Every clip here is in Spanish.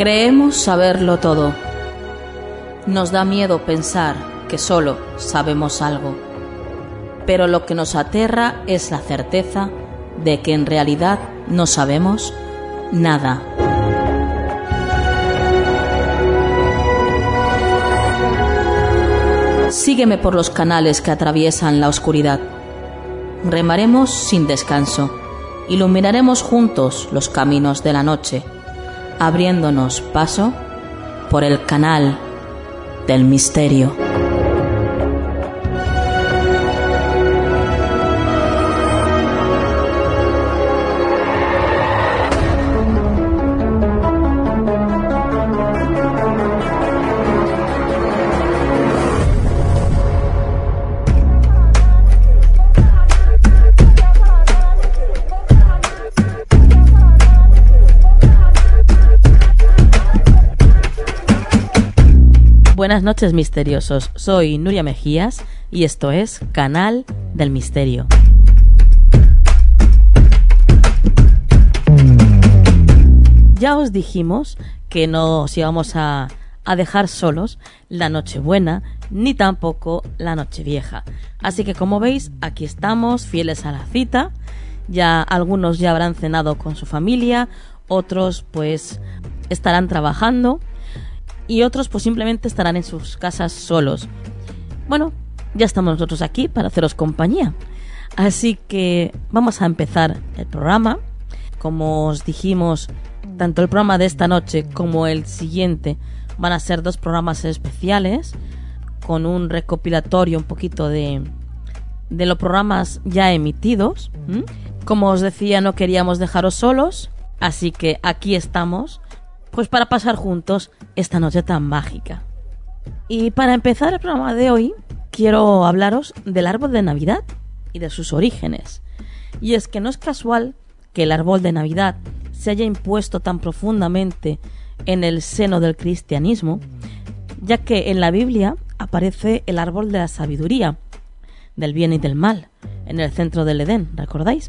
Creemos saberlo todo. Nos da miedo pensar que solo sabemos algo. Pero lo que nos aterra es la certeza de que en realidad no sabemos nada. Sígueme por los canales que atraviesan la oscuridad. Remaremos sin descanso. Iluminaremos juntos los caminos de la noche, abriéndonos paso por el canal del misterio. Buenas noches, misteriosos. Soy Nuria Mejías y esto es Canal del Misterio. Ya os dijimos que no os íbamos a dejar solos la Nochebuena ni tampoco la Nochevieja. Así que, como veis, aquí estamos, fieles a la cita. Ya algunos ya habrán cenado con su familia, otros pues estarán trabajando y otros pues simplemente estarán en sus casas solos. Bueno, ya estamos nosotros aquí para haceros compañía. Así que vamos a empezar el programa. Como os dijimos, tanto el programa de esta noche como el siguiente van a ser dos programas especiales con un recopilatorio un poquito de los programas ya emitidos. Como os decía, no queríamos dejaros solos, así que aquí estamos pues para pasar juntos esta noche tan mágica. Y para empezar el programa de hoy, quiero hablaros del árbol de Navidad y de sus orígenes. Y es que no es casual que el árbol de Navidad se haya impuesto tan profundamente en el seno del cristianismo, ya que en la Biblia aparece el árbol de la sabiduría, del bien y del mal, en el centro del Edén, ¿recordáis?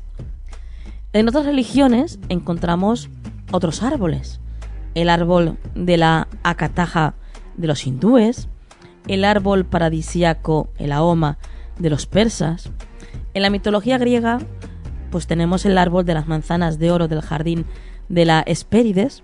En otras religiones encontramos otros árboles. El árbol de la acataja de los hindúes, el árbol paradisíaco, el ahoma, de los persas. En la mitología griega, pues tenemos el árbol de las manzanas de oro del jardín de la Hespérides,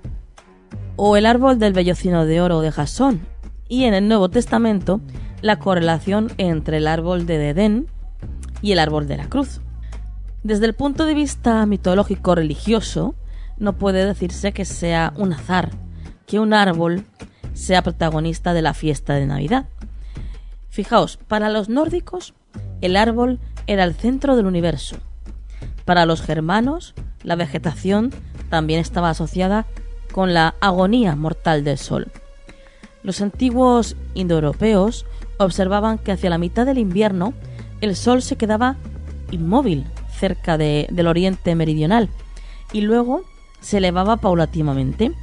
o el árbol del vellocino de oro de Jasón. Y en el Nuevo Testamento, la correlación entre el árbol de Edén y el árbol de la cruz. Desde el punto de vista mitológico religioso, no puede decirse que sea un azar que un árbol sea protagonista de la fiesta de Navidad. Fijaos, para los nórdicos el árbol era el centro del universo. Para los germanos la vegetación también estaba asociada con la agonía mortal del sol. Los antiguos indoeuropeos observaban que hacia la mitad del invierno el sol se quedaba inmóvil cerca del oriente meridional y luego se elevaba paulatinamente.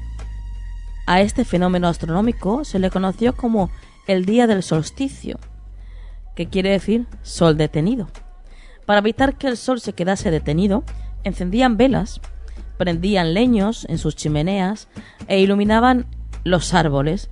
A este fenómeno astronómico se le conoció como el día del solsticio, que quiere decir sol detenido. Para evitar que el sol se quedase detenido, encendían velas, prendían leños en sus chimeneas e iluminaban los árboles.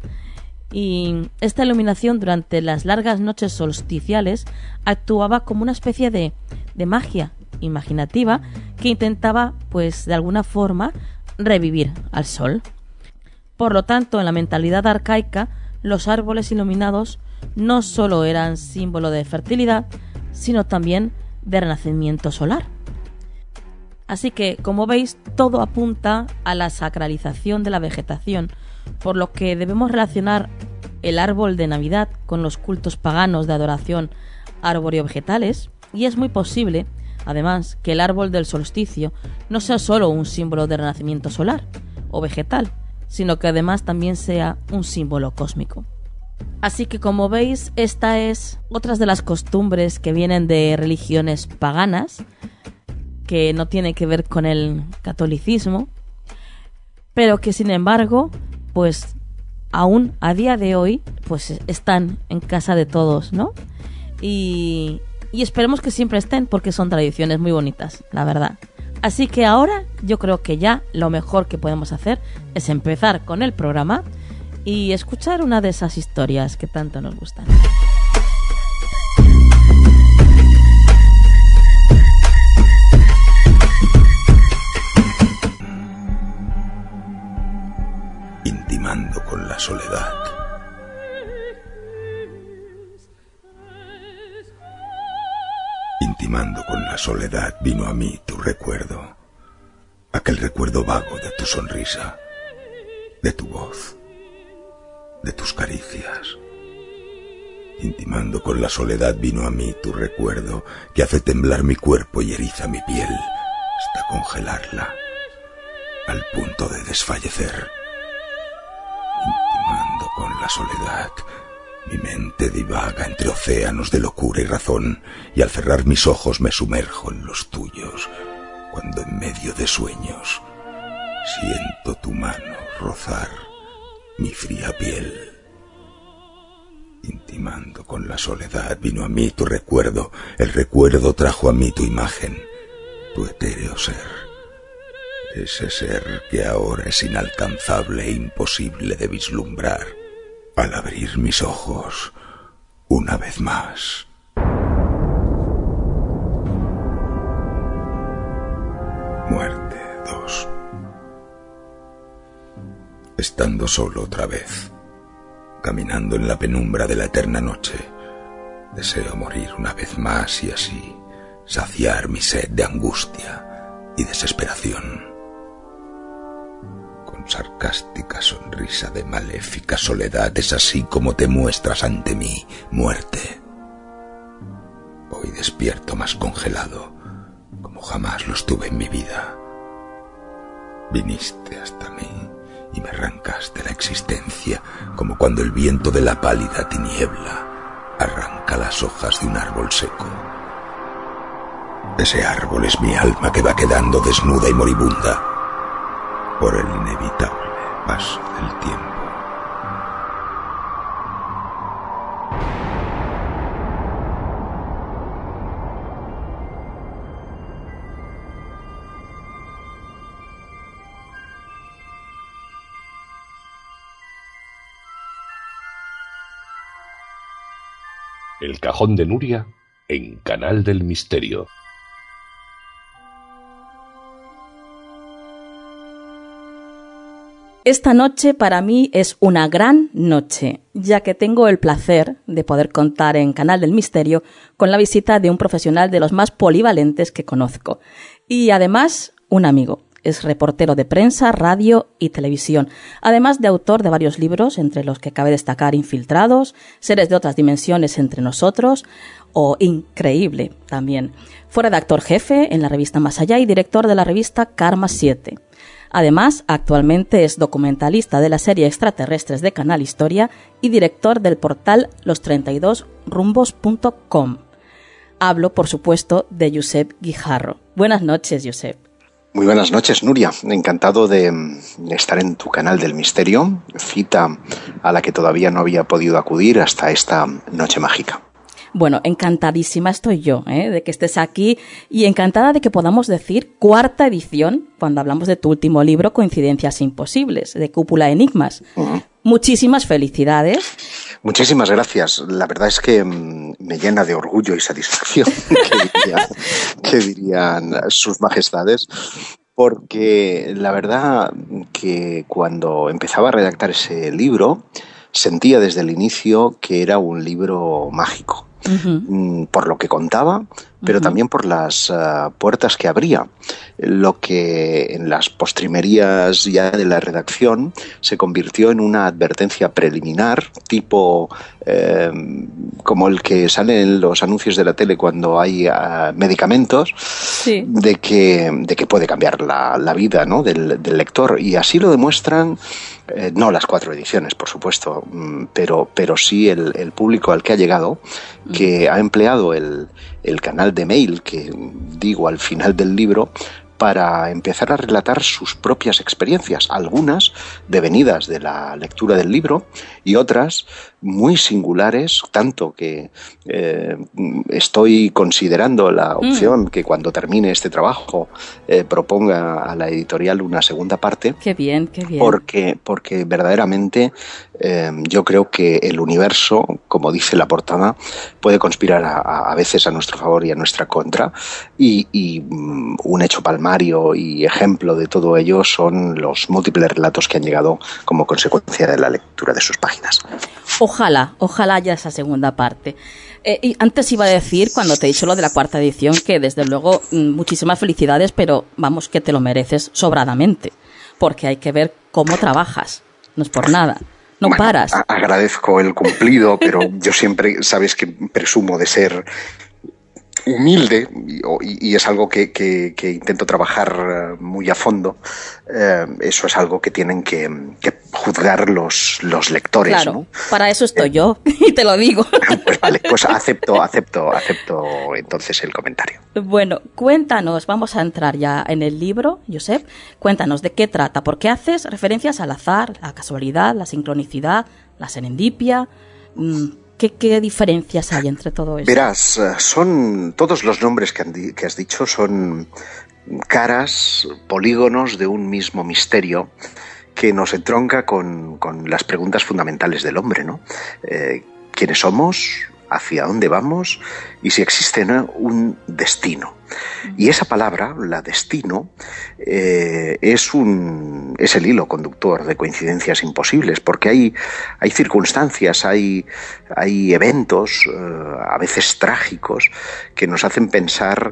Y esta iluminación durante las largas noches solsticiales actuaba como una especie de magia imaginativa que intentaba, pues de alguna forma, revivir al sol. Por lo tanto, en la mentalidad arcaica, los árboles iluminados no solo eran símbolo de fertilidad, sino también de renacimiento solar. Así que, como veis, todo apunta a la sacralización de la vegetación, por lo que debemos relacionar el árbol de Navidad con los cultos paganos de adoración arborio-vegetales, y es muy posible, además, que el árbol del solsticio no sea solo un símbolo de renacimiento solar o vegetal, sino que además también sea un símbolo cósmico. Así que, como veis, esta es otras de las costumbres que vienen de religiones paganas, que no tiene que ver con el catolicismo, pero que sin embargo, pues aún a día de hoy, pues están en casa de todos, ¿no? Y esperemos que siempre estén, porque son tradiciones muy bonitas, la verdad. Así que ahora yo creo que ya lo mejor que podemos hacer es empezar con el programa y escuchar una de esas historias que tanto nos gustan. Intimando con la soledad. Intimando con la soledad vino a mí tu recuerdo, aquel recuerdo vago de tu sonrisa, de tu voz, de tus caricias. Intimando con la soledad vino a mí tu recuerdo que hace temblar mi cuerpo y eriza mi piel hasta congelarla, al punto de desfallecer. Intimando con la soledad, mi mente divaga entre océanos de locura y razón, y al cerrar mis ojos me sumerjo en los tuyos, cuando en medio de sueños siento tu mano rozar mi fría piel. Intimando con la soledad vino a mí tu recuerdo, el recuerdo trajo a mí tu imagen, tu etéreo ser. Ese ser que ahora es inalcanzable e imposible de vislumbrar. Al abrir mis ojos, una vez más. Muerte 2. Estando solo otra vez, caminando en la penumbra de la eterna noche, deseo morir una vez más y así saciar mi sed de angustia y desesperación. Sarcástica sonrisa de maléfica soledad, es así como te muestras ante mí, muerte. Hoy despierto más congelado, como jamás lo estuve en mi vida. Viniste hasta mí y me arrancaste la existencia, como cuando el viento de la pálida tiniebla arranca las hojas de un árbol seco. Ese árbol es mi alma que va quedando desnuda y moribunda por el inevitable paso del tiempo. El cajón de Nuria en Canal del Misterio. Esta noche para mí es una gran noche, ya que tengo el placer de poder contar en Canal del Misterio con la visita de un profesional de los más polivalentes que conozco. Y además, un amigo. Es reportero de prensa, radio y televisión, además de autor de varios libros, entre los que cabe destacar Infiltrados, Seres de otras dimensiones entre nosotros o Increíble también. Fue redactor jefe en la revista Más Allá y director de la revista Karma 7. Además, actualmente es documentalista de la serie Extraterrestres de Canal Historia y director del portal los32rumbos.com. Hablo, por supuesto, de Josep Guijarro. Buenas noches, Josep. Muy buenas noches, Nuria. Encantado de estar en tu Canal del Misterio, cita a la que todavía no había podido acudir hasta esta noche mágica. Bueno, encantadísima estoy yo, de que estés aquí y encantada de que podamos decir cuarta edición cuando hablamos de tu último libro, Coincidencias Imposibles, de Cúpula Enigmas. Uh-huh. Muchísimas felicidades. Muchísimas gracias. La verdad es que me llena de orgullo y satisfacción, que dirían sus majestades, porque la verdad que cuando empezaba a redactar ese libro sentía desde el inicio que era un libro mágico. Uh-huh. Por lo que contaba, pero uh-huh. también por las puertas que abría, lo que en las postrimerías ya de la redacción se convirtió en una advertencia preliminar, tipo como el que sale en los anuncios de la tele cuando hay medicamentos, sí. de que puede cambiar la vida, ¿no? del lector, y así lo demuestran no las 4 ediciones, por supuesto, pero sí el público al que ha llegado, que ha empleado el canal de mail que digo al final del libro para empezar a relatar sus propias experiencias, algunas devenidas de la lectura del libro y otras muy singulares, tanto que estoy considerando la opción que cuando termine este trabajo proponga a la editorial una segunda parte. Qué bien, qué bien. Porque verdaderamente yo creo que el universo, como dice la portada, puede conspirar a veces a nuestro favor y a nuestra contra, y un hecho palmario y ejemplo de todo ello son los múltiples relatos que han llegado como consecuencia de la lectura de sus páginas. Ojalá haya esa segunda parte. Y antes iba a decir, cuando te he dicho lo de la cuarta edición, que desde luego muchísimas felicidades, pero vamos, que te lo mereces sobradamente, porque hay que ver cómo trabajas, no es por nada. No paras. Agradezco el cumplido, pero yo siempre, sabes que presumo de ser humilde y es algo que intento trabajar muy a fondo. Eso es algo que tienen que juzgar los lectores. Claro, ¿no? Para eso estoy yo y te lo digo. Pues vale, pues acepto entonces el comentario. Bueno, cuéntanos, vamos a entrar ya en el libro, Josep. Cuéntanos de qué trata, porque haces referencias al azar, la casualidad, la sincronicidad, la serendipia. ¿Qué diferencias hay entre todo esto? Verás, son todos los nombres que has dicho son caras, polígonos de un mismo misterio que nos entronca con las preguntas fundamentales del hombre, ¿no? ¿Quiénes somos? ¿Hacia dónde vamos? Y si existe un destino. Y esa palabra, la destino, es el hilo conductor de coincidencias imposibles, porque hay circunstancias, hay eventos, a veces trágicos, que nos hacen pensar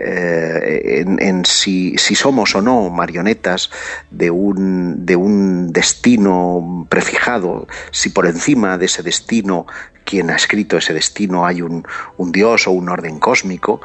en si somos o no marionetas de un destino prefijado, si por encima de ese destino, quien ha escrito ese destino, hay un dios o un orden cósmico,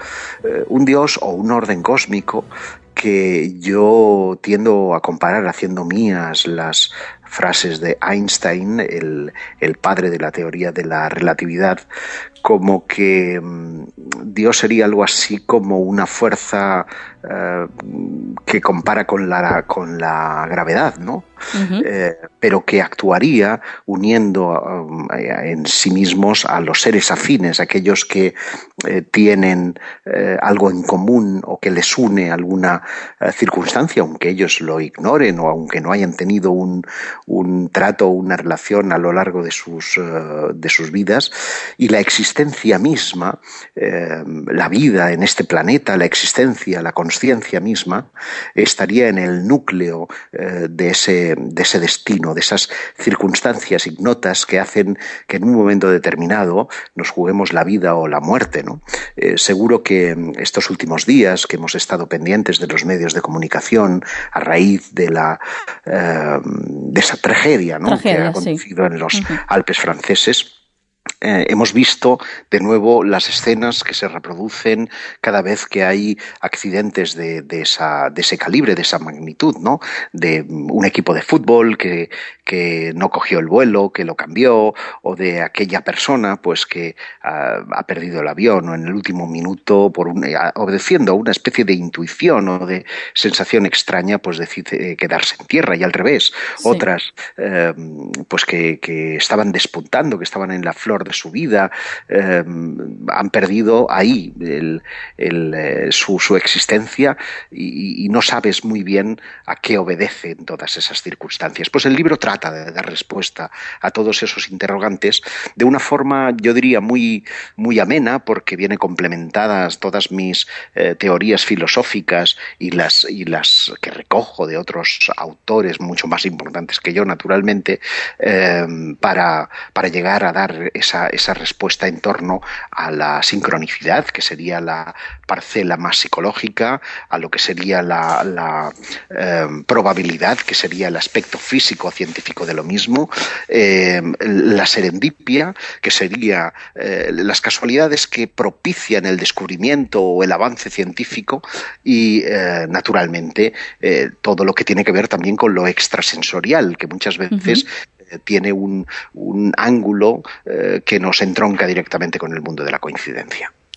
que yo tiendo a comparar, haciendo mías las frases de Einstein, el padre de la teoría de la relatividad, como que Dios sería algo así como una fuerza que compara con la gravedad, ¿no? Uh-huh. Pero que actuaría uniendo en sí mismos a los seres afines, aquellos que tienen algo en común o que les une alguna circunstancia, aunque ellos lo ignoren o aunque no hayan tenido un trato o una relación a lo largo de sus vidas, y la existencia misma, la vida en este planeta, la existencia, la consciencia misma, estaría en el núcleo de ese destino, de esas circunstancias ignotas que hacen que en un momento determinado nos juguemos la vida o la muerte, ¿no? Seguro que estos últimos días que hemos estado pendientes de los medios de comunicación a raíz de esa tragedia, ¿no? Que ha acontecido en los Alpes franceses, hemos visto de nuevo las escenas que se reproducen cada vez que hay accidentes de ese calibre, de esa magnitud, ¿no? De un equipo de fútbol que no cogió el vuelo, que lo cambió, o de aquella persona pues que ha perdido el avión o en el último minuto obedeciendo a una especie de intuición o de sensación extraña, pues decide quedarse en tierra, y al revés. Sí. Otras pues que estaban despuntando, que estaban en la flor de su vida, han perdido ahí su existencia y no sabes muy bien a qué obedecen todas esas circunstancias. Pues el libro trata de dar respuesta a todos esos interrogantes de una forma, yo diría, muy, muy amena, porque viene complementadas todas mis teorías filosóficas y las que recojo de otros autores mucho más importantes que yo, naturalmente, para llegar a dar esa respuesta en torno a la sincronicidad, que sería la parcela más psicológica, a lo que sería la probabilidad, que sería el aspecto físico científico de lo mismo, la serendipia, que sería las casualidades que propician el descubrimiento o el avance científico, y naturalmente todo lo que tiene que ver también con lo extrasensorial, que muchas veces tiene un ángulo que nos entronca directamente con el mundo de la coincidencia.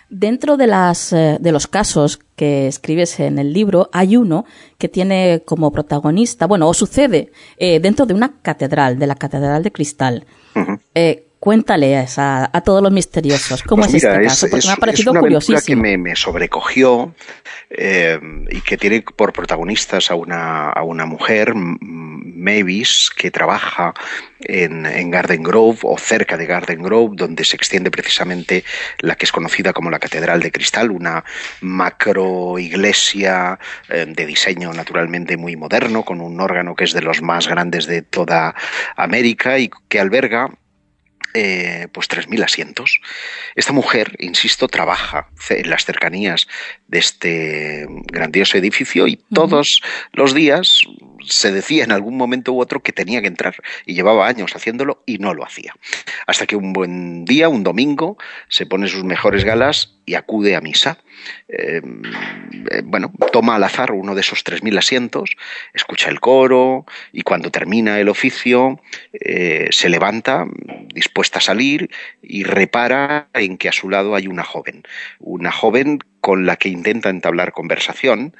Dentro de los casos que escribes en el libro, hay uno que tiene como protagonista, bueno, o sucede dentro de una catedral, de la Catedral de Cristal. Ujú. Cuéntale a todos los misteriosos, ¿cómo Pues es mira, este caso? Porque me ha parecido es una aventura curiosísimo. que me sobrecogió y que tiene por protagonistas a una mujer, Mavis, que trabaja en Garden Grove o cerca de Garden Grove, donde se extiende precisamente la que es conocida como la Catedral de Cristal, una macro iglesia de diseño naturalmente muy moderno, con un órgano que es de los más grandes de toda América y que alberga pues 3.000 asientos. Esta mujer, insisto, trabaja en las cercanías de este grandioso edificio y todos los días se decía en algún momento u otro que tenía que entrar y llevaba años haciéndolo y no lo hacía. Hasta que un buen día, un domingo, se pone sus mejores galas y acude a misa. Bueno, toma al azar uno de esos 3.000 asientos, escucha el coro y cuando termina el oficio se levanta dispuesta a salir y repara en que a su lado hay una joven con la que intenta entablar conversación.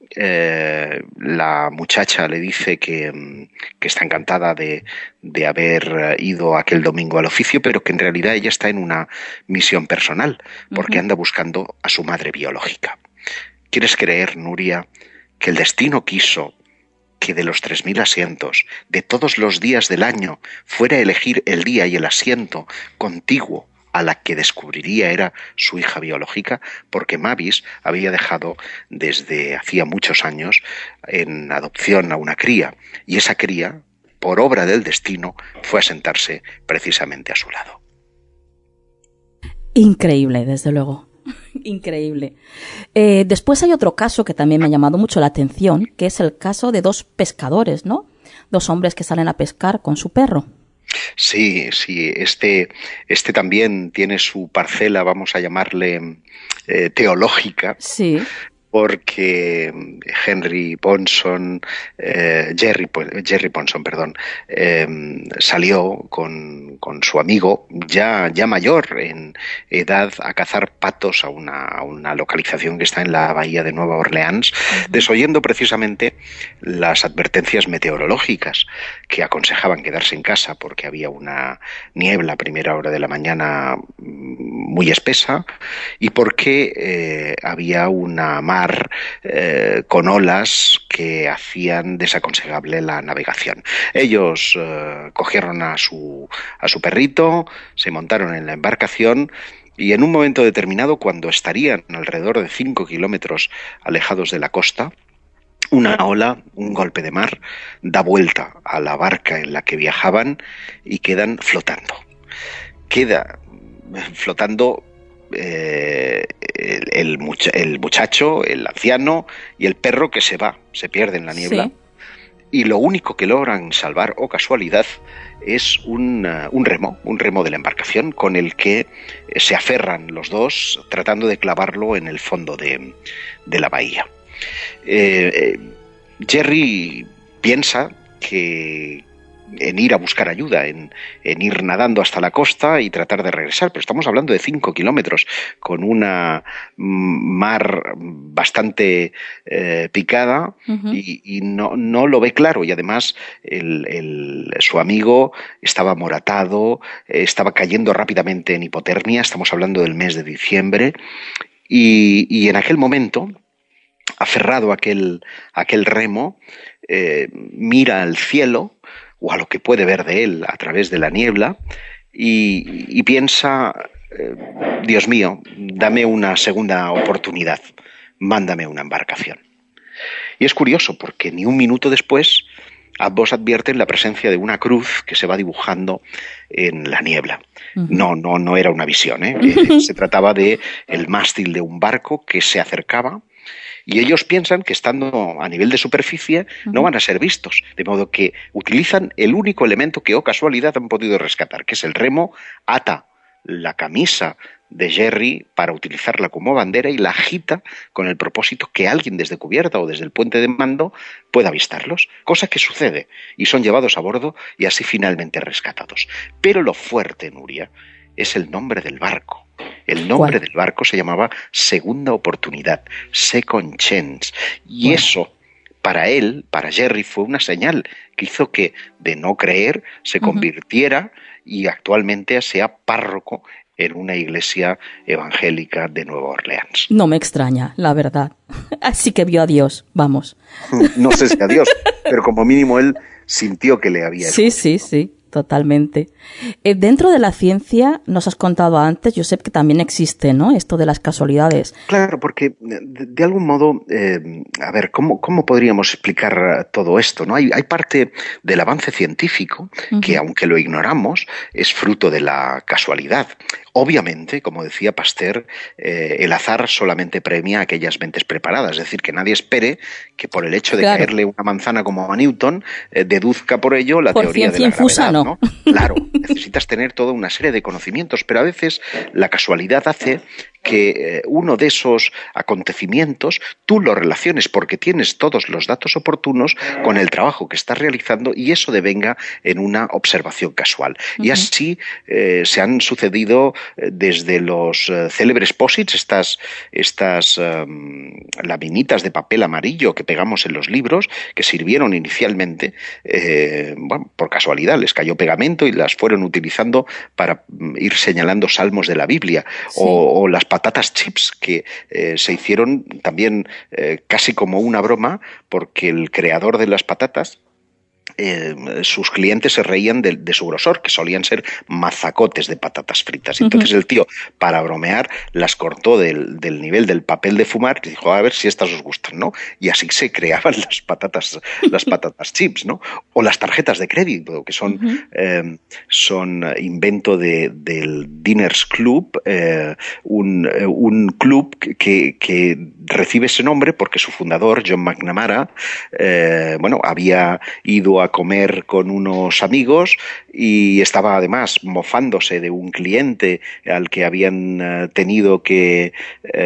La muchacha le dice que está encantada de haber ido aquel domingo al oficio, pero que en realidad ella está en una misión personal, porque anda buscando a su madre biológica. ¿Quieres creer, Nuria, que el destino quiso que de los 3.000 asientos, de todos los días del año, fuera a elegir el día y el asiento contiguo a la que descubriría era su hija biológica? Porque Mavis había dejado desde hacía muchos años en adopción a una cría, y esa cría, por obra del destino, fue a sentarse precisamente a su lado. Increíble, desde luego. Increíble. Después hay otro caso que también me ha llamado mucho la atención, que es el caso de dos pescadores, ¿no? Dos hombres que salen a pescar con su perro. Sí, este también tiene su parcela, vamos a llamarle teológica. Sí. Porque Jerry Ponson, salió con su amigo ya mayor en edad a cazar patos a una localización que está en la bahía de Nueva Orleans, desoyendo precisamente las advertencias meteorológicas que aconsejaban quedarse en casa porque había una niebla a primera hora de la mañana muy espesa y porque había una mar con olas que hacían desaconsejable la navegación. Ellos cogieron a su perrito, se montaron en la embarcación y en un momento determinado, cuando estarían alrededor de 5 kilómetros alejados de la costa, una ola, un golpe de mar, da vuelta a la barca en la que viajaban y quedan flotando. Queda flotando el muchacho, el anciano y el perro, que se pierde en la niebla. Sí. Y lo único que logran salvar, o casualidad, es un remo de la embarcación con el que se aferran los dos tratando de clavarlo en el fondo de la bahía. Jerry piensa que en ir a buscar ayuda, en ir nadando hasta la costa y tratar de regresar, pero estamos hablando de 5 kilómetros con una mar bastante picada y no lo ve claro, y además su amigo estaba amoratado, estaba cayendo rápidamente en hipotermia, estamos hablando del mes de diciembre, y en aquel momento, aferrado a aquel remo, mira al cielo, o a lo que puede ver de él a través de la niebla, y piensa, Dios mío, dame una segunda oportunidad, mándame una embarcación. Y es curioso porque ni un minuto después ambos advierten la presencia de una cruz que se va dibujando en la niebla. No era una visión, se trataba de el mástil de un barco que se acercaba. Y ellos piensan que estando a nivel de superficie no van a ser vistos, de modo que utilizan el único elemento que, o casualidad, han podido rescatar, que es el remo, ata la camisa de Jerry para utilizarla como bandera y la agita con el propósito que alguien desde cubierta o desde el puente de mando pueda avistarlos, cosa que sucede, y son llevados a bordo y así finalmente rescatados. Pero lo fuerte, Nuria, es el nombre del barco. El nombre ¿Cuál? del barco se llamaba Segunda Oportunidad, Second Chance. Y Bueno. eso, para él, para Jerry, fue una señal que hizo que de no creer se convirtiera y actualmente sea párroco en una iglesia evangélica de Nueva Orleans. No me extraña, la verdad. Así que vio a Dios, vamos. No sé si a Dios, pero como mínimo él sintió que le había Sí, sí, sí, totalmente. Dentro de la ciencia, nos has contado antes, Josep, que también existe, ¿no? Esto de las casualidades. Claro, porque de algún modo, a ver, ¿cómo podríamos explicar todo esto, ¿no? Hay parte del avance científico que, aunque lo ignoramos, es fruto de la casualidad. Obviamente, como decía Pasteur, el azar solamente premia a aquellas mentes preparadas, es decir, que nadie espere que por el hecho de Claro. caerle una manzana como a Newton, deduzca por ello la Por teoría de ciencia la gravedad, infusa, no. ¿no? Claro, necesitas tener toda una serie de conocimientos, pero a veces la casualidad hace que uno de esos acontecimientos tú lo relaciones porque tienes todos los datos oportunos con el trabajo que estás realizando y eso devenga en una observación casual. Y así se han sucedido desde los célebres posits, estas laminitas de papel amarillo que pegamos en los libros, que sirvieron inicialmente, por casualidad, les cayó pegamento y las fueron utilizando para ir señalando salmos de la Biblia, Sí. o las patatas chips que se hicieron también casi como una broma porque el creador de las patatas, sus clientes se reían de su grosor, que solían ser mazacotes de patatas fritas. Y entonces el tío, para bromear, las cortó del nivel del papel de fumar y dijo, a ver si estas os gustan, ¿no? Y así se creaban las patatas chips, ¿no? O las tarjetas de crédito, que son invento del Diners Club, un club que recibe ese nombre porque su fundador, John McNamara, había ido a comer con unos amigos y estaba además mofándose de un cliente al que habían tenido que,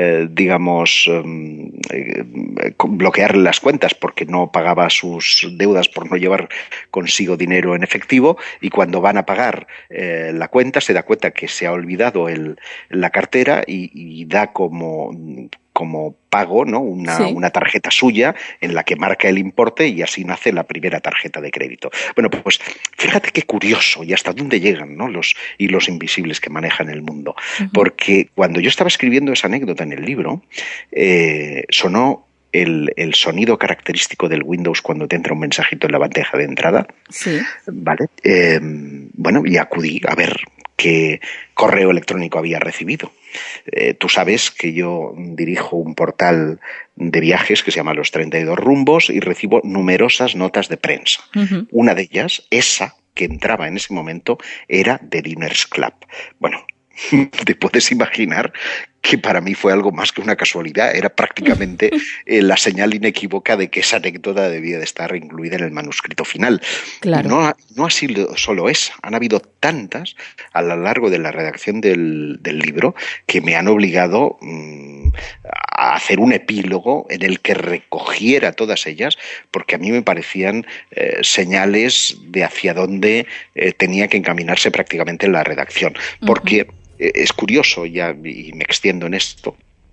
bloquearle las cuentas porque no pagaba sus deudas por no llevar consigo dinero en efectivo, y cuando van a pagar la cuenta se da cuenta que se ha olvidado la cartera y da como pago, ¿no? Una tarjeta suya en la que marca el importe y así nace la primera tarjeta de crédito. Bueno, pues fíjate qué curioso y hasta dónde llegan, ¿no? Los hilos invisibles que manejan el mundo. Porque cuando yo estaba escribiendo esa anécdota en el libro, sonó el sonido característico del Windows cuando te entra un mensajito en la bandeja de entrada. Sí. ¿Vale? Y acudí a ver qué correo electrónico había recibido. Tú sabes que yo dirijo un portal de viajes que se llama Los 32 Rumbos y recibo numerosas notas de prensa. Una de ellas, esa que entraba en ese momento, era de Diners Club. Bueno, te puedes imaginar que para mí fue algo más que una casualidad, era prácticamente la señal inequívoca de que esa anécdota debía de estar incluida en el manuscrito final. Claro. No ha sido solo esa, han habido tantas a lo largo de la redacción del libro que me han obligado a hacer un epílogo en el que recogiera todas ellas, porque a mí me parecían señales de hacia dónde tenía que encaminarse prácticamente la redacción. Porque es curioso, y me extiendo en esto,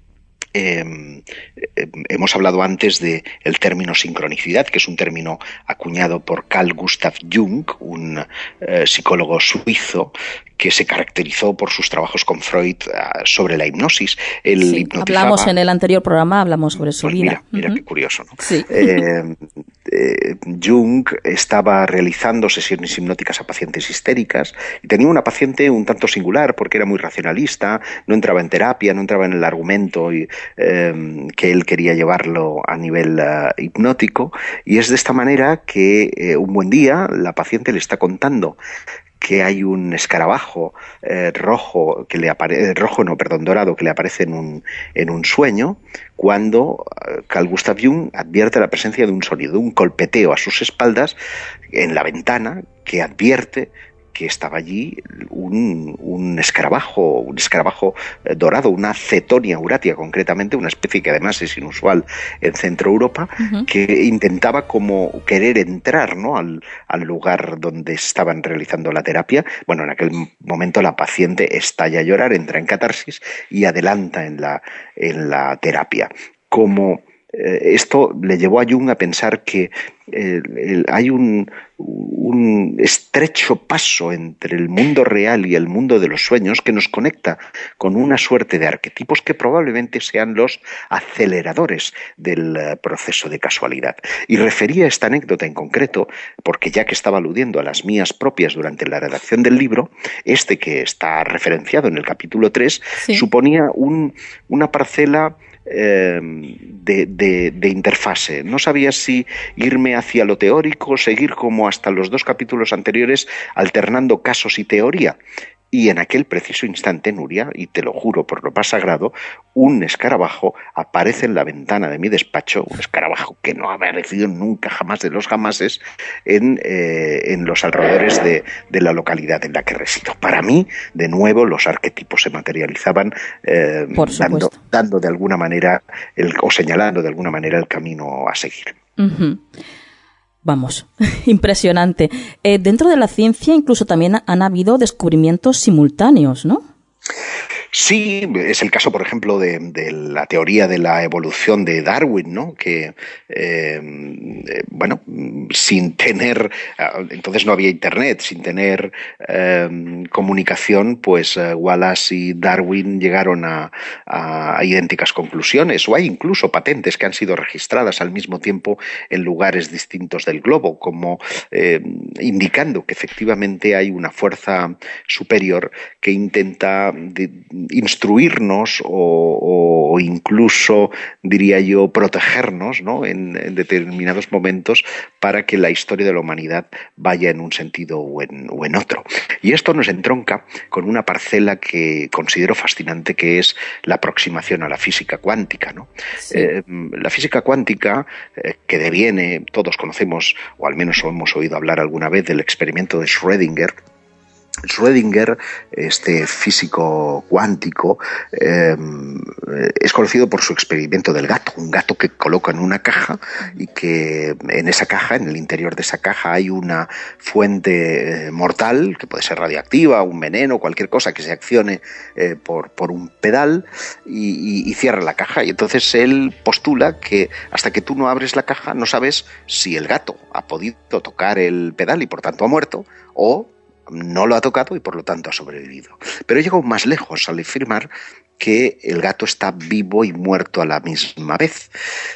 hemos hablado antes del término sincronicidad, que es un término acuñado por Carl Gustav Jung, un psicólogo suizo que se caracterizó por sus trabajos con Freud sobre la hipnosis. Hablamos en el anterior programa, hablamos sobre su vida. Mira qué curioso, ¿no? Sí. Jung estaba realizando sesiones hipnóticas a pacientes histéricas y tenía una paciente un tanto singular porque era muy racionalista, no entraba en terapia, no entraba en el argumento que él quería llevarlo a nivel hipnótico, y es de esta manera que un buen día la paciente le está contando que hay un escarabajo dorado que le aparece en un sueño, cuando Carl Gustav Jung advierte la presencia de un sonido, un golpeteo a sus espaldas en la ventana que advierte que estaba allí un escarabajo dorado, una Cetonia auratia concretamente, una especie que además es inusual en Centro Europa, que intentaba como querer entrar, ¿no?, al lugar donde estaban realizando la terapia. Bueno, en aquel momento la paciente estalla a llorar, entra en catarsis y adelanta en la terapia. Como esto le llevó a Jung a pensar que hay un estrecho paso entre el mundo real y el mundo de los sueños que nos conecta con una suerte de arquetipos que probablemente sean los aceleradores del proceso de casualidad. Y refería esta anécdota en concreto porque, ya que estaba aludiendo a las mías propias durante la redacción del libro, este que está referenciado en el capítulo 3, sí, suponía una parcela de interfase. No sabía si irme hacia lo teórico, seguir como hasta los 2 capítulos anteriores, alternando casos y teoría. Y en aquel preciso instante, Nuria, y te lo juro por lo más sagrado, un escarabajo aparece en la ventana de mi despacho, un escarabajo que no ha aparecido nunca, jamás de los jamases, en los alrededores de la localidad en la que resido. Para mí, de nuevo, los arquetipos se materializaban dando de alguna manera, o señalando de alguna manera el camino a seguir. Uh-huh. Vamos, impresionante. Dentro de la ciencia incluso también han habido descubrimientos simultáneos, ¿no? Sí, es el caso, por ejemplo, de la teoría de la evolución de Darwin, ¿no? Que, bueno, sin tener, entonces no había internet, sin tener comunicación, pues Wallace y Darwin llegaron a idénticas conclusiones, o hay incluso patentes que han sido registradas al mismo tiempo en lugares distintos del globo, como indicando que efectivamente hay una fuerza superior que intenta instruirnos o incluso, diría yo, protegernos, ¿no?, en determinados momentos para que la historia de la humanidad vaya en un sentido o en otro. Y esto nos entronca con una parcela que considero fascinante, que es la aproximación a la física cuántica, ¿no? Sí. La física cuántica, que deviene, todos conocemos, o al menos hemos oído hablar alguna vez, del experimento de Schrödinger. Schrödinger, este físico cuántico, es conocido por su experimento del gato, un gato que coloca en una caja y que en esa caja, en el interior de esa caja, hay una fuente mortal, que puede ser radiactiva, un veneno, cualquier cosa que se accione por un pedal y cierra la caja. Y entonces él postula que hasta que tú no abres la caja no sabes si el gato ha podido tocar el pedal y por tanto ha muerto, o no lo ha tocado y por lo tanto ha sobrevivido. Pero llegó más lejos al afirmar que el gato está vivo y muerto a la misma vez,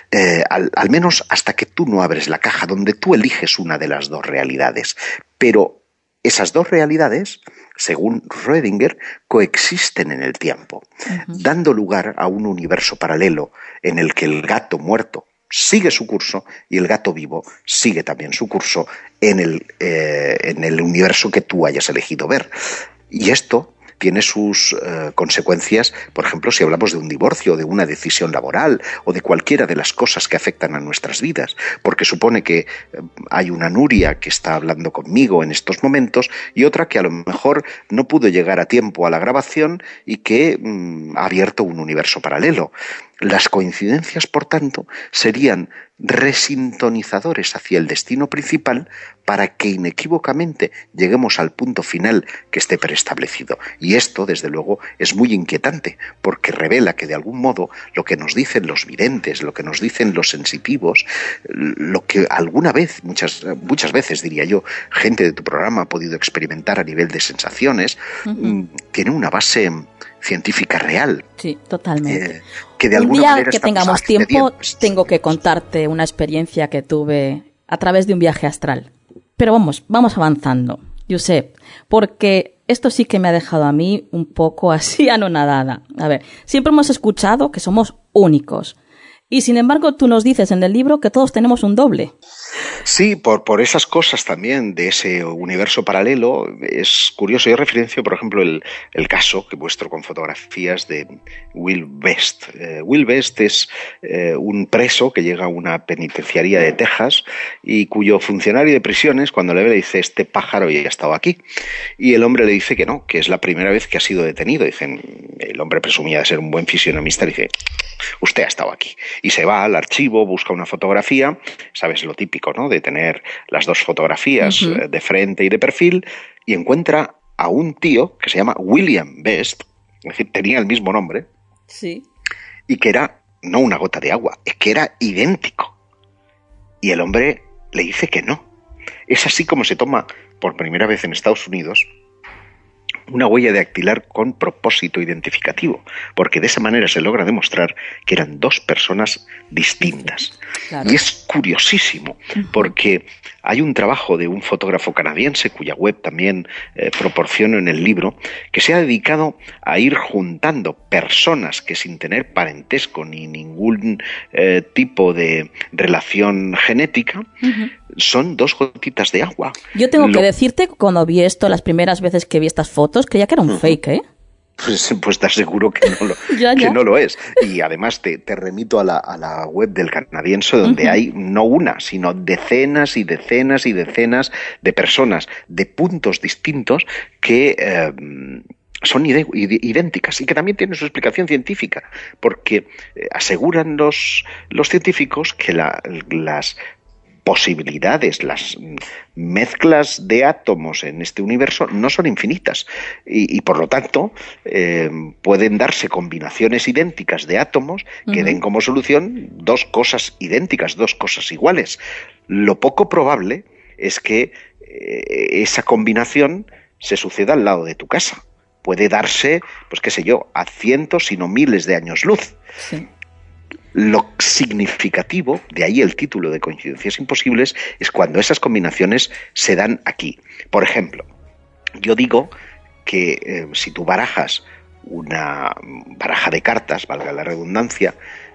al menos hasta que tú no abres la caja, donde tú eliges una de las 2 realidades. Pero esas 2 realidades, según Schrödinger, coexisten en el tiempo, dando lugar a un universo paralelo en el que el gato muerto sigue su curso y el gato vivo sigue también su curso en el universo que tú hayas elegido ver. Y esto tiene sus consecuencias, por ejemplo, si hablamos de un divorcio, de una decisión laboral o de cualquiera de las cosas que afectan a nuestras vidas, porque supone que hay una Nuria que está hablando conmigo en estos momentos y otra que a lo mejor no pudo llegar a tiempo a la grabación y que ha abierto un universo paralelo. Las coincidencias, por tanto, serían resintonizadores hacia el destino principal para que inequívocamente lleguemos al punto final que esté preestablecido. Y esto, desde luego, es muy inquietante, porque revela que de algún modo lo que nos dicen los videntes, lo que nos dicen los sensitivos, lo que alguna vez, muchas veces diría yo, gente de tu programa ha podido experimentar a nivel de sensaciones, tiene una base científica real. Sí, totalmente. Que de alguna manera que tengamos tiempo, tengo que contarte una experiencia que tuve a través de un viaje astral. Pero vamos avanzando, Josep, porque esto sí que me ha dejado a mí un poco así anonadada. A ver, siempre hemos escuchado que somos únicos. Y sin embargo, tú nos dices en el libro que todos tenemos un doble. Sí, por esas cosas también de ese universo paralelo es curioso. Yo referencio, por ejemplo, el caso que muestro con fotografías de Will Best. Will Best es un preso que llega a una penitenciaría de Texas y cuyo funcionario de prisiones, cuando le ve, le dice: este pájaro ya ha estado aquí. Y el hombre le dice que no, que es la primera vez que ha sido detenido. Dicen, el hombre presumía de ser un buen fisionomista, y dice: usted ha estado aquí. Y se va al archivo, busca una fotografía, sabes lo típico, ¿no?, de tener las dos fotografías de frente y de perfil, y encuentra a un tío que se llama William Best, es decir, tenía el mismo nombre, Sí. y que era no una gota de agua, es que era idéntico. Y el hombre le dice que no. Es así como se toma por primera vez en Estados Unidos una huella dactilar con propósito identificativo, porque de esa manera se logra demostrar que eran dos personas distintas. Claro. Y es curiosísimo, porque hay un trabajo de un fotógrafo canadiense, cuya web también proporciono en el libro, que se ha dedicado a ir juntando personas que, sin tener parentesco ni ningún tipo de relación genética, son dos gotitas de agua. Yo tengo que decirte, cuando vi esto, las primeras veces que vi estas fotos, creía que era un fake, ¿eh? Pues te aseguro que no lo, Ya. que no lo es. Y además te remito a la web del canadiense, donde hay no una, sino decenas y decenas y decenas de personas de puntos distintos que son idénticas, y que también tienen su explicación científica, porque aseguran los científicos que las posibilidades, las mezclas de átomos en este universo no son infinitas, y por lo tanto pueden darse combinaciones idénticas de átomos que den como solución dos cosas idénticas, dos cosas iguales. Lo poco probable es que esa combinación se suceda al lado de tu casa. Puede darse, pues qué sé yo, a cientos, si no miles de años luz. Sí. Lo significativo, de ahí el título de Coincidencias Imposibles, es cuando esas combinaciones se dan aquí. Por ejemplo, yo digo que si tú barajas una baraja de cartas, valga la redundancia,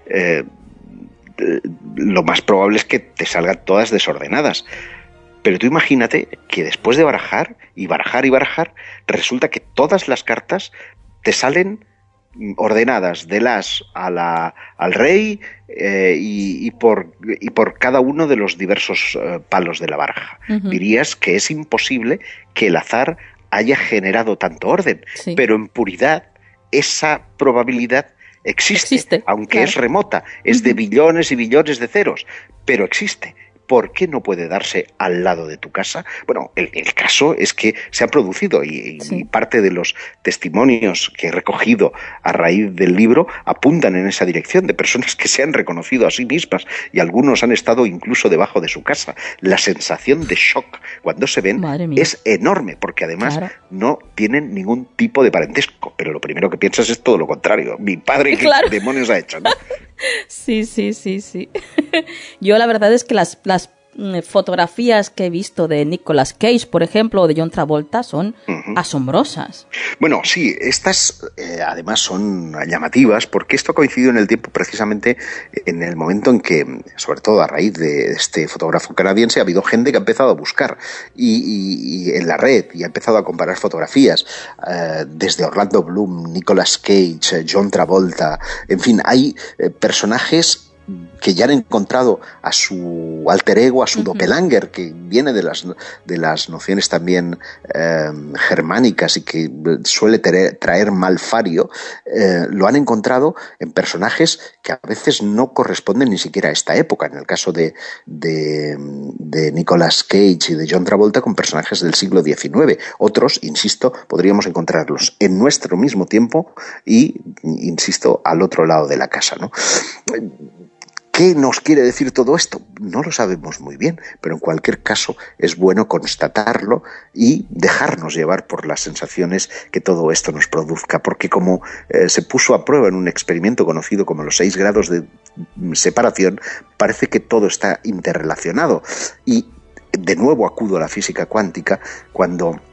lo más probable es que te salgan todas desordenadas. Pero tú imagínate que después de barajar y barajar y barajar, resulta que todas las cartas te salen ordenadas del as al rey y por cada uno de los diversos palos de la baraja. Dirías que es imposible que el azar haya generado tanto orden, Sí. pero en puridad esa probabilidad existe, aunque claro. es remota, es de billones y billones de ceros, pero existe. ¿Por qué no puede darse al lado de tu casa? Bueno, el caso es que se ha producido y parte de los testimonios que he recogido a raíz del libro apuntan en esa dirección, de personas que se han reconocido a sí mismas, y algunos han estado incluso debajo de su casa. La sensación de shock cuando se ven es enorme, porque además no tienen ningún tipo de parentesco, pero lo primero que piensas es todo lo contrario. Mi padre, ¿qué demonios ha hecho, no? Sí. Yo la verdad es que las fotografías que he visto de Nicolas Cage, por ejemplo, o de John Travolta, son asombrosas. Bueno, sí, estas además son llamativas, porque esto ha coincidido en el tiempo precisamente en el momento en que, sobre todo a raíz de este fotógrafo canadiense, ha habido gente que ha empezado a buscar y en la red, y ha empezado a comparar fotografías desde Orlando Bloom, Nicolas Cage, John Travolta, en fin, hay personajes que ya han encontrado a su alter ego, a su doppelganger, que viene de las nociones también germánicas y que suele traer malfario, lo han encontrado en personajes que a veces no corresponden ni siquiera a esta época. En el caso de Nicolas Cage y de John Travolta, con personajes del siglo XIX. Otros, insisto, podríamos encontrarlos en nuestro mismo tiempo y, insisto, al otro lado de la casa, ¿no? ¿Qué nos quiere decir todo esto? No lo sabemos muy bien, pero en cualquier caso es bueno constatarlo y dejarnos llevar por las sensaciones que todo esto nos produzca, porque como se puso a prueba en un experimento conocido como los 6 grados de separación, parece que todo está interrelacionado. Y de nuevo acudo a la física cuántica cuando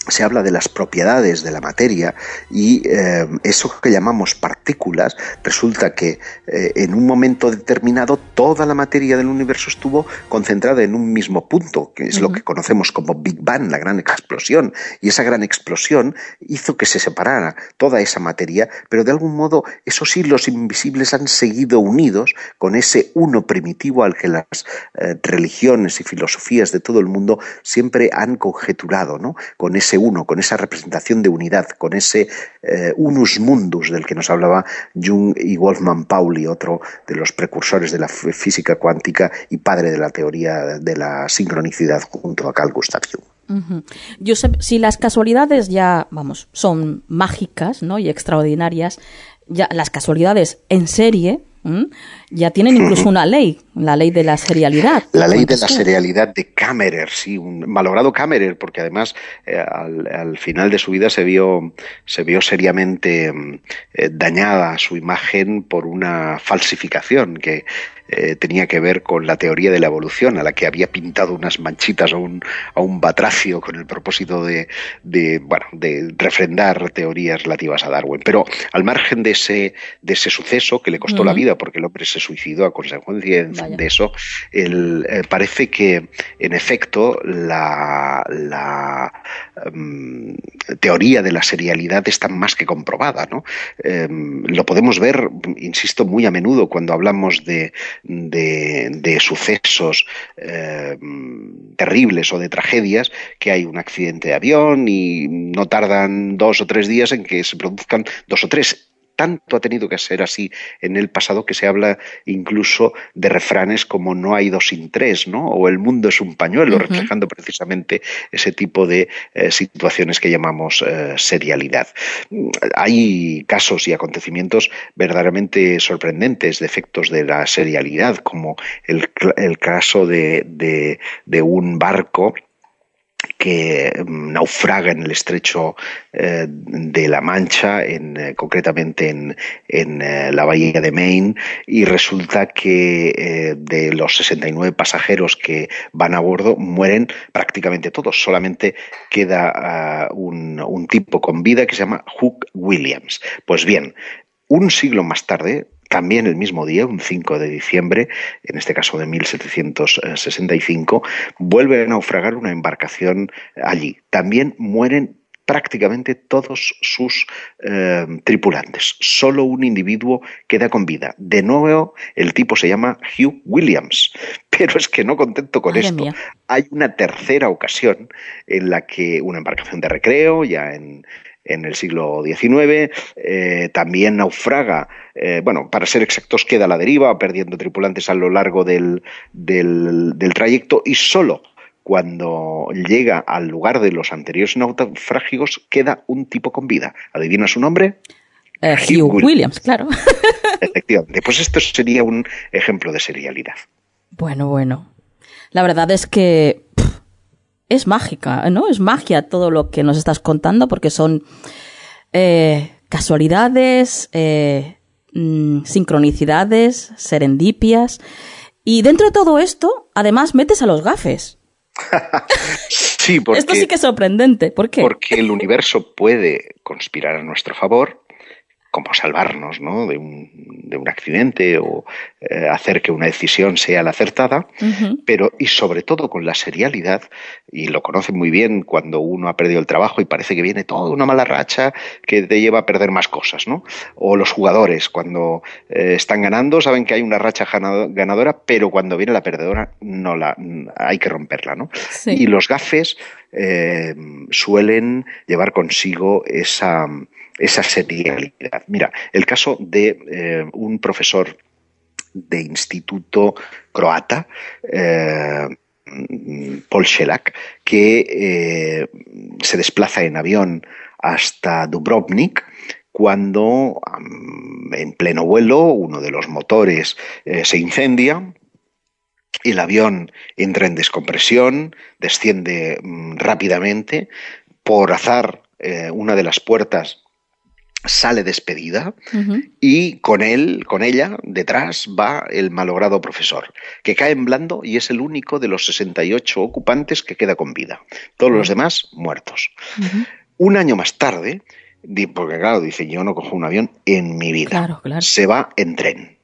se habla de las propiedades de la materia y eso que llamamos partículas, resulta que en un momento determinado toda la materia del universo estuvo concentrada en un mismo punto, que es lo que conocemos como Big Bang, la gran explosión, y esa gran explosión hizo que se separara toda esa materia, pero de algún modo esos hilos invisibles han seguido unidos con ese uno primitivo al que las religiones y filosofías de todo el mundo siempre han conjeturado, ¿no? Con ese uno, con esa representación de unidad, con ese unus mundus del que nos hablaba Jung y Wolfgang Pauli, otro de los precursores de la física cuántica y padre de la teoría de la sincronicidad junto a Carl Gustav Jung. Josep, si las casualidades ya, vamos, son mágicas, ¿no?, y extraordinarias, ya las casualidades en serie ya tienen incluso una ley, la ley de la serialidad. La ley de la serialidad de Kammerer, sí, un malogrado Kammerer, porque además al final de su vida se vio seriamente dañada su imagen por una falsificación que tenía que ver con la teoría de la evolución, a la que había pintado unas manchitas a un batracio con el propósito de refrendar teorías relativas a Darwin. Pero al margen de ese suceso que le costó la vida, porque el hombre se suicidó a consecuencia de eso, parece que en efecto la teoría de la serialidad está más que comprobada, ¿no? Lo podemos ver, insisto, muy a menudo cuando hablamos de sucesos terribles o de tragedias, que hay un accidente de avión y no tardan 2 o 3 días en que se produzcan 2 o 3. Tanto ha tenido que ser así en el pasado que se habla incluso de refranes como no hay 2 sin 3, ¿no? O el mundo es un pañuelo, reflejando precisamente ese tipo de situaciones que llamamos serialidad. Hay casos y acontecimientos verdaderamente sorprendentes de efectos de la serialidad, como el caso de un barco que naufraga en el estrecho de La Mancha, concretamente en la bahía de Maine, y resulta que de los 69 pasajeros que van a bordo mueren prácticamente todos. Solamente queda un tipo con vida que se llama Hugh Williams. Pues bien, un siglo más tarde, también el mismo día, un 5 de diciembre, en este caso de 1765, vuelve a naufragar una embarcación allí. También mueren prácticamente todos sus tripulantes. Solo un individuo queda con vida. De nuevo, el tipo se llama Hugh Williams. Pero es que no contento con esto, hay una tercera ocasión en la que una embarcación de recreo, ya en el siglo XIX, también naufraga, para ser exactos, queda a la deriva, perdiendo tripulantes a lo largo del trayecto, y solo cuando llega al lugar de los anteriores naufragios queda un tipo con vida. ¿Adivina su nombre? Hugh Williams, claro. Efectivamente, pues esto sería un ejemplo de serialidad. Bueno. La verdad es que es mágica, ¿no? Es magia todo lo que nos estás contando, porque son casualidades, sincronicidades, serendipias. Y dentro de todo esto, además, metes a los gafes. Sí, porque esto sí que es sorprendente. ¿Por qué? Porque el universo puede conspirar a nuestro favor, como salvarnos, ¿no?, de un accidente o hacer que una decisión sea la acertada, pero y sobre todo con la serialidad, y lo conocen muy bien cuando uno ha perdido el trabajo y parece que viene toda una mala racha que te lleva a perder más cosas, ¿no? O los jugadores cuando están ganando saben que hay una racha ganadora, pero cuando viene la perdedora hay que romperla, ¿no? Sí. Y los gafes suelen llevar consigo esa serialidad. Mira, el caso de un profesor de instituto croata, Paul Shellac, que se desplaza en avión hasta Dubrovnik cuando en pleno vuelo uno de los motores se incendia. El avión entra en descompresión, desciende rápidamente. Por azar, una de las puertas sale despedida y con ella, detrás va el malogrado profesor, que cae en blando y es el único de los 68 ocupantes que queda con vida. Todos los demás muertos. Un año más tarde, porque claro, dice, yo no cojo un avión en mi vida. Claro. Se va en tren.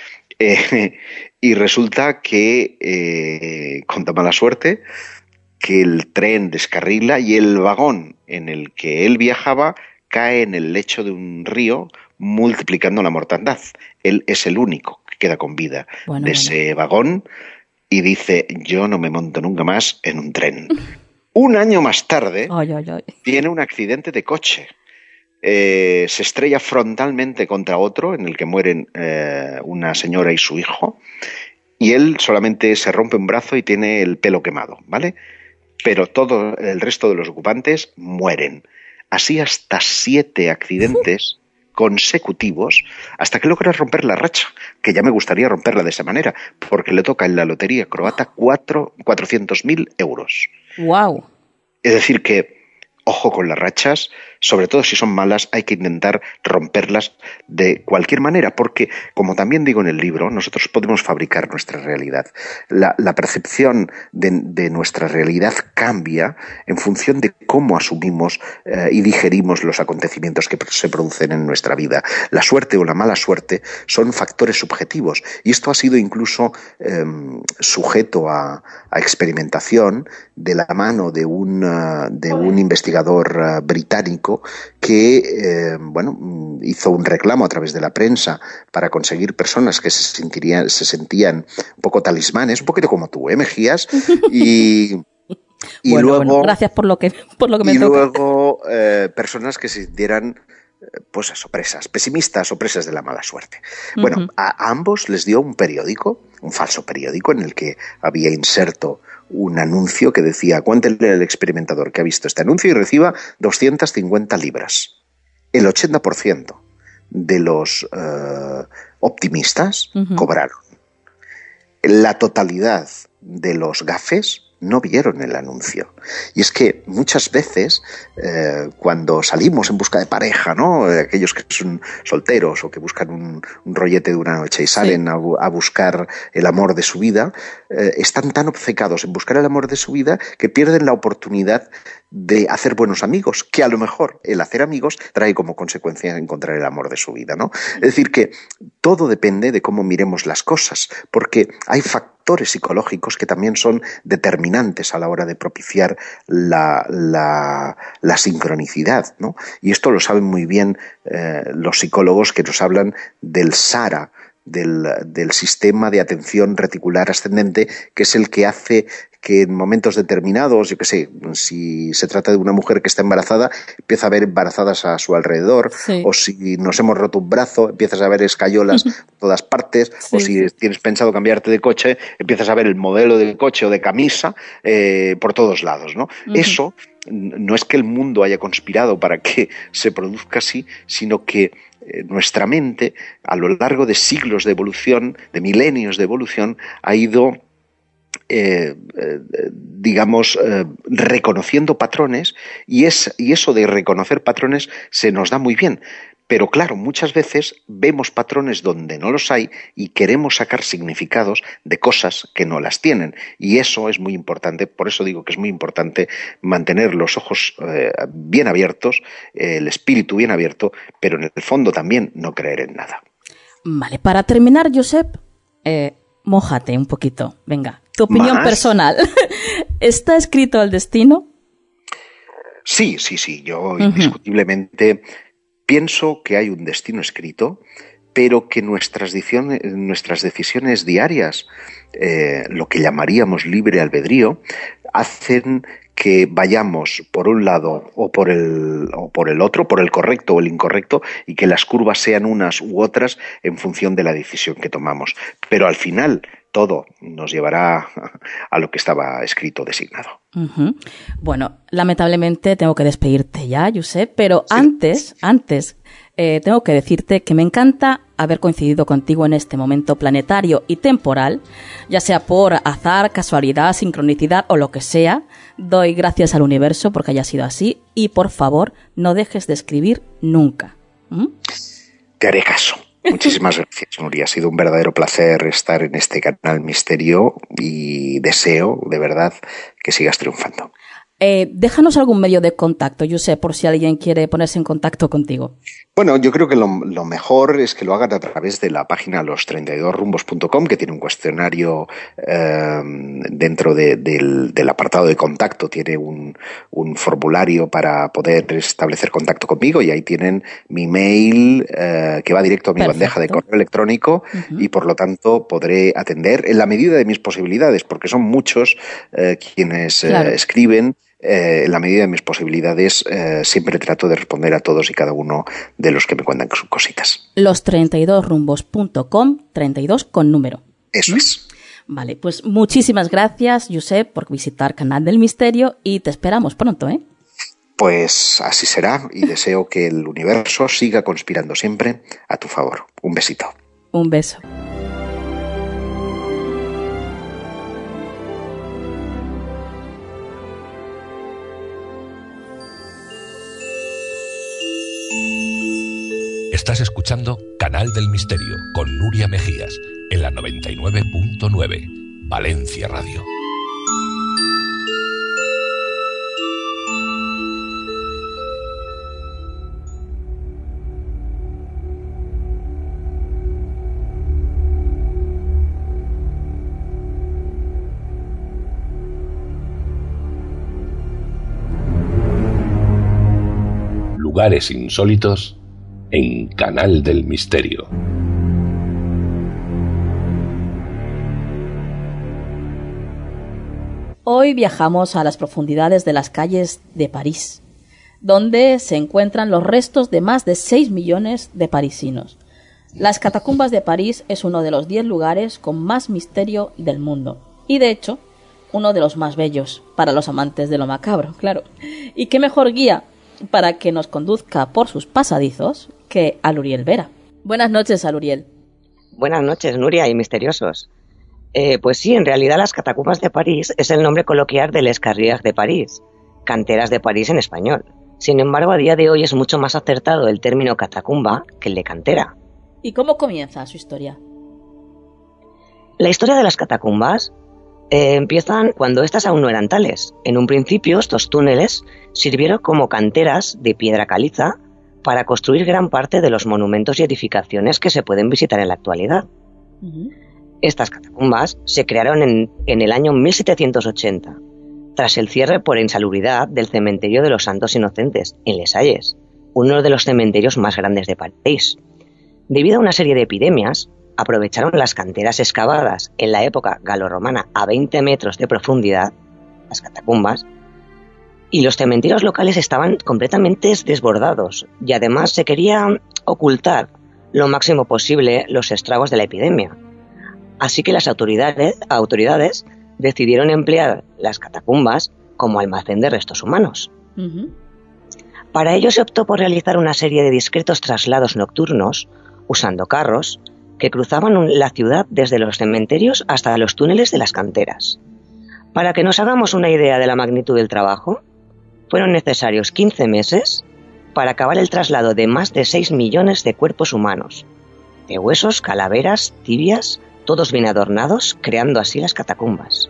Y resulta que, con tan mala suerte, que el tren descarrila y el vagón en el que él viajaba cae en el lecho de un río, multiplicando la mortandad. Él es el único que queda con vida de ese vagón y dice, yo no me monto nunca más en un tren. Un año más tarde, tiene un accidente de coche. Se estrella frontalmente contra otro, en el que mueren una señora y su hijo, y él solamente se rompe un brazo y tiene el pelo quemado, ¿vale? Pero todo el resto de los ocupantes mueren. Así hasta 7 accidentes consecutivos, hasta que logra romper la racha, que ya me gustaría romperla de esa manera, porque le toca en la lotería croata 400.000 euros. ¡Wow! Es decir que, ojo con las rachas, sobre todo si son malas, hay que intentar romperlas de cualquier manera, porque, como también digo en el libro, nosotros podemos fabricar nuestra realidad. La percepción de nuestra realidad cambia en función de cómo asumimos y digerimos los acontecimientos que se producen en nuestra vida. La suerte o la mala suerte son factores subjetivos, y esto ha sido incluso sujeto a experimentación de la mano de un investigador británico que hizo un reclamo a través de la prensa para conseguir personas que se sentían un poco talismanes, un poquito como tú, Mejías, y luego gracias por lo que me toca. Y luego personas que se sintieran pues eso, presas, pesimistas o presas de la mala suerte. Bueno, a ambos les dio un periódico, un falso periódico, en el que había inserto un anuncio que decía, cuéntenle al experimentador que ha visto este anuncio y reciba 250 libras. El 80% de los optimistas cobraron. La totalidad de los gafes no vieron el anuncio. Y es que muchas veces cuando salimos en busca de pareja, ¿no? Aquellos que son solteros o que buscan un rollete de una noche y salen a buscar el amor de su vida, están tan obcecados en buscar el amor de su vida que pierden la oportunidad de hacer buenos amigos, que a lo mejor el hacer amigos trae como consecuencia encontrar el amor de su vida, ¿no? Es decir, que todo depende de cómo miremos las cosas, porque hay factores psicológicos que también son determinantes a la hora de propiciar la sincronicidad, ¿no? Y esto lo saben muy bien los psicólogos que nos hablan del SARA, del sistema de atención reticular ascendente, que es el que hace que en momentos determinados, yo qué sé, si se trata de una mujer que está embarazada, empieza a ver embarazadas a su alrededor, o si nos hemos roto un brazo, empiezas a ver escayolas por todas partes, o si tienes pensado cambiarte de coche, empiezas a ver el modelo del coche o de camisa por todos lados, ¿no? Eso no es que el mundo haya conspirado para que se produzca así, sino que nuestra mente, a lo largo de siglos de evolución, de milenios de evolución, ha ido reconociendo patrones, y eso de reconocer patrones se nos da muy bien. Pero claro, muchas veces vemos patrones donde no los hay y queremos sacar significados de cosas que no las tienen. Y eso es muy importante, por eso digo que es muy importante mantener los ojos bien abiertos, el espíritu bien abierto, pero en el fondo también no creer en nada. Vale, para terminar, Josep, mójate un poquito. Venga, tu opinión personal. ¿Está escrito el destino? Sí. Yo indiscutiblemente pienso que hay un destino escrito, pero que nuestras decisiones diarias, lo que llamaríamos libre albedrío, hacen que vayamos por un lado o por el otro, por el correcto o el incorrecto, y que las curvas sean unas u otras en función de la decisión que tomamos. Pero al final todo nos llevará a lo que estaba escrito, designado. Bueno, lamentablemente tengo que despedirte ya, Josep, pero antes tengo que decirte que me encanta haber coincidido contigo en este momento planetario y temporal, ya sea por azar, casualidad, sincronicidad o lo que sea. Doy gracias al universo porque haya sido así, y por favor no dejes de escribir nunca. Te haré caso. Muchísimas gracias, Nuria. Ha sido un verdadero placer estar en este canal Misterio y deseo, de verdad, que sigas triunfando. Déjanos algún medio de contacto, Josep, por si alguien quiere ponerse en contacto contigo. Bueno, yo creo que lo mejor es que lo hagan a través de la página los32rumbos.com, que tiene un cuestionario dentro del apartado de contacto, tiene un formulario para poder establecer contacto conmigo, y ahí tienen mi mail que va directo a mi bandeja de correo electrónico, y por lo tanto podré atender en la medida de mis posibilidades, porque son muchos quienes escriben. En la medida de mis posibilidades, siempre trato de responder a todos y cada uno de los que me cuentan sus cositas. Los32rumbos.com, 32 con número. Eso es. Vale, pues muchísimas gracias, Josep, por visitar Canal del Misterio, y te esperamos pronto, ¿eh? Pues así será, y deseo que el universo siga conspirando siempre a tu favor. Un besito. Un beso. Estás escuchando Canal del Misterio con Nuria Mejías en la 99.9 Valencia Radio. Lugares insólitos en Canal del Misterio. Hoy viajamos a las profundidades de las calles de París, donde se encuentran los restos de más de 6 millones de parisinos. Las catacumbas de París es uno de los 10 lugares con más misterio del mundo, y de hecho, uno de los más bellos para los amantes de lo macabro, claro. Y qué mejor guía para que nos conduzca por sus pasadizos que Aluriel Vera. Buenas noches, Aluriel. Buenas noches, Nuria y misteriosos. Pues sí, en realidad las catacumbas de París es el nombre coloquial de Les Carrières de París, canteras de París en español. Sin embargo, a día de hoy es mucho más acertado el término catacumba que el de cantera. ¿Y cómo comienza su historia? La historia de las catacumbas empiezan cuando estas aún no eran tales. En un principio, estos túneles sirvieron como canteras de piedra caliza para construir gran parte de los monumentos y edificaciones que se pueden visitar en la actualidad. Estas catacumbas se crearon en el año 1780, tras el cierre por insalubridad del cementerio de los Santos Inocentes, en Les Halles, uno de los cementerios más grandes de París. Debido a una serie de epidemias, aprovecharon las canteras excavadas en la época galorromana a 20 metros de profundidad, las catacumbas, y los cementerios locales estaban completamente desbordados, y además se quería ocultar lo máximo posible los estragos de la epidemia. Así que las autoridades decidieron emplear las catacumbas como almacén de restos humanos. Para ello se optó por realizar una serie de discretos traslados nocturnos, usando carros, que cruzaban la ciudad desde los cementerios hasta los túneles de las canteras. Para que nos hagamos una idea de la magnitud del trabajo, fueron necesarios 15 meses para acabar el traslado de más de 6 millones de cuerpos humanos, de huesos, calaveras, tibias, todos bien adornados, creando así las catacumbas.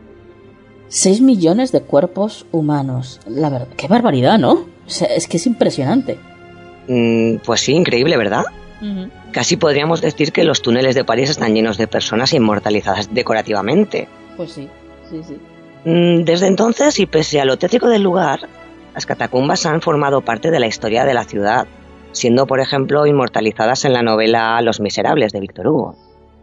6 millones de cuerpos humanos. La verdad, qué barbaridad, ¿no? O sea, es que es impresionante. Pues sí, increíble, ¿verdad? Casi podríamos decir que los túneles de París están llenos de personas inmortalizadas decorativamente. Pues sí, sí, sí. Desde entonces, y pese a lo tétrico del lugar, las catacumbas han formado parte de la historia de la ciudad, siendo, por ejemplo, inmortalizadas en la novela Los Miserables de Víctor Hugo.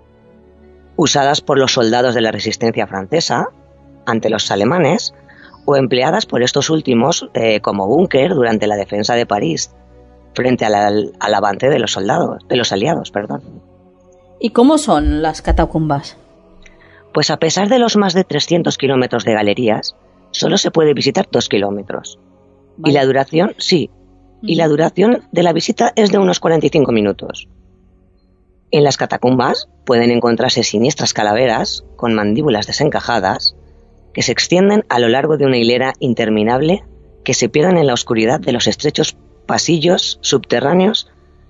Usadas por los soldados de la resistencia francesa ante los alemanes, o empleadas por estos últimos como búnker durante la defensa de París, frente al avance de los aliados. ¿Y cómo son las catacumbas? Pues a pesar de los más de 300 kilómetros de galerías, solo se puede visitar 2 kilómetros. Vale. Y la duración, y la duración de la visita es de unos 45 minutos. En las catacumbas pueden encontrarse siniestras calaveras con mandíbulas desencajadas que se extienden a lo largo de una hilera interminable que se pierden en la oscuridad de los estrechos pasillos subterráneos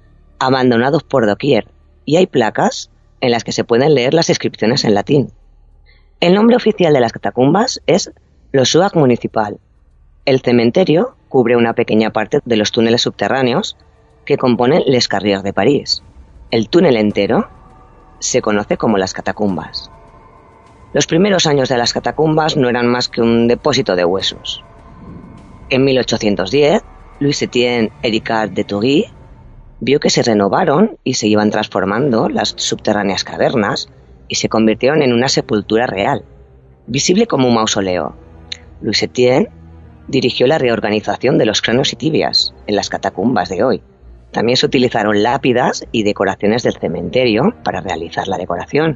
abandonados por doquier, y hay placas en las que se pueden leer las inscripciones en latín. El nombre oficial de las catacumbas es l'Ossuaire Municipal. El cementerio cubre una pequeña parte de los túneles subterráneos que componen Les Carrières de París. El túnel entero se conoce como las catacumbas. Los primeros años de las catacumbas no eran más que un depósito de huesos. En 1810, Louis-Étienne Héricard de Toury vio que se renovaron y se iban transformando las subterráneas cavernas y se convirtieron en una sepultura real, visible como un mausoleo. Louis-Étienne dirigió la reorganización de los cráneos y tibias en las catacumbas de hoy. También se utilizaron lápidas y decoraciones del cementerio para realizar la decoración.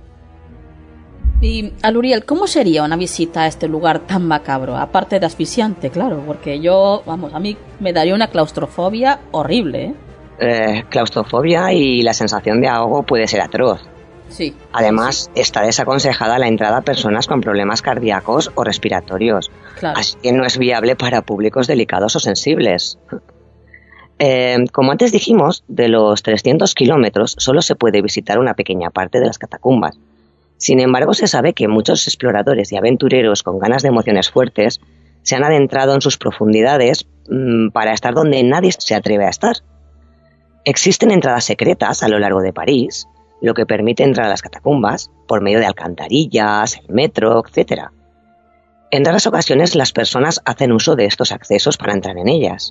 Y, Aluriel, ¿cómo sería una visita a este lugar tan macabro? Aparte de asfixiante, claro, porque a mí me daría una claustrofobia horrible, Claustrofobia y la sensación de ahogo puede ser atroz. Sí. Además, está desaconsejada la entrada a personas con problemas cardíacos o respiratorios. Claro. Así que no es viable para públicos delicados o sensibles. Como antes dijimos, de los 300 kilómetros solo se puede visitar una pequeña parte de las catacumbas. Sin embargo, se sabe que muchos exploradores y aventureros con ganas de emociones fuertes se han adentrado en sus profundidades para estar donde nadie se atreve a estar. Existen entradas secretas a lo largo de París, lo que permite entrar a las catacumbas por medio de alcantarillas, el metro, etc. En raras ocasiones las personas hacen uso de estos accesos para entrar en ellas.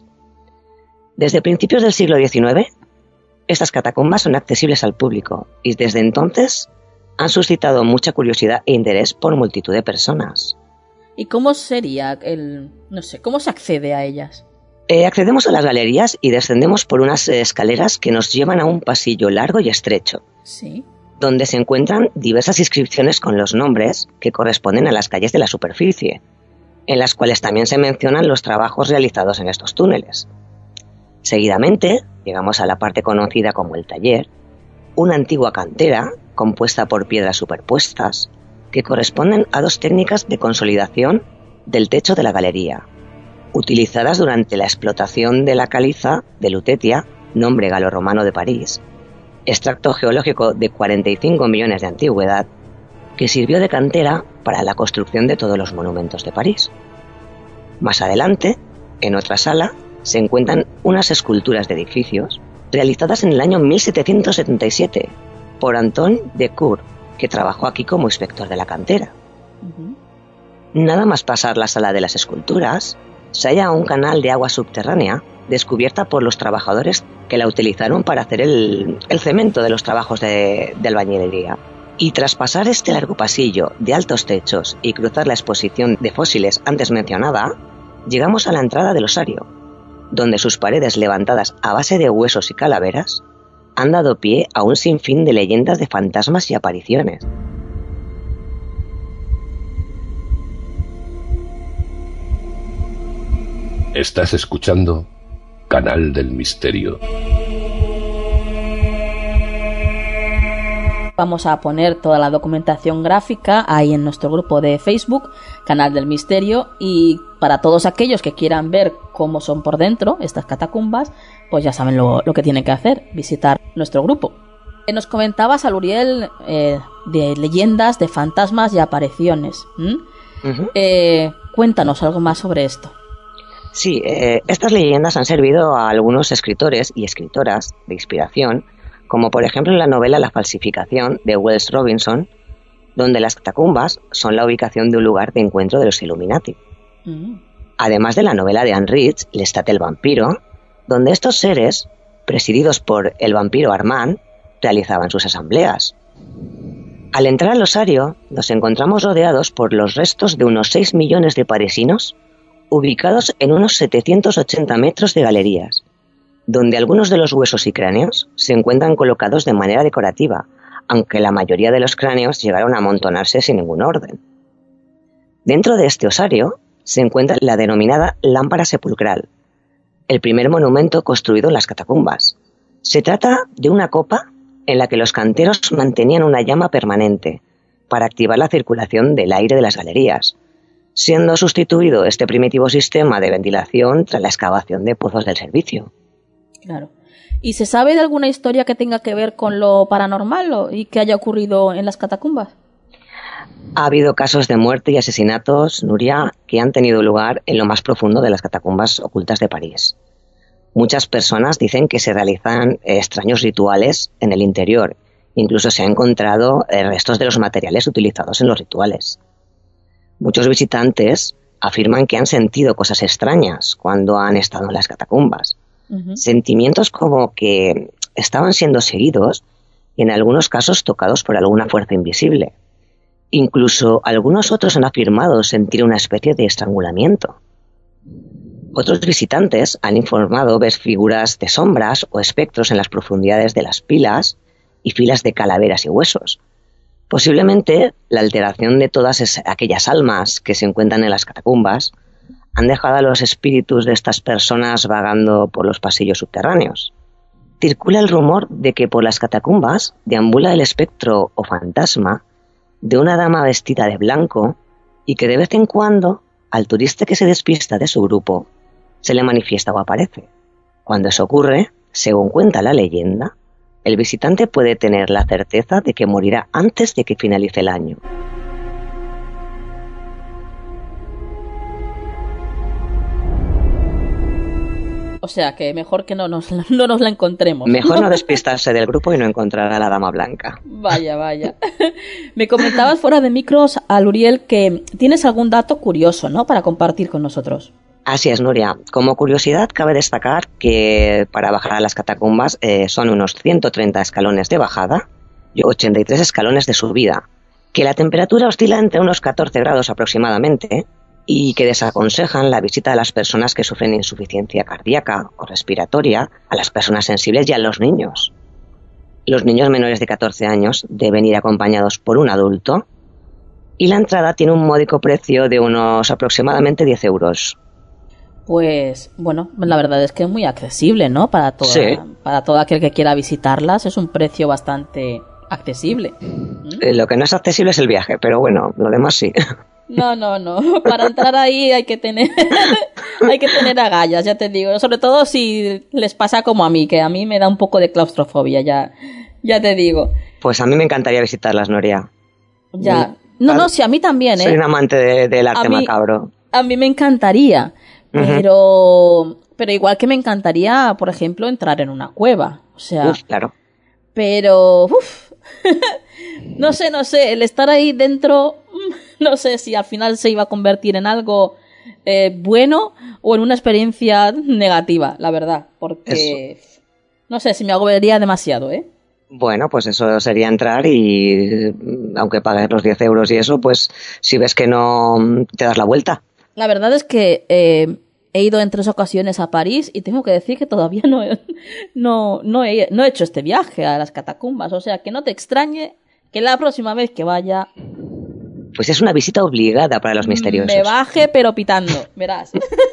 Desde principios del siglo XIX, estas catacumbas son accesibles al público y desde entonces han suscitado mucha curiosidad e interés por multitud de personas. ¿Y cómo sería cómo se accede a ellas? Accedemos a las galerías y descendemos por unas escaleras que nos llevan a un pasillo largo y estrecho, Sí. donde se encuentran diversas inscripciones con los nombres que corresponden a las calles de la superficie, en las cuales también se mencionan los trabajos realizados en estos túneles. Seguidamente, llegamos a la parte conocida como el taller, una antigua cantera compuesta por piedras superpuestas que corresponden a dos técnicas de consolidación del techo de la galería, utilizadas durante la explotación de la caliza de Lutetia, nombre galorromano de París, extracto geológico de 45 millones de antigüedad, que sirvió de cantera para la construcción de todos los monumentos de París. Más adelante, en otra sala, se encuentran unas esculturas de edificios realizadas en el año 1777 por Antoine Decour, que trabajó aquí como inspector de la cantera. Uh-huh. Nada más pasar la sala de las esculturas, se halla un canal de agua subterránea descubierta por los trabajadores que la utilizaron para hacer el cemento de los trabajos de albañilería. Y tras pasar este largo pasillo de altos techos y cruzar la exposición de fósiles antes mencionada, llegamos a la entrada del osario, donde sus paredes levantadas a base de huesos y calaveras han dado pie a un sinfín de leyendas de fantasmas y apariciones. Estás escuchando Canal del Misterio. Vamos a poner toda la documentación gráfica ahí en nuestro grupo de Facebook, Canal del Misterio, y para todos aquellos que quieran ver cómo son por dentro estas catacumbas, pues ya saben lo que tienen que hacer, visitar nuestro grupo. Nos comentabas, Aluriel, de leyendas, de fantasmas y apariciones. Uh-huh. Cuéntanos algo más sobre esto. Sí, estas leyendas han servido a algunos escritores y escritoras de inspiración, como por ejemplo en la novela La falsificación de Wells Robinson, donde las catacumbas son la ubicación de un lugar de encuentro de los Illuminati. Además de la novela de Anne Rich, Lestat el vampiro, donde estos seres, presididos por el vampiro Armand, realizaban sus asambleas. Al entrar al osario, nos encontramos rodeados por los restos de unos 6 millones de parisinos, ubicados en unos 780 metros de galerías, donde algunos de los huesos y cráneos se encuentran colocados de manera decorativa, aunque la mayoría de los cráneos llegaron a amontonarse sin ningún orden. Dentro de este osario se encuentra la denominada lámpara sepulcral, el primer monumento construido en las catacumbas. Se trata de una copa en la que los canteros mantenían una llama permanente para activar la circulación del aire de las galerías, siendo sustituido este primitivo sistema de ventilación tras la excavación de pozos del servicio. Claro. ¿Y se sabe de alguna historia que tenga que ver con lo paranormal y que haya ocurrido en las catacumbas? Ha habido casos de muerte y asesinatos, Nuria, que han tenido lugar en lo más profundo de las catacumbas ocultas de París. Muchas personas dicen que se realizan extraños rituales en el interior. Incluso se han encontrado restos de los materiales utilizados en los rituales. Muchos visitantes afirman que han sentido cosas extrañas cuando han estado en las catacumbas. Uh-huh. Sentimientos como que estaban siendo seguidos y en algunos casos tocados por alguna fuerza invisible. Incluso algunos otros han afirmado sentir una especie de estrangulamiento. Otros visitantes han informado ver figuras de sombras o espectros en las profundidades de las pilas y filas de calaveras y huesos. Posiblemente la alteración de todas aquellas almas que se encuentran en las catacumbas han dejado a los espíritus de estas personas vagando por los pasillos subterráneos. Circula el rumor de que por las catacumbas deambula el espectro o fantasma de una dama vestida de blanco y que de vez en cuando al turista que se despista de su grupo se le manifiesta o aparece. Cuando eso ocurre, según cuenta la leyenda, el visitante puede tener la certeza de que morirá antes de que finalice el año. O sea, que mejor que no nos la encontremos. Mejor no despistarse del grupo y no encontrar a la dama blanca. Vaya, vaya. Me comentabas fuera de micros, Aluriel, que tienes algún dato curioso, ¿no?, para compartir con nosotros. Así es, Nuria. Como curiosidad, cabe destacar que para bajar a las catacumbas son unos 130 escalones de bajada y 83 escalones de subida, que la temperatura oscila entre unos 14 grados aproximadamente y que desaconsejan la visita a las personas que sufren insuficiencia cardíaca o respiratoria, a las personas sensibles y a los niños. Los niños menores de 14 años deben ir acompañados por un adulto y la entrada tiene un módico precio de unos aproximadamente 10 euros. Pues, bueno, la verdad es que es muy accesible, ¿no? Para todo aquel que quiera visitarlas es un precio bastante accesible. Lo que no es accesible es el viaje, pero bueno, lo demás sí. No. Para entrar ahí hay que tener agallas, ya te digo. Sobre todo si les pasa como a mí, que a mí me da un poco de claustrofobia, ya te digo. Pues a mí me encantaría visitarlas, Noria. Ya. No, sí, a mí también, Soy un amante del arte macabro. A mí me encantaría, pero igual que me encantaría, por ejemplo, entrar en una cueva. O sea, claro. Pero, no sé, el estar ahí dentro, no sé si al final se iba a convertir en algo bueno o en una experiencia negativa, la verdad, porque no sé, si me agobiaría demasiado, ¿eh? Bueno, pues eso sería entrar y aunque pagues los 10 euros y eso, pues si ves que no te das la vuelta. La verdad es que he ido en 3 ocasiones a París y tengo que decir que todavía no he hecho este viaje a las catacumbas. O sea, que no te extrañe que la próxima vez que vaya... Pues es una visita obligada para los misteriosos. Me baje pero pitando, verás.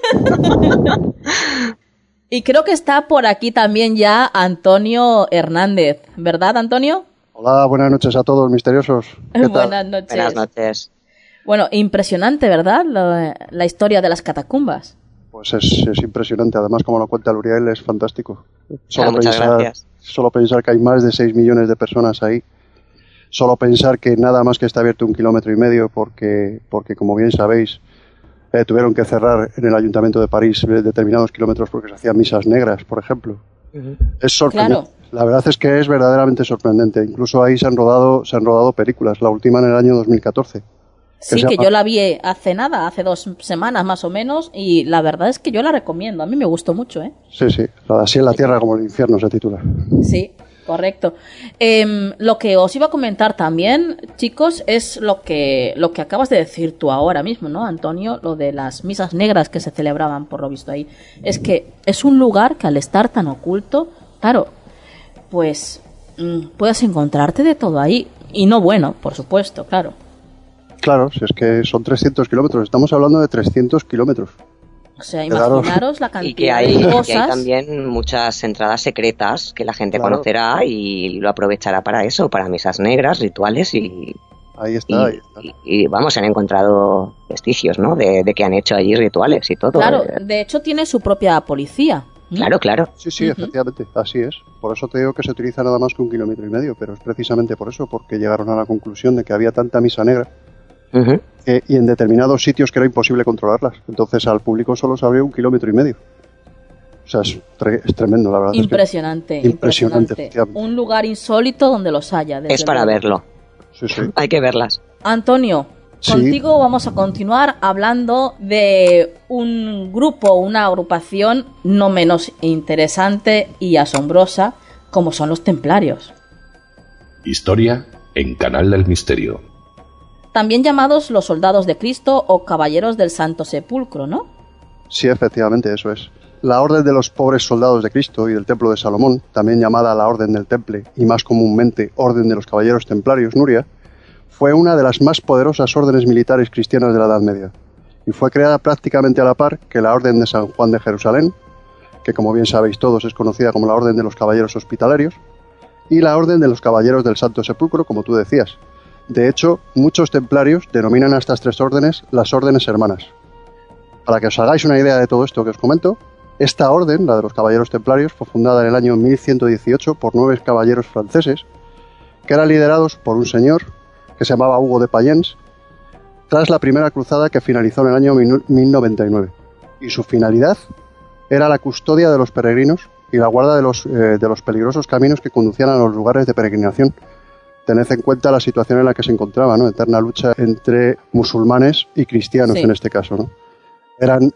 Y creo que está por aquí también ya Antonio Hernández. ¿Verdad, Antonio? Hola, buenas noches a todos, misteriosos. ¿Qué tal? Buenas noches. Buenas noches. Bueno, impresionante, ¿verdad? La historia de las catacumbas. Pues es impresionante, además como lo cuenta Luriel es fantástico. Muchas gracias. Solo pensar que hay más de 6 millones de personas ahí. Solo pensar que nada más que está abierto 1,5 kilómetros porque como bien sabéis, tuvieron que cerrar en el Ayuntamiento de París determinados kilómetros porque se hacían misas negras, por ejemplo. Es sorprendente. Claro. La verdad es que es verdaderamente sorprendente. Incluso ahí se han rodado películas, la última en el año 2014. Sí, que yo la vi hace 2 semanas más o menos, y la verdad es que yo la recomiendo. A mí me gustó mucho, ¿eh? Sí, así en la tierra como el infierno se titula. Sí, correcto. Lo que os iba a comentar también, chicos, es lo que acabas de decir tú ahora mismo, ¿no, Antonio? Lo de las misas negras que se celebraban, por lo visto ahí. Es que es un lugar que al estar tan oculto, claro, pues puedes encontrarte de todo ahí. Y no bueno, por supuesto, claro. Claro, si es que son 300 kilómetros, estamos hablando de 300 kilómetros. O sea, imaginaros la cantidad y que hay, de cosas. Y hay también muchas entradas secretas que la gente conocerá y lo aprovechará para eso, para misas negras, rituales y... Ahí está. Y vamos, se han encontrado vestigios, ¿no? De que han hecho allí rituales y todo. Claro, de hecho tiene su propia policía. Claro. Sí, efectivamente, así es. Por eso te digo que se utiliza nada más que 1,5 kilómetros, pero es precisamente por eso, porque llegaron a la conclusión de que había tanta misa negra y en determinados sitios que era imposible controlarlas. Entonces al público solo se abrió 1,5 kilómetros. O sea, es tremendo, la verdad. Impresionante. Un lugar insólito donde los haya. Es para verlo. Sí. Hay que verlas. Antonio, contigo vamos a continuar hablando de un grupo, una agrupación no menos interesante y asombrosa como son los templarios. Historia en Canal del Misterio. También llamados los soldados de Cristo o caballeros del Santo Sepulcro, ¿no? Sí, efectivamente, eso es. La Orden de los Pobres Soldados de Cristo y del Templo de Salomón, también llamada la Orden del Temple y más comúnmente Orden de los Caballeros Templarios, Nuria, fue una de las más poderosas órdenes militares cristianas de la Edad Media y fue creada prácticamente a la par que la Orden de San Juan de Jerusalén, que como bien sabéis todos es conocida como la Orden de los Caballeros Hospitalarios, y la Orden de los Caballeros del Santo Sepulcro, como tú decías. De hecho, muchos templarios denominan a estas tres órdenes las órdenes hermanas. Para que os hagáis una idea de todo esto que os comento, esta orden, la de los Caballeros Templarios, fue fundada en el año 1118 por 9 caballeros franceses, que eran liderados por un señor que se llamaba Hugo de Payens, tras la primera cruzada que finalizó en el año 1099. Y su finalidad era la custodia de los peregrinos y la guarda de los peligrosos caminos que conducían a los lugares de peregrinación. Tened en cuenta la situación en la que se encontraba, ¿no? Eterna lucha entre musulmanes y cristianos, en este caso, ¿no? Eran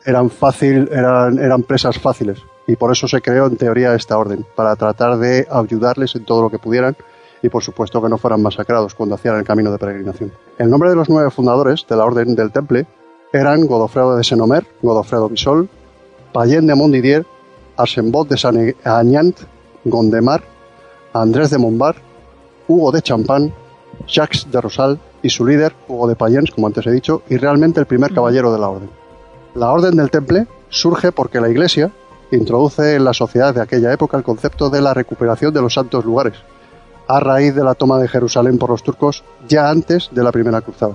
presas fáciles y por eso se creó en teoría esta orden, para tratar de ayudarles en todo lo que pudieran y por supuesto que no fueran masacrados cuando hacían el camino de peregrinación. El nombre de los 9 fundadores de la Orden del Temple eran Godofredo de Saint-Omer, Godofredo Bisol, Payen de Montdidier, Arcembot de Saint-Agnant, Gondemar, Andrés de Montbar, Hugo de Champagne, Jacques de Rosal y su líder, Hugo de Payens, como antes he dicho, y realmente el primer caballero de la Orden. La Orden del Temple surge porque la Iglesia introduce en la sociedad de aquella época el concepto de la recuperación de los santos lugares, a raíz de la toma de Jerusalén por los turcos ya antes de la primera cruzada.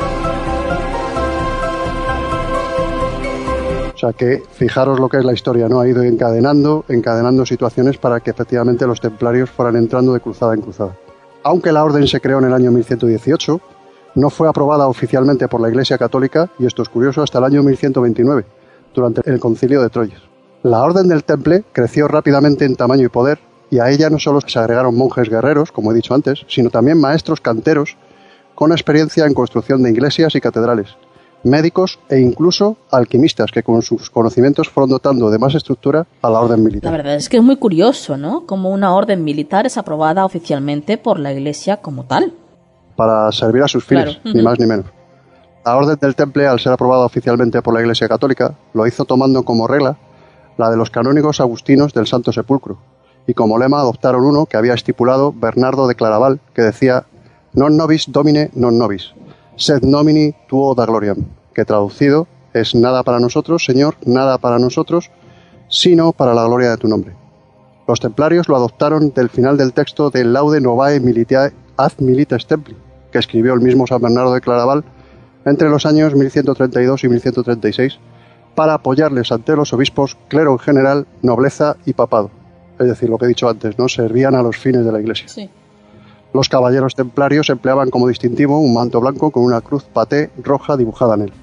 O sea que fijaros lo que es la historia, ¿no? Ha ido encadenando situaciones para que efectivamente los templarios fueran entrando de cruzada en cruzada. Aunque la orden se creó en el año 1118, no fue aprobada oficialmente por la Iglesia Católica, y esto es curioso, hasta el año 1129, durante el Concilio de Troyes. La Orden del Temple creció rápidamente en tamaño y poder, y a ella no solo se agregaron monjes guerreros, como he dicho antes, sino también maestros canteros con experiencia en construcción de iglesias y catedrales, médicos e incluso alquimistas que con sus conocimientos fueron dotando de más estructura a la orden militar. La verdad es que es muy curioso, ¿no? Como una orden militar es aprobada oficialmente por la Iglesia como tal. Para servir a sus fines, ni más ni menos. La Orden del Temple, al ser aprobada oficialmente por la Iglesia Católica, lo hizo tomando como regla la de los canónigos agustinos del Santo Sepulcro, y como lema adoptaron uno que había estipulado Bernardo de Claraval, que decía «Non nobis domine non nobis, sed nomini tuo da gloriam», que traducido es «nada para nosotros, Señor, nada para nosotros, sino para la gloria de tu nombre». Los templarios lo adoptaron del final del texto de Laude Novae Militiae ad Milites Templi, que escribió el mismo San Bernardo de Claraval entre los años 1132 y 1136, para apoyarles ante los obispos, clero en general, nobleza y papado. Es decir, lo que he dicho antes, ¿no? Servían a los fines de la Iglesia. Sí. Los caballeros templarios empleaban como distintivo un manto blanco con una cruz paté roja dibujada en él.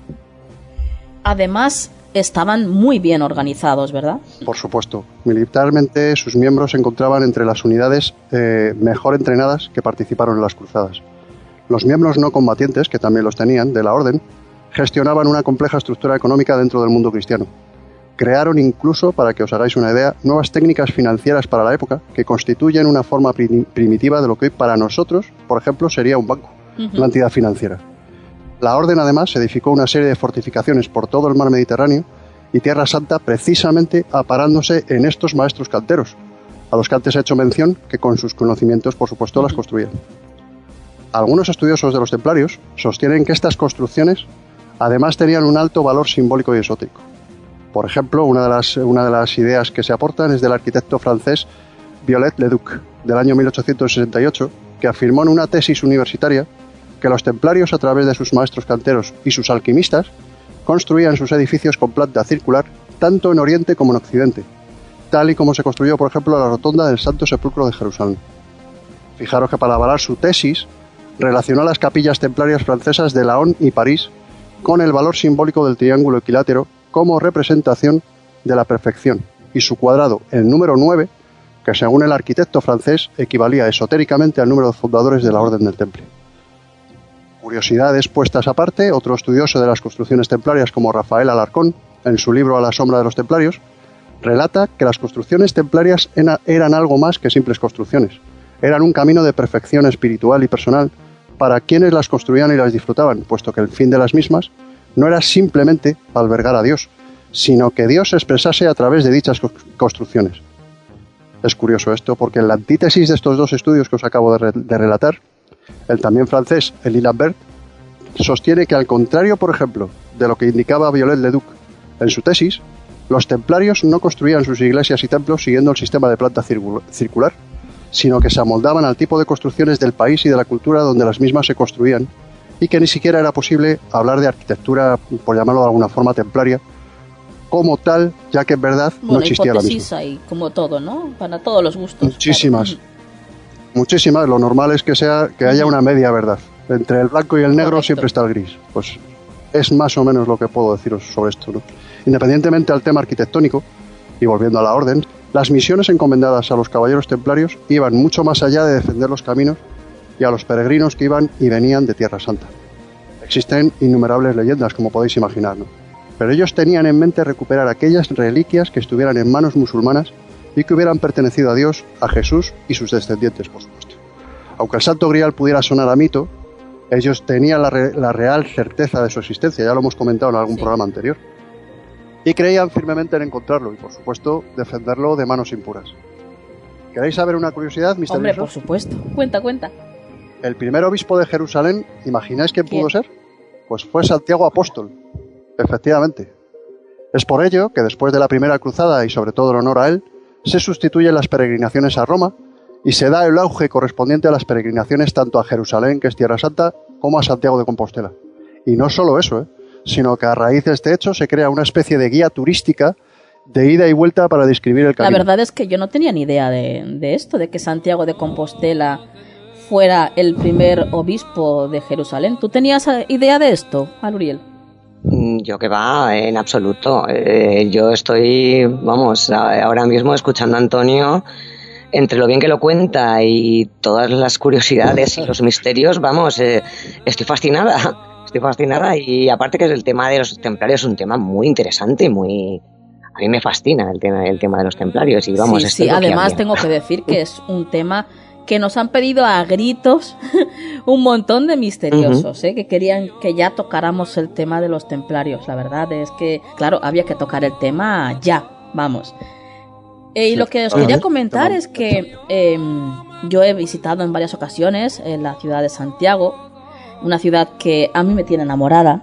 Además, estaban muy bien organizados, ¿verdad? Por supuesto. Militarmente, sus miembros se encontraban entre las unidades mejor entrenadas que participaron en las cruzadas. Los miembros no combatientes, que también los tenían, de la orden, gestionaban una compleja estructura económica dentro del mundo cristiano. Crearon incluso, para que os hagáis una idea, nuevas técnicas financieras para la época que constituyen una forma primitiva de lo que hoy para nosotros, por ejemplo, sería un banco, una entidad financiera. La orden además edificó una serie de fortificaciones por todo el mar Mediterráneo y Tierra Santa precisamente aparándose en estos maestros canteros, a los que antes he hecho mención, que con sus conocimientos, por supuesto, las construían. Algunos estudiosos de los templarios sostienen que estas construcciones además tenían un alto valor simbólico y esotérico. Por ejemplo, una de las ideas que se aportan es del arquitecto francés Viollet-le-Duc, del año 1868, que afirmó en una tesis universitaria que los templarios, a través de sus maestros canteros y sus alquimistas, construían sus edificios con planta circular tanto en Oriente como en Occidente, tal y como se construyó, por ejemplo, la rotonda del Santo Sepulcro de Jerusalén. Fijaros que para avalar su tesis, relacionó las capillas templarias francesas de Laon y París con el valor simbólico del triángulo equilátero como representación de la perfección, y su cuadrado, el número 9, que según el arquitecto francés equivalía esotéricamente al número de fundadores de la Orden del Temple. Curiosidades puestas aparte, otro estudioso de las construcciones templarias como Rafael Alarcón, en su libro A la sombra de los templarios, relata que las construcciones templarias eran algo más que simples construcciones, eran un camino de perfección espiritual y personal para quienes las construían y las disfrutaban, puesto que el fin de las mismas no era simplemente albergar a Dios, sino que Dios se expresase a través de dichas construcciones. Es curioso esto, porque en la antítesis de estos dos estudios que os acabo de relatar, el también francés Elie Lambert sostiene que, al contrario, por ejemplo, de lo que indicaba Viollet-le-Duc en su tesis, los templarios no construían sus iglesias y templos siguiendo el sistema de planta circular, sino que se amoldaban al tipo de construcciones del país y de la cultura donde las mismas se construían, y que ni siquiera era posible hablar de arquitectura, por llamarlo de alguna forma, templaria, como tal, ya que en verdad no existía la misma. Hay como todo, ¿no? Para todos los gustos. Muchísimas. Claro. Muchísimas. Lo normal es que haya una media verdad. Entre el blanco y el negro correcto, siempre está el gris. Pues es más o menos lo que puedo deciros sobre esto, ¿no? Independientemente al tema arquitectónico, y volviendo a la orden, las misiones encomendadas a los caballeros templarios iban mucho más allá de defender los caminos y a los peregrinos que iban y venían de Tierra Santa. Existen innumerables leyendas, como podéis imaginar, ¿no? Pero ellos tenían en mente recuperar aquellas reliquias que estuvieran en manos musulmanas y que hubieran pertenecido a Dios, a Jesús y sus descendientes, por supuesto. Aunque el Santo Grial pudiera sonar a mito, ellos tenían la real certeza de su existencia, ya lo hemos comentado en algún programa anterior, y creían firmemente en encontrarlo y, por supuesto, defenderlo de manos impuras. ¿Queréis saber una curiosidad, Mr. Hombre, por supuesto. Cuenta. El primer obispo de Jerusalén, ¿imagináis quién pudo ser? Pues fue Santiago Apóstol. Efectivamente. Es por ello que después de la primera cruzada, y sobre todo en honor a él, se sustituyen las peregrinaciones a Roma y se da el auge correspondiente a las peregrinaciones tanto a Jerusalén, que es Tierra Santa, como a Santiago de Compostela. Y no solo eso, sino que a raíz de este hecho se crea una especie de guía turística de ida y vuelta para describir el camino. La verdad es que yo no tenía ni idea de esto, de que Santiago de Compostela fuera el primer obispo de Jerusalén. ¿Tú tenías idea de esto, Aluriel? Yo que va, en absoluto. Yo estoy, ahora mismo escuchando a Antonio, entre lo bien que lo cuenta y todas las curiosidades y los misterios, estoy fascinada. Estoy fascinada, y aparte que el tema de los templarios es un tema muy interesante, a mí me fascina el tema de los templarios. Y sí, además tengo que decir que es un tema que nos han pedido a gritos un montón de misteriosos, que querían que ya tocáramos el tema de los templarios. La verdad es que, claro, había que tocar el tema ya, vamos. Y lo que os quería comentar es que yo he visitado en varias ocasiones la ciudad de Santiago, una ciudad que a mí me tiene enamorada,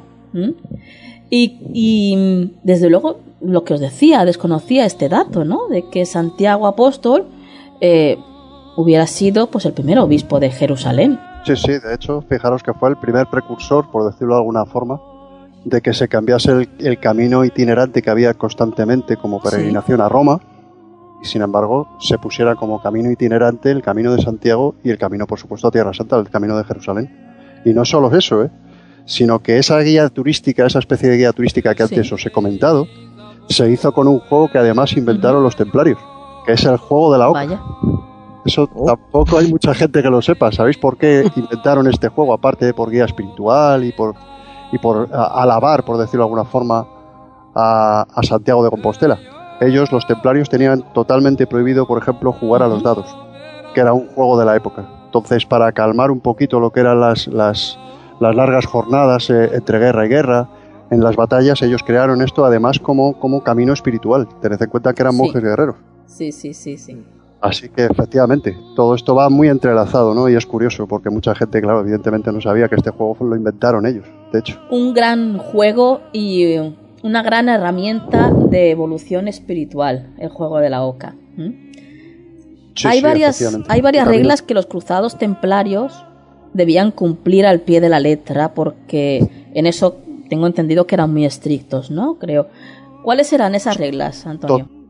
y desde luego, lo que os decía, desconocía este dato, ¿no? De que Santiago Apóstol hubiera sido pues el primer obispo de Jerusalén. Sí, de hecho, fijaros que fue el primer precursor, por decirlo de alguna forma, de que se cambiase el camino itinerante que había constantemente como peregrinación a Roma, y sin embargo se pusiera como camino itinerante el camino de Santiago y el camino, por supuesto, a Tierra Santa, el camino de Jerusalén. Y no solo eso, sino que esa guía turística, esa especie de guía turística que antes os he comentado, se hizo con un juego que además inventaron los templarios, que es el juego de la oca. Vaya. Eso tampoco hay mucha gente que lo sepa. ¿Sabéis por qué inventaron este juego? Aparte de por guía espiritual y por alabar, por decirlo de alguna forma, a Santiago de Compostela. Ellos, los templarios, tenían totalmente prohibido, por ejemplo, jugar a los dados, que era un juego de la época. Entonces, para calmar un poquito lo que eran las largas jornadas entre guerra y guerra, en las batallas, ellos crearon esto además como camino espiritual. Tened en cuenta que eran monjes guerreros. Sí. Así que, efectivamente, todo esto va muy entrelazado, ¿no? Y es curioso, porque mucha gente, claro, evidentemente no sabía que este juego lo inventaron ellos, de hecho. Un gran juego y una gran herramienta de evolución espiritual, el juego de la oca. Hay varias reglas que los cruzados templarios debían cumplir al pie de la letra, porque en eso tengo entendido que eran muy estrictos, ¿no? Creo. ¿Cuáles eran esas reglas, Antonio?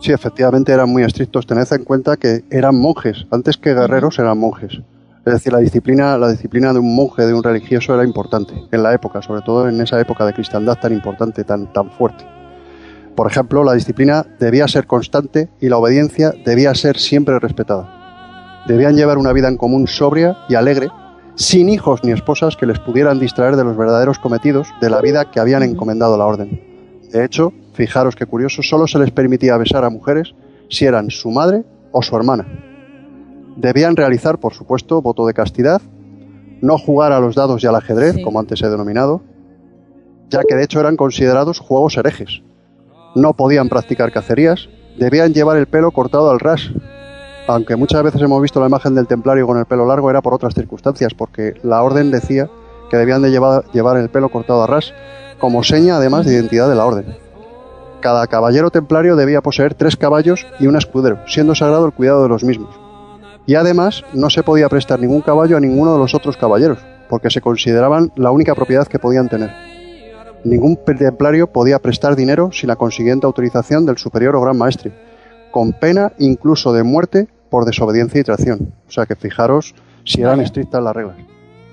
Sí, efectivamente eran muy estrictos. Tened en cuenta que eran monjes. Antes que guerreros eran monjes. Es decir, la disciplina de un monje, de un religioso, era importante en la época, sobre todo en esa época de cristiandad tan importante, tan fuerte. Por ejemplo, la disciplina debía ser constante y la obediencia debía ser siempre respetada. Debían llevar una vida en común sobria y alegre, sin hijos ni esposas que les pudieran distraer de los verdaderos cometidos de la vida que habían encomendado a la orden. De hecho, fijaros qué curioso, solo se les permitía besar a mujeres si eran su madre o su hermana. Debían realizar, por supuesto, voto de castidad, no jugar a los dados y al ajedrez, como antes he denominado, ya que de hecho eran considerados juegos herejes. No podían practicar cacerías, debían llevar el pelo cortado al ras. Aunque muchas veces hemos visto la imagen del templario con el pelo largo, era por otras circunstancias, porque la orden decía que debían de llevar el pelo cortado a ras, como seña además de identidad de la orden. Cada caballero templario debía poseer 3 caballos y un escudero, siendo sagrado el cuidado de los mismos. Y además no se podía prestar ningún caballo a ninguno de los otros caballeros, porque se consideraban la única propiedad que podían tener. Ningún templario podía prestar dinero sin la consiguiente autorización del superior o gran maestre, con pena incluso de muerte por desobediencia y traición. O sea que fijaros si eran estrictas las reglas.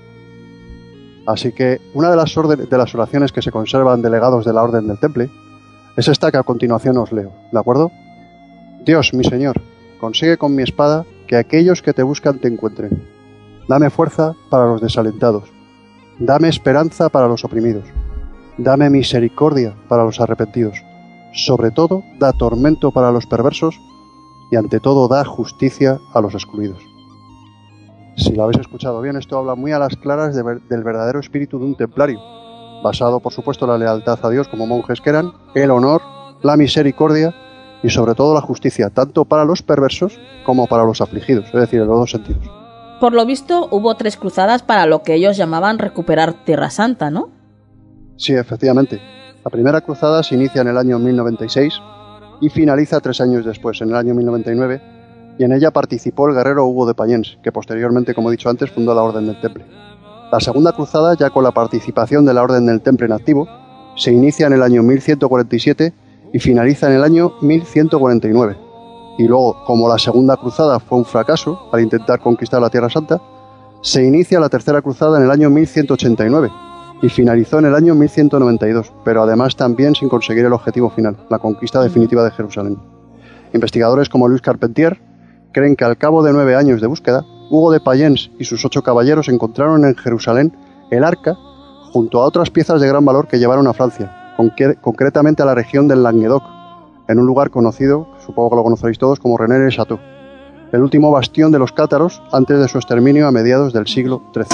Así que una de las oraciones que se conservan de legados de la Orden del Temple es esta que a continuación os leo, ¿de acuerdo? Dios, mi Señor, consigue con mi espada que aquellos que te buscan te encuentren. Dame fuerza para los desalentados. Dame esperanza para los oprimidos. Dame misericordia para los arrepentidos. Sobre todo, da tormento para los perversos y ante todo da justicia a los excluidos. Si lo habéis escuchado bien, esto habla muy a las claras del verdadero espíritu de un templario, basado por supuesto en la lealtad a Dios como monjes que eran, el honor, la misericordia y sobre todo la justicia, tanto para los perversos como para los afligidos, es decir, en los dos sentidos. Por lo visto, hubo 3 cruzadas para lo que ellos llamaban recuperar Tierra Santa, ¿no? Sí, efectivamente. La primera cruzada se inicia en el año 1096 y finaliza 3 años después, en el año 1099, y en ella participó el guerrero Hugo de Payens, que posteriormente, como he dicho antes, fundó la Orden del Temple. La segunda cruzada, ya con la participación de la Orden del Temple en activo, se inicia en el año 1147 y finaliza en el año 1149. Y luego, como la segunda cruzada fue un fracaso al intentar conquistar la Tierra Santa, se inicia la tercera cruzada en el año 1189 y finalizó en el año 1192, pero además también sin conseguir el objetivo final, la conquista definitiva de Jerusalén. Investigadores como Luis Carpentier creen que al cabo de 9 años de búsqueda, Hugo de Payens y sus 8 caballeros encontraron en Jerusalén el arca junto a otras piezas de gran valor que llevaron a Francia, concretamente a la región del Languedoc, en un lugar conocido, supongo que lo conoceréis todos, como Rennes-le-Château, el último bastión de los cátaros antes de su exterminio a mediados del siglo XIII.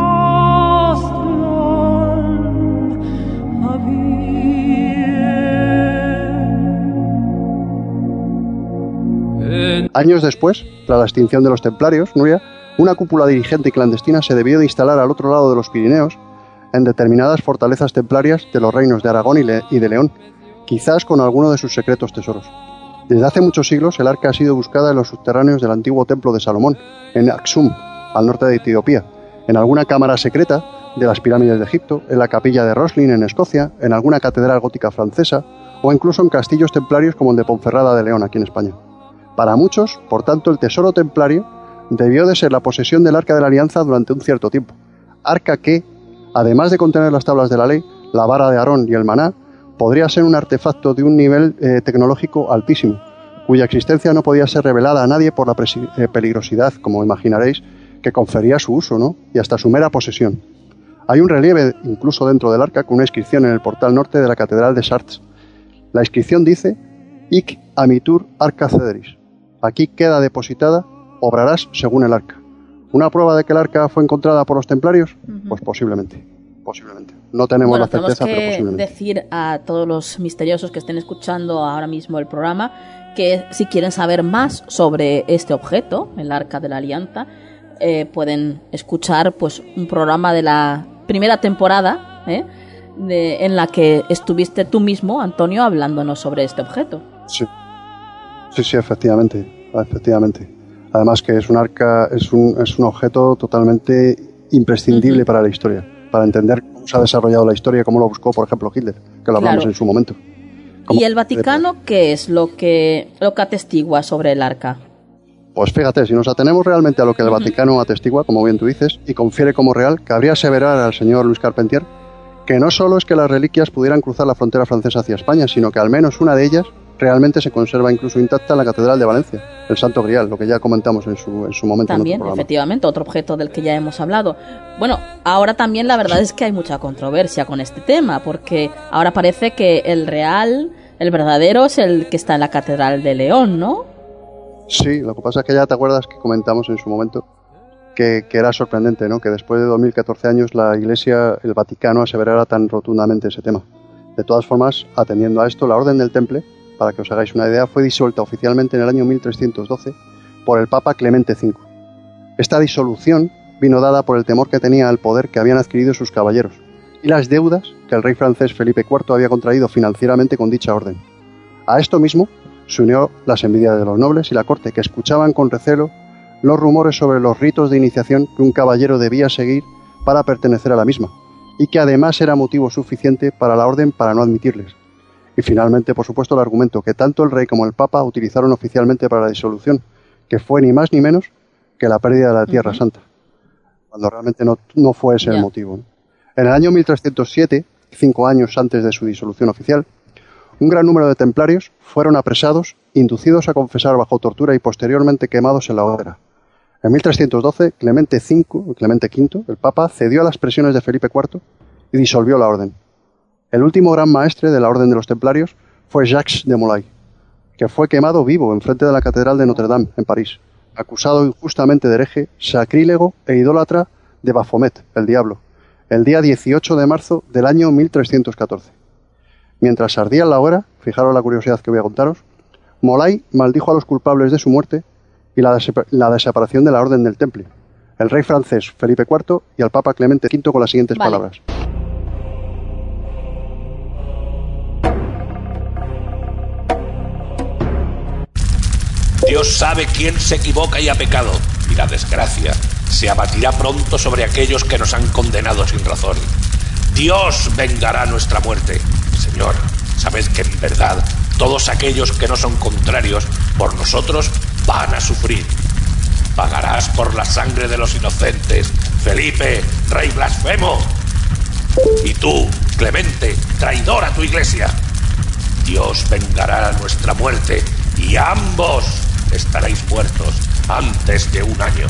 Años después, tras la extinción de los templarios, Nuria, una cúpula dirigente y clandestina se debió de instalar al otro lado de los Pirineos, en determinadas fortalezas templarias de los reinos de Aragón y de León, quizás con alguno de sus secretos tesoros. Desde hace muchos siglos, el arca ha sido buscada en los subterráneos del antiguo templo de Salomón, en Aksum, al norte de Etiopía, en alguna cámara secreta de las pirámides de Egipto, en la capilla de Roslin en Escocia, en alguna catedral gótica francesa o incluso en castillos templarios como el de Ponferrada de León, aquí en España. Para muchos, por tanto, el tesoro templario debió de ser la posesión del Arca de la Alianza durante un cierto tiempo. Arca que, además de contener las tablas de la ley, la vara de Aarón y el maná, podría ser un artefacto de un nivel tecnológico altísimo, cuya existencia no podía ser revelada a nadie por la peligrosidad, como imaginaréis, que confería su uso, ¿no? Y hasta su mera posesión. Hay un relieve, incluso dentro del arca, con una inscripción en el portal norte de la Catedral de Chartres. La inscripción dice: Hic amitur arca cederis. Aquí queda depositada, obrarás según el arca. ¿Una prueba de que el arca fue encontrada por los templarios? Pues posiblemente. No tenemos la certeza, pero posiblemente. Tenemos que decir a todos los misteriosos que estén escuchando ahora mismo el programa que si quieren saber más sobre este objeto, el Arca de la Alianza, pueden escuchar pues un programa de la primera temporada en la que estuviste tú mismo, Antonio, hablándonos sobre este objeto. Sí, efectivamente. Además que es un arca, es un objeto totalmente imprescindible para la historia, para entender cómo se ha desarrollado la historia, cómo lo buscó, por ejemplo, Hitler, que lo hablamos en su momento. ¿Y el Vaticano qué es lo que atestigua sobre el arca? Pues fíjate, si nos atenemos realmente a lo que el Vaticano atestigua, como bien tú dices, y confiere como real, cabría aseverar al señor Luis Carpentier que no solo es que las reliquias pudieran cruzar la frontera francesa hacia España, sino que al menos una de ellas realmente se conserva incluso intacta en la Catedral de Valencia, el Santo Grial, lo que ya comentamos en su momento. También, efectivamente, otro objeto del que ya hemos hablado. Bueno, ahora también la verdad es que hay mucha controversia con este tema, porque ahora parece que el real, el verdadero, es el que está en la Catedral de León, ¿no? Sí, lo que pasa es que ya te acuerdas que comentamos en su momento que era sorprendente, ¿no? Que después de 2014 años la Iglesia, el Vaticano, aseverara tan rotundamente ese tema. De todas formas, atendiendo a esto, la Orden del Temple, para que os hagáis una idea, fue disuelta oficialmente en el año 1312 por el Papa Clemente V. Esta disolución vino dada por el temor que tenía al poder que habían adquirido sus caballeros y las deudas que el rey francés Felipe IV había contraído financieramente con dicha orden. A esto mismo se unió las envidias de los nobles y la corte, que escuchaban con recelo los rumores sobre los ritos de iniciación que un caballero debía seguir para pertenecer a la misma, y que además era motivo suficiente para la orden para no admitirles. Y finalmente, por supuesto, el argumento que tanto el rey como el papa utilizaron oficialmente para la disolución, que fue ni más ni menos que la pérdida de la Tierra Santa, cuando realmente no fue ese el motivo, ¿no? En el año 1307, 5 años antes de su disolución oficial, un gran número de templarios fueron apresados, inducidos a confesar bajo tortura y posteriormente quemados en la hoguera. En 1312, Clemente V, el Papa, cedió a las presiones de Felipe IV y disolvió la orden. El último gran maestre de la Orden de los Templarios fue Jacques de Molay, que fue quemado vivo enfrente de la Catedral de Notre Dame, en París, acusado injustamente de hereje, sacrílego e idólatra de Baphomet, el diablo, el día 18 de marzo del año 1314. Mientras ardía en la hoguera, fijaros la curiosidad que voy a contaros, Molay maldijo a los culpables de su muerte y la desaparición de la Orden del Temple, el rey francés Felipe IV y al Papa Clemente V con las siguientes palabras. Dios sabe quién se equivoca y ha pecado, y la desgracia se abatirá pronto sobre aquellos que nos han condenado sin razón. Dios vengará nuestra muerte. Señor, sabes que en verdad todos aquellos que no son contrarios por nosotros van a sufrir. Pagarás por la sangre de los inocentes, Felipe, rey blasfemo. Y tú, Clemente, traidor a tu iglesia. Dios vengará nuestra muerte y ambos estaréis muertos antes de un año.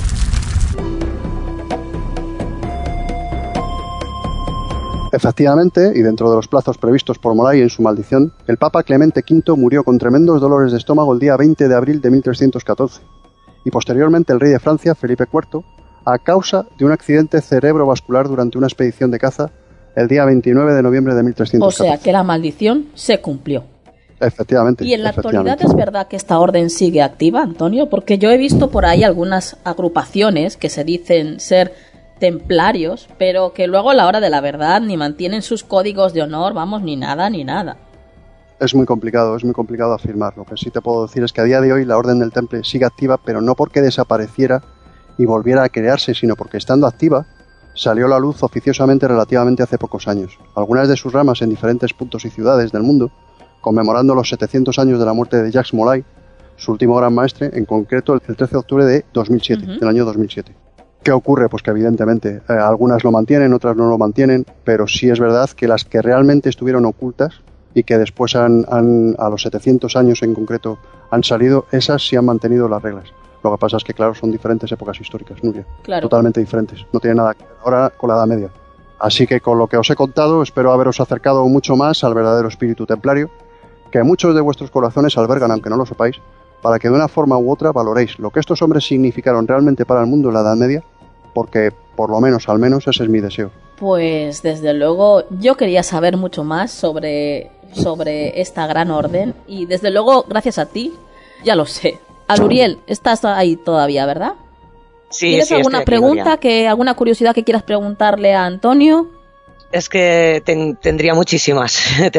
Efectivamente, y dentro de los plazos previstos por Molay en su maldición, el Papa Clemente V murió con tremendos dolores de estómago el día 20 de abril de 1314, y posteriormente el rey de Francia, Felipe IV, a causa de un accidente cerebrovascular durante una expedición de caza el día 29 de noviembre de 1314. O sea que la maldición se cumplió. Efectivamente. ¿Y en la actualidad es verdad que esta orden sigue activa, Antonio? Porque yo he visto por ahí algunas agrupaciones que se dicen ser templarios, pero que luego a la hora de la verdad ni mantienen sus códigos de honor, vamos, ni nada. Es muy complicado afirmar. Lo que sí te puedo decir es que a día de hoy la Orden del Temple sigue activa, pero no porque desapareciera y volviera a crearse, sino porque estando activa salió a la luz oficiosamente relativamente hace pocos años. Algunas de sus ramas en diferentes puntos y ciudades del mundo, conmemorando los 700 años de la muerte de Jacques Molay, su último gran maestre, en concreto el 13 de octubre de 2007, del año 2007. ¿Qué ocurre? Pues que evidentemente algunas lo mantienen, otras no lo mantienen, pero sí es verdad que las que realmente estuvieron ocultas y que después a los 700 años en concreto han salido, esas sí han mantenido las reglas. Lo que pasa es que, claro, son diferentes épocas históricas, Nuria. Claro. Totalmente diferentes. No tiene nada que ver ahora con la Edad Media. Así que con lo que os he contado, espero haberos acercado mucho más al verdadero espíritu templario, que muchos de vuestros corazones albergan, aunque no lo sepáis, para que de una forma u otra valoréis lo que estos hombres significaron realmente para el mundo en la Edad Media, porque por lo menos, al menos, ese es mi deseo. Pues desde luego yo quería saber mucho más sobre esta gran orden y desde luego gracias a ti ya lo sé. Aluriel, estás ahí todavía, ¿verdad? Sí, ¿Tienes alguna pregunta, alguna curiosidad que quieras preguntarle a Antonio? Es que tendría muchísimas,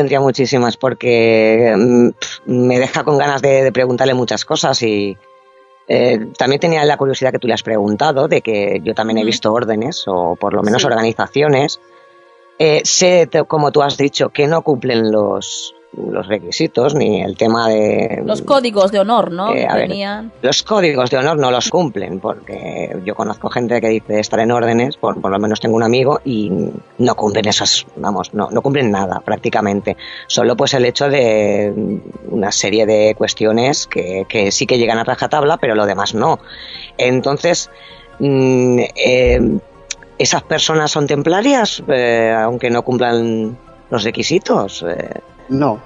porque me deja con ganas de preguntarle muchas cosas y también tenía la curiosidad que tú le has preguntado, de que yo también he visto órdenes, o por lo menos organizaciones. Sé, como tú has dicho, que no cumplen los los requisitos ni el tema de... Los códigos de honor, ¿no? Los códigos de honor no los cumplen, porque yo conozco gente que dice estar en órdenes, por lo menos tengo un amigo, y no cumplen esas, vamos, no cumplen nada prácticamente. Solo pues el hecho de una serie de cuestiones que sí que llegan a rajatabla, pero lo demás no. Entonces, ¿esas personas son templarias, aunque no cumplan los requisitos? No.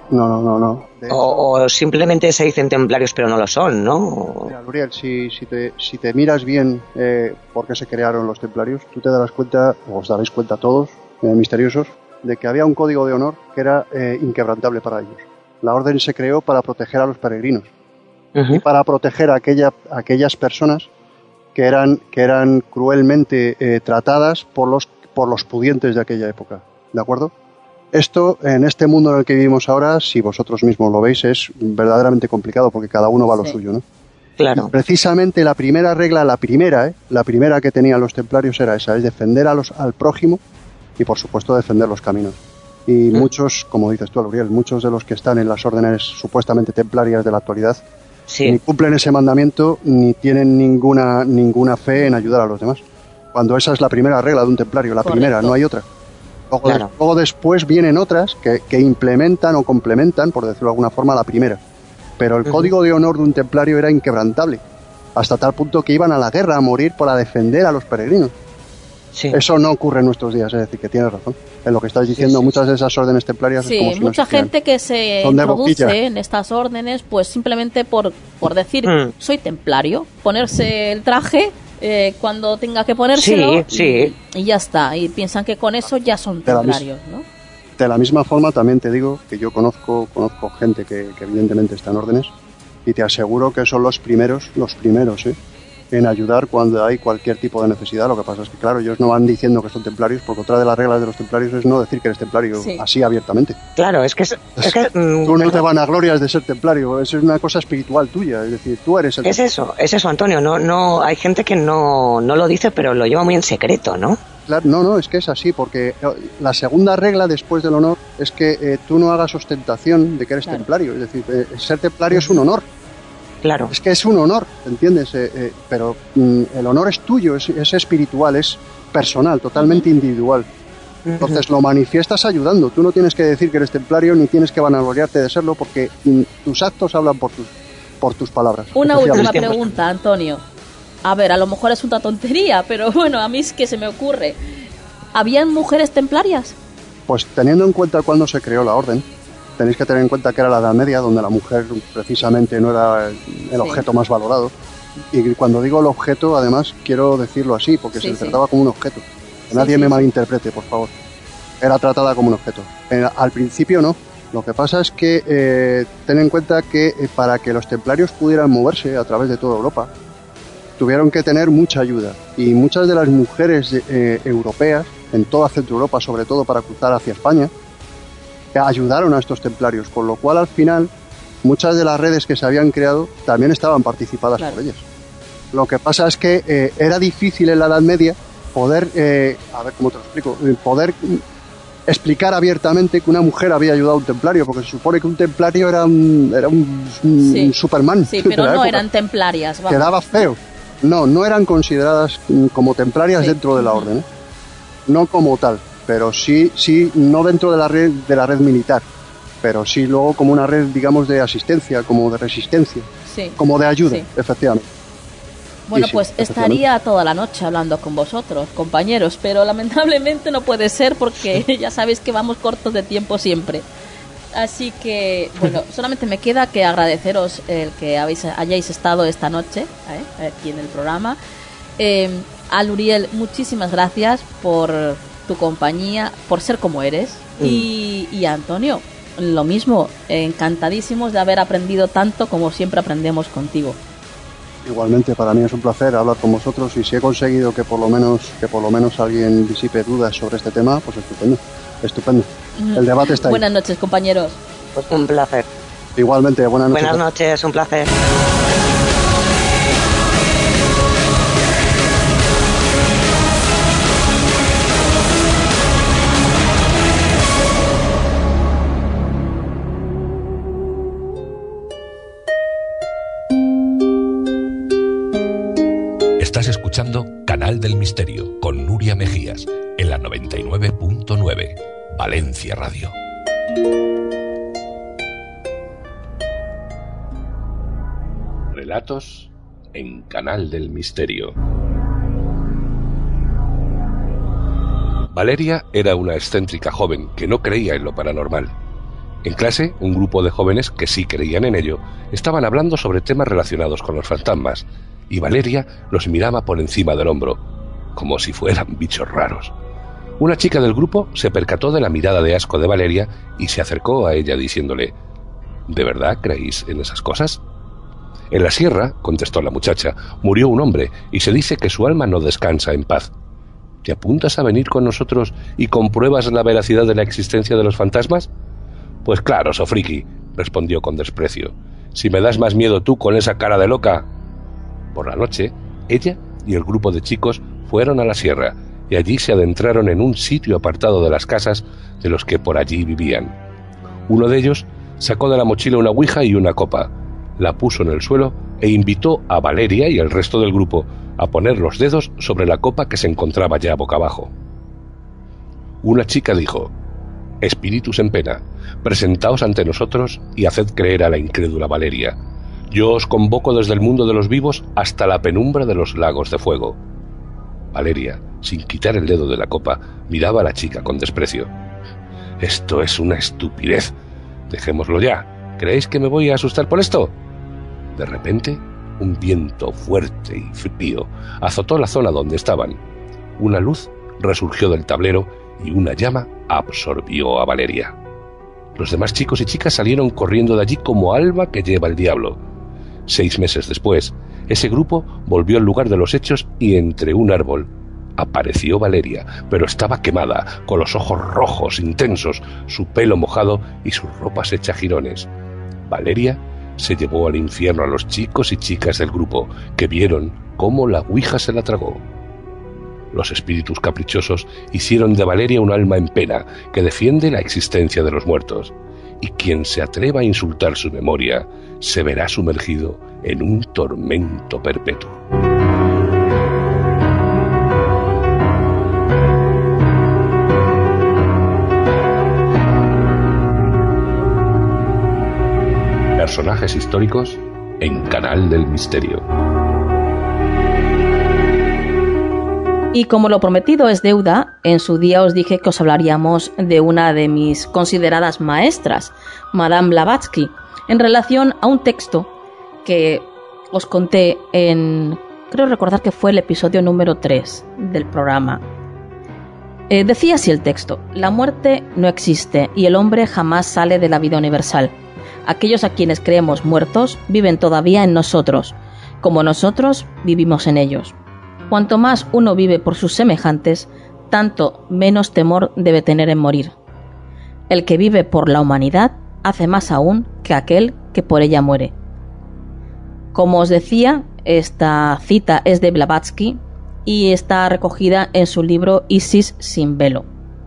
O simplemente se dicen templarios pero no lo son, ¿no? Mira, Luriel, si te miras bien por qué se crearon los templarios, tú te darás cuenta, o os daréis cuenta todos, misteriosos, de que había un código de honor que era inquebrantable para ellos. La orden se creó para proteger a los peregrinos y para proteger a aquellas personas que eran cruelmente tratadas por los pudientes de aquella época, ¿de acuerdo? Esto, en este mundo en el que vivimos ahora, si vosotros mismos lo veis, es verdaderamente complicado porque cada uno va a lo suyo, ¿no? Claro. Y precisamente la primera regla, la primera que tenían los templarios era esa, es defender al prójimo y, por supuesto, defender los caminos. Y muchos, como dices tú, Luriel, muchos de los que están en las órdenes supuestamente templarias de la actualidad, ni cumplen ese mandamiento ni tienen ninguna fe en ayudar a los demás. Cuando esa es la primera regla de un templario, la primera, no hay otra. Luego después vienen otras que implementan o complementan, por decirlo de alguna forma, la primera. Pero el código de honor de un templario era inquebrantable, hasta tal punto que iban a la guerra a morir para defender a los peregrinos. Sí. Eso no ocurre en nuestros días, es decir, que tienes razón. En lo que estás diciendo, muchas de esas órdenes templarias es como si mucha gente que se introduce en estas órdenes, pues simplemente por decir, soy templario, ponerse el traje... cuando tenga que ponérselo y ya está, y piensan que con eso ya son templarios, ¿no? De la misma forma también te digo que yo conozco gente que evidentemente está en órdenes y te aseguro que son los primeros en ayudar cuando hay cualquier tipo de necesidad. Lo que pasa es que, claro, ellos no van diciendo que son templarios, porque otra de las reglas de los templarios es no decir que eres templario así abiertamente. Claro, es que tú no te vanaglorias de ser templario, eso es una cosa espiritual tuya, es decir, tú eres el templario. Es eso, Antonio, no hay gente que no lo dice, pero lo lleva muy en secreto, ¿no? Claro, no, es que es así, porque la segunda regla después del honor es que tú no hagas ostentación de que eres templario, es decir, ser templario es un honor. Claro. Es que es un honor, ¿entiendes? Pero el honor es tuyo, es espiritual, es personal, totalmente individual. Entonces lo manifiestas ayudando. Tú no tienes que decir que eres templario ni tienes que vanagloriarte de serlo, porque tus actos hablan por tus palabras. Una última pregunta, Antonio. A ver, a lo mejor es una tontería, pero bueno, a mí es que se me ocurre. ¿Habían mujeres templarias? Pues teniendo en cuenta cuándo se creó la orden, tenéis que tener en cuenta que era la Edad Media, donde la mujer precisamente no era el objeto más valorado. Y cuando digo el objeto, además, quiero decirlo así, porque se le trataba como un objeto. Que nadie me malinterprete, por favor. Era tratada como un objeto. Al principio no. Lo que pasa es que ten en cuenta que para que los templarios pudieran moverse a través de toda Europa, tuvieron que tener mucha ayuda. Y muchas de las mujeres europeas, en toda Centro Europa, sobre todo para cruzar hacia España, ayudaron a estos templarios, con lo cual al final muchas de las redes que se habían creado también estaban participadas por ellas. Lo que pasa es que era difícil en la Edad Media poder, a ver cómo te lo explico, poder explicar abiertamente que una mujer había ayudado a un templario, porque se supone que un templario era un Superman. Sí, pero no eran templarias. Vamos. Quedaba feo. No eran consideradas como templarias dentro de la orden, no como tal. Pero sí, no dentro de la red militar, pero sí luego como una red, digamos, de asistencia, como de resistencia, como de ayuda, efectivamente. Bueno, pues estaría toda la noche hablando con vosotros, compañeros, pero lamentablemente no puede ser porque ya sabéis que vamos cortos de tiempo siempre. Así que, bueno, solamente me queda que agradeceros el que hayáis estado esta noche aquí en el programa. A Luriel, muchísimas gracias por tu compañía, por ser como eres, y a Antonio, lo mismo, encantadísimos de haber aprendido tanto como siempre aprendemos contigo. Igualmente, para mí es un placer hablar con vosotros, y si he conseguido que por lo menos alguien disipe dudas sobre este tema, pues estupendo. El debate está ahí. Buenas noches, compañeros. Pues un placer. Igualmente, buenas noches. Buenas noches, un placer. Canal del Misterio, con Nuria Mejías, en la 99.9, Valencia Radio. Relatos en Canal del Misterio. Valeria era una excéntrica joven que no creía en lo paranormal. En clase, un grupo de jóvenes que sí creían en ello estaban hablando sobre temas relacionados con los fantasmas, y Valeria los miraba por encima del hombro, como si fueran bichos raros. Una chica del grupo se percató de la mirada de asco de Valeria y se acercó a ella diciéndole: ¿De verdad creéis en esas cosas? En la sierra, contestó la muchacha, murió un hombre y se dice que su alma no descansa en paz. ¿Te apuntas a venir con nosotros y compruebas la veracidad de la existencia de los fantasmas? Pues claro, sofriki, respondió con desprecio. Si me das más miedo tú con esa cara de loca. Por la noche, ella y el grupo de chicos fueron a la sierra y allí se adentraron en un sitio apartado de las casas de los que por allí vivían. Uno de ellos sacó de la mochila una ouija y una copa, la puso en el suelo e invitó a Valeria y al resto del grupo a poner los dedos sobre la copa que se encontraba ya boca abajo. Una chica dijo: «Espíritus en pena, presentaos ante nosotros y haced creer a la incrédula Valeria. Yo os convoco desde el mundo de los vivos hasta la penumbra de los lagos de fuego». Valeria, sin quitar el dedo de la copa, miraba a la chica con desprecio. «Esto es una estupidez. Dejémoslo ya. ¿Creéis que me voy a asustar por esto?» De repente, un viento fuerte y frío azotó la zona donde estaban. Una luz resurgió del tablero y una llama absorbió a Valeria. Los demás chicos y chicas salieron corriendo de allí como alma que lleva el diablo. 6 meses después, ese grupo volvió al lugar de los hechos y entre un árbol apareció Valeria, pero estaba quemada, con los ojos rojos intensos, su pelo mojado y sus ropas hechas jirones. Valeria se llevó al infierno a los chicos y chicas del grupo, que vieron cómo la ouija se la tragó. Los espíritus caprichosos hicieron de Valeria un alma en pena que defiende la existencia de los muertos, y quien se atreva a insultar su memoria se verá sumergido en un tormento perpetuo. Personajes históricos en Canal del Misterio. Y como lo prometido es deuda, en su día os dije que os hablaríamos de una de mis consideradas maestras, Madame Blavatsky, en relación a un texto que os conté en, creo recordar que fue el episodio número 3 del programa. Decía así el texto: la muerte no existe y el hombre jamás sale de la vida universal. Aquellos a quienes creemos muertos viven todavía en nosotros, como nosotros vivimos en ellos. Cuanto más uno vive por sus semejantes, tanto menos temor debe tener en morir. El que vive por la humanidad hace más aún que aquel que por ella muere. Como os decía, esta cita es de Blavatsky y está recogida en su libro Isis sin velo.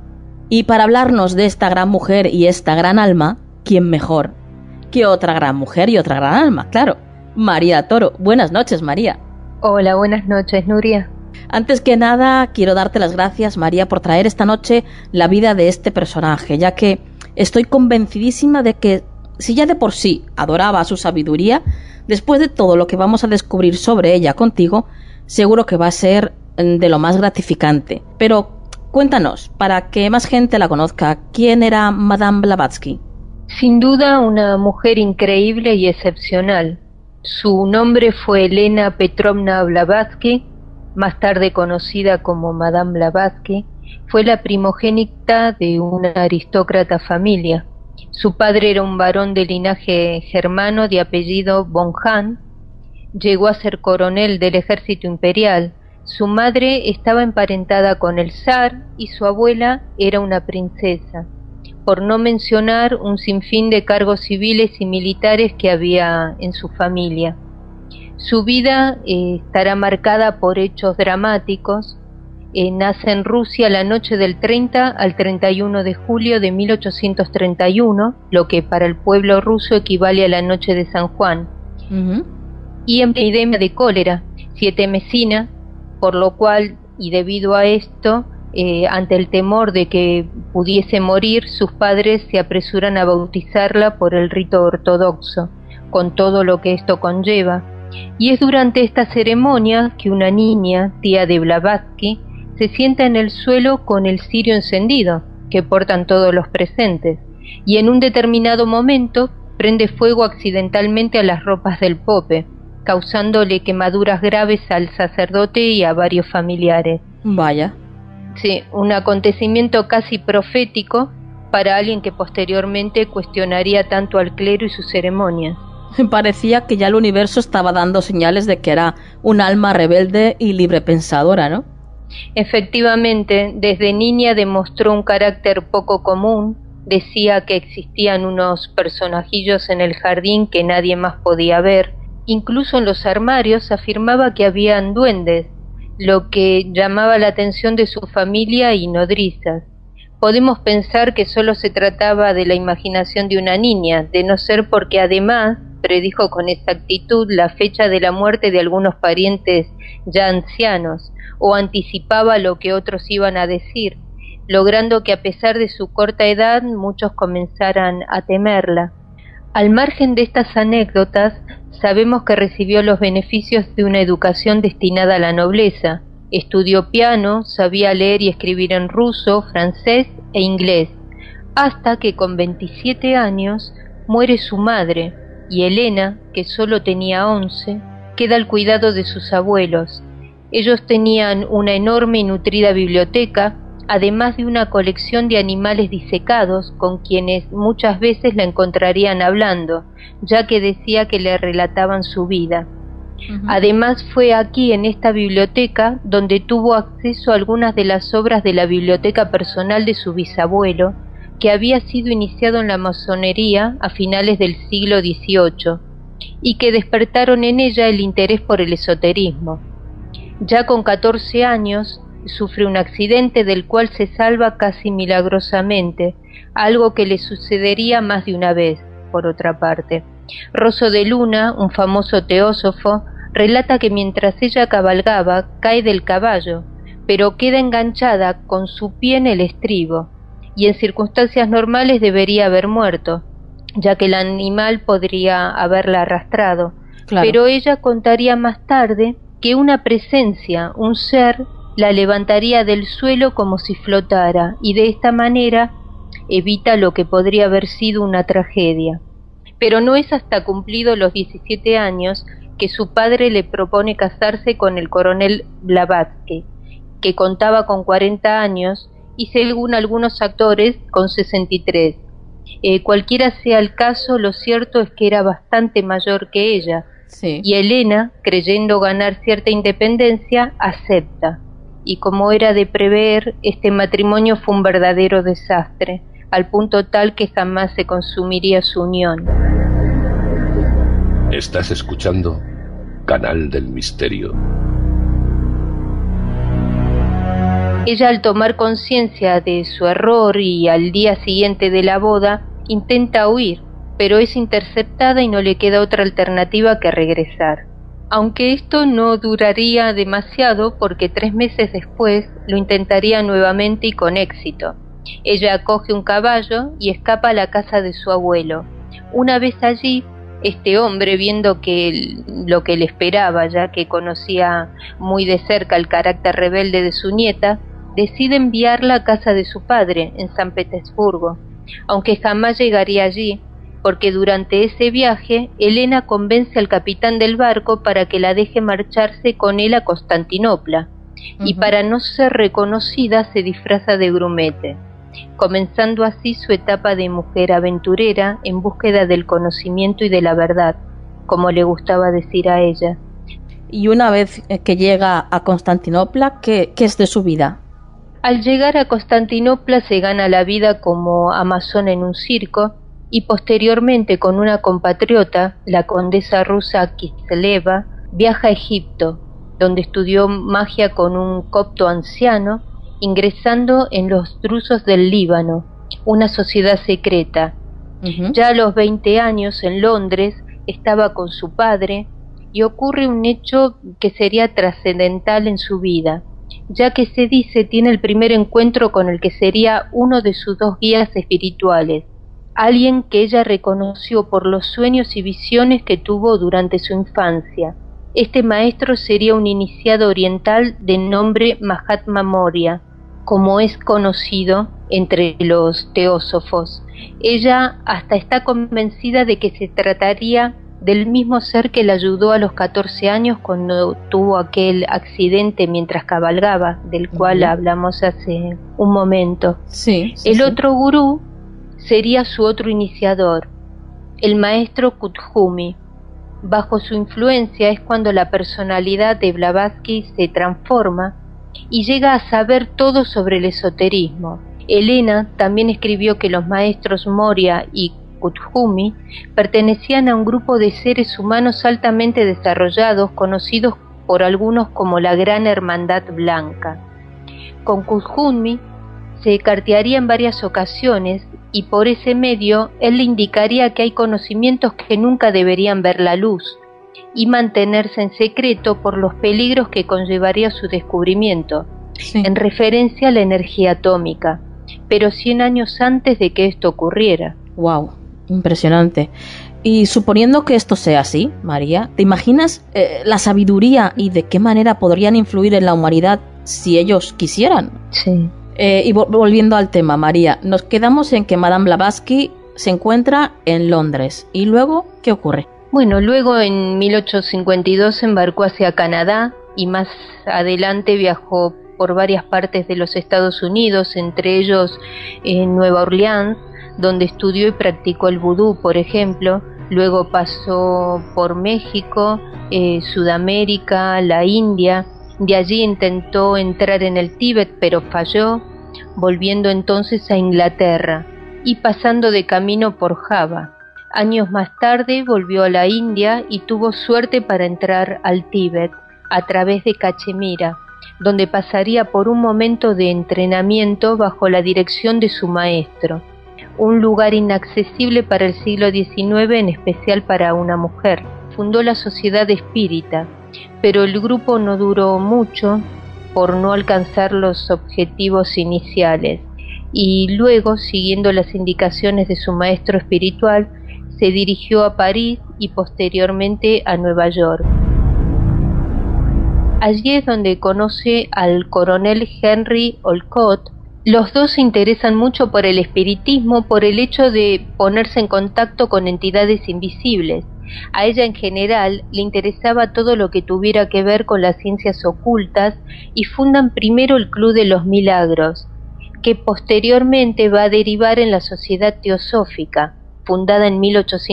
Y para hablarnos de esta gran mujer y esta gran alma, ¿quién mejor que otra gran mujer y otra gran alma? Claro, María Toro. Buenas noches, María. Hola, buenas noches, Nuria. Antes que nada, quiero darte las gracias, María, por traer esta noche la vida de este personaje, ya que estoy convencidísima de que, si ya de por sí adoraba su sabiduría, después de todo lo que vamos a descubrir sobre ella contigo, seguro que va a ser de lo más gratificante. Pero cuéntanos, para que más gente la conozca, ¿quién era Madame Blavatsky? Sin duda una mujer increíble y excepcional. Su nombre fue Elena Petrovna Blavatsky, más tarde conocida como Madame Blavatsky. Fue la primogénita de una aristócrata familia. Su padre era un varón de linaje germano de apellido von Hahn. Llegó a ser coronel del ejército imperial. Su madre estaba emparentada con el zar y su abuela era una princesa, por no mencionar un sinfín de cargos civiles y militares que había en su familia. Su vida estará marcada por hechos dramáticos. Nace en Rusia la noche del 30 al 31 de julio de 1831, lo que para el pueblo ruso equivale a la noche de San Juan. Y en epidemia de cólera, 7 mesina, por lo cual y debido a esto, ante el temor de que pudiese morir, sus padres se apresuran a bautizarla por el rito ortodoxo, con todo lo que esto conlleva. Y es durante esta ceremonia que una niña, tía de Blavatsky, se sienta en el suelo con el cirio encendido, que portan todos los presentes, y en un determinado momento prende fuego accidentalmente a las ropas del pope, causándole quemaduras graves al sacerdote y a varios familiares. Vaya. Sí, un acontecimiento casi profético para alguien que posteriormente cuestionaría tanto al clero y sus ceremonias. Parecía que ya el universo estaba dando señales de que era un alma rebelde y librepensadora, ¿no? Efectivamente, desde niña demostró un carácter poco común. Decía que existían unos personajillos en el jardín que nadie más podía ver. Incluso en los armarios afirmaba que habían duendes, lo que llamaba la atención de su familia y nodrizas. Podemos pensar que solo se trataba de la imaginación de una niña, de no ser porque además predijo con exactitud la fecha de la muerte de algunos parientes ya ancianos, o anticipaba lo que otros iban a decir, logrando que a pesar de su corta edad muchos comenzaran a temerla. Al margen de estas anécdotas, sabemos que recibió los beneficios de una educación destinada a la nobleza. Estudió piano, sabía leer y escribir en ruso, francés e inglés, hasta que con 27 años muere su madre, y Elena, que solo tenía 11, queda al cuidado de sus abuelos. Ellos tenían una enorme y nutrida biblioteca, además de una colección de animales disecados con quienes muchas veces la encontrarían hablando, ya que decía que le relataban su vida. Además fue aquí, en esta biblioteca, donde tuvo acceso a algunas de las obras de la biblioteca personal de su bisabuelo, que había sido iniciado en la masonería a finales del siglo XVIII, y que despertaron en ella el interés por el esoterismo. Ya con 14 años, sufre un accidente del cual se salva casi milagrosamente, algo que le sucedería más de una vez, por otra parte. Rosso de Luna, un famoso teósofo, relata que mientras ella cabalgaba, cae del caballo, pero queda enganchada con su pie en el estribo, y en circunstancias normales debería haber muerto, ya que el animal podría haberla arrastrado. Claro. Pero ella contaría más tarde que una presencia, un ser, la levantaría del suelo como si flotara, y de esta manera evita lo que podría haber sido una tragedia. Pero no es hasta cumplidos los 17 años que su padre le propone casarse con el coronel Blavatsky, que contaba con 40 años y, según algunos actores, con 63. Cualquiera sea el caso, lo cierto es que era bastante mayor que ella, Sí. y Elena, creyendo ganar cierta independencia, acepta. Y como era de prever, este matrimonio fue un verdadero desastre, al punto tal que jamás se consumiría su unión. Estás escuchando Canal del Misterio. Ella, al tomar conciencia de su error y al día siguiente de la boda, intenta huir, pero es interceptada y no le queda otra alternativa que regresar. Aunque esto no duraría demasiado, porque 3 meses después lo intentaría nuevamente y con éxito. Ella coge un caballo y escapa a la casa de su abuelo. Una vez allí, este hombre, viendo que lo que le esperaba, ya que conocía muy de cerca el carácter rebelde de su nieta, decide enviarla a casa de su padre, en San Petersburgo, aunque jamás llegaría allí, porque durante ese viaje Elena convence al capitán del barco para que la deje marcharse con él a Constantinopla, y para no ser reconocida se disfraza de grumete, comenzando así su etapa de mujer aventurera en búsqueda del conocimiento y de la verdad, como le gustaba decir a ella. Y una vez que llega a Constantinopla, ¿qué es de su vida? Al llegar a Constantinopla se gana la vida como amazona en un circo, y posteriormente con una compatriota, la condesa rusa Kisleva, viaja a Egipto, donde estudió magia con un copto anciano, ingresando en los drusos del Líbano, una sociedad secreta. Ya a los 20 años, en Londres, estaba con su padre, y ocurre un hecho que sería trascendental en su vida, ya que se dice tiene el primer encuentro con el que sería uno de sus dos guías espirituales, alguien que ella reconoció por los sueños y visiones que tuvo durante su infancia. Este maestro sería un iniciado oriental de nombre Mahatma Moria, como es conocido entre los teósofos. Ella hasta está convencida de que se trataría del mismo ser que la ayudó a los 14 años cuando tuvo aquel accidente mientras cabalgaba, del cual hablamos hace un momento. El otro gurú sería su otro iniciador, el maestro Kuthumi. Bajo su influencia es cuando la personalidad de Blavatsky se transforma y llega a saber todo sobre el esoterismo. Elena también escribió que los maestros Moria y Kuthumi pertenecían a un grupo de seres humanos altamente desarrollados, conocidos por algunos como la Gran Hermandad Blanca. Con Kuthumi se cartearía en varias ocasiones y por ese medio él le indicaría que hay conocimientos que nunca deberían ver la luz y mantenerse en secreto por los peligros que conllevaría su descubrimiento, en referencia a la energía atómica, pero 100 años antes de que esto ocurriera. ¡Wow! Impresionante. Y suponiendo que esto sea así, María, ¿te imaginas la sabiduría y de qué manera podrían influir en la humanidad si ellos quisieran? Sí. Y volviendo al tema, María, nos quedamos en que Madame Blavatsky se encuentra en Londres. ¿Y luego qué ocurre? Bueno, luego en 1852 embarcó hacia Canadá y más adelante viajó por varias partes de los Estados Unidos, entre ellos en Nueva Orleans, donde estudió y practicó el vudú, por ejemplo. Luego pasó por México, Sudamérica, la India. De allí intentó entrar en el Tíbet, pero falló, volviendo entonces a Inglaterra y pasando de camino por Java. Años más tarde volvió a la India y tuvo suerte para entrar al Tíbet a través de Cachemira, donde pasaría por un momento de entrenamiento bajo la dirección de su maestro, un lugar inaccesible para el siglo XIX, en especial para una mujer. Fundó la Sociedad Espírita, pero el grupo no duró mucho por no alcanzar los objetivos iniciales, y luego, siguiendo las indicaciones de su maestro espiritual, se dirigió a París y posteriormente a Nueva York. Allí es donde conoce al coronel Henry Olcott. Los dos se interesan mucho por el espiritismo, por el hecho de ponerse en contacto con entidades invisibles. A ella en general le interesaba todo lo que tuviera que ver con las ciencias ocultas y fundan primero el Club de los Milagros, que posteriormente va a derivar en la Sociedad Teosófica, fundada en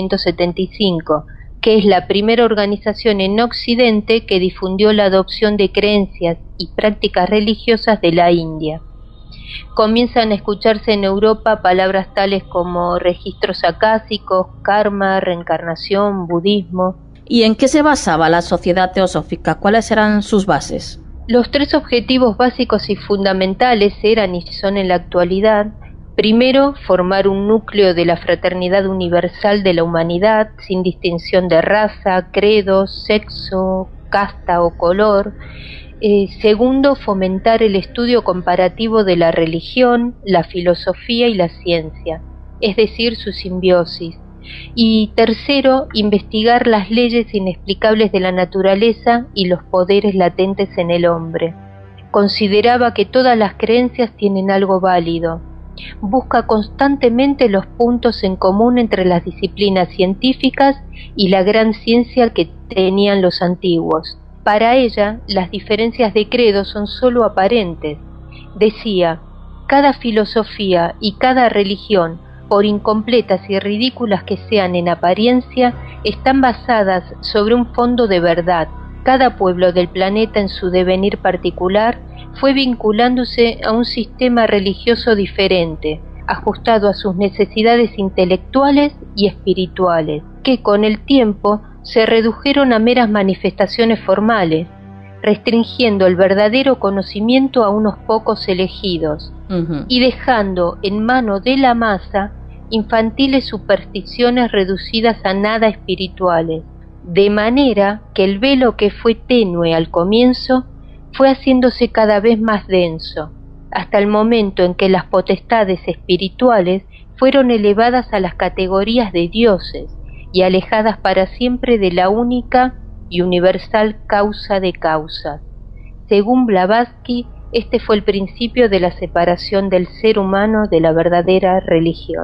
1875, que es la primera organización en Occidente que difundió la adopción de creencias y prácticas religiosas de la India. Comienzan a escucharse en Europa palabras tales como registros acásicos, karma, reencarnación, budismo. ¿Y en qué se basaba la Sociedad Teosófica? ¿Cuáles eran sus bases? Los tres objetivos básicos y fundamentales eran y son en la actualidad: primero, formar un núcleo de la fraternidad universal de la humanidad, sin distinción de raza, credo, sexo, casta o color. Segundo, fomentar el estudio comparativo de la religión, la filosofía y la ciencia, es decir, su simbiosis. Y tercero, investigar las leyes inexplicables de la naturaleza y los poderes latentes en el hombre. Consideraba que todas las creencias tienen algo válido. Busca constantemente los puntos en común entre las disciplinas científicas y la gran ciencia que tenían los antiguos. Para ella, las diferencias de credo son sólo aparentes. Decía, cada filosofía y cada religión, por incompletas y ridículas que sean en apariencia, están basadas sobre un fondo de verdad. Cada pueblo del planeta en su devenir particular fue vinculándose a un sistema religioso diferente, ajustado a sus necesidades intelectuales y espirituales, que con el tiempo se redujeron a meras manifestaciones formales, restringiendo el verdadero conocimiento a unos pocos elegidos, y dejando en mano de la masa infantiles supersticiones reducidas a nada espirituales, de manera que el velo que fue tenue al comienzo fue haciéndose cada vez más denso, hasta el momento en que las potestades espirituales fueron elevadas a las categorías de dioses y alejadas para siempre de la única y universal causa de causas. Según Blavatsky, este fue el principio de la separación del ser humano de la verdadera religión.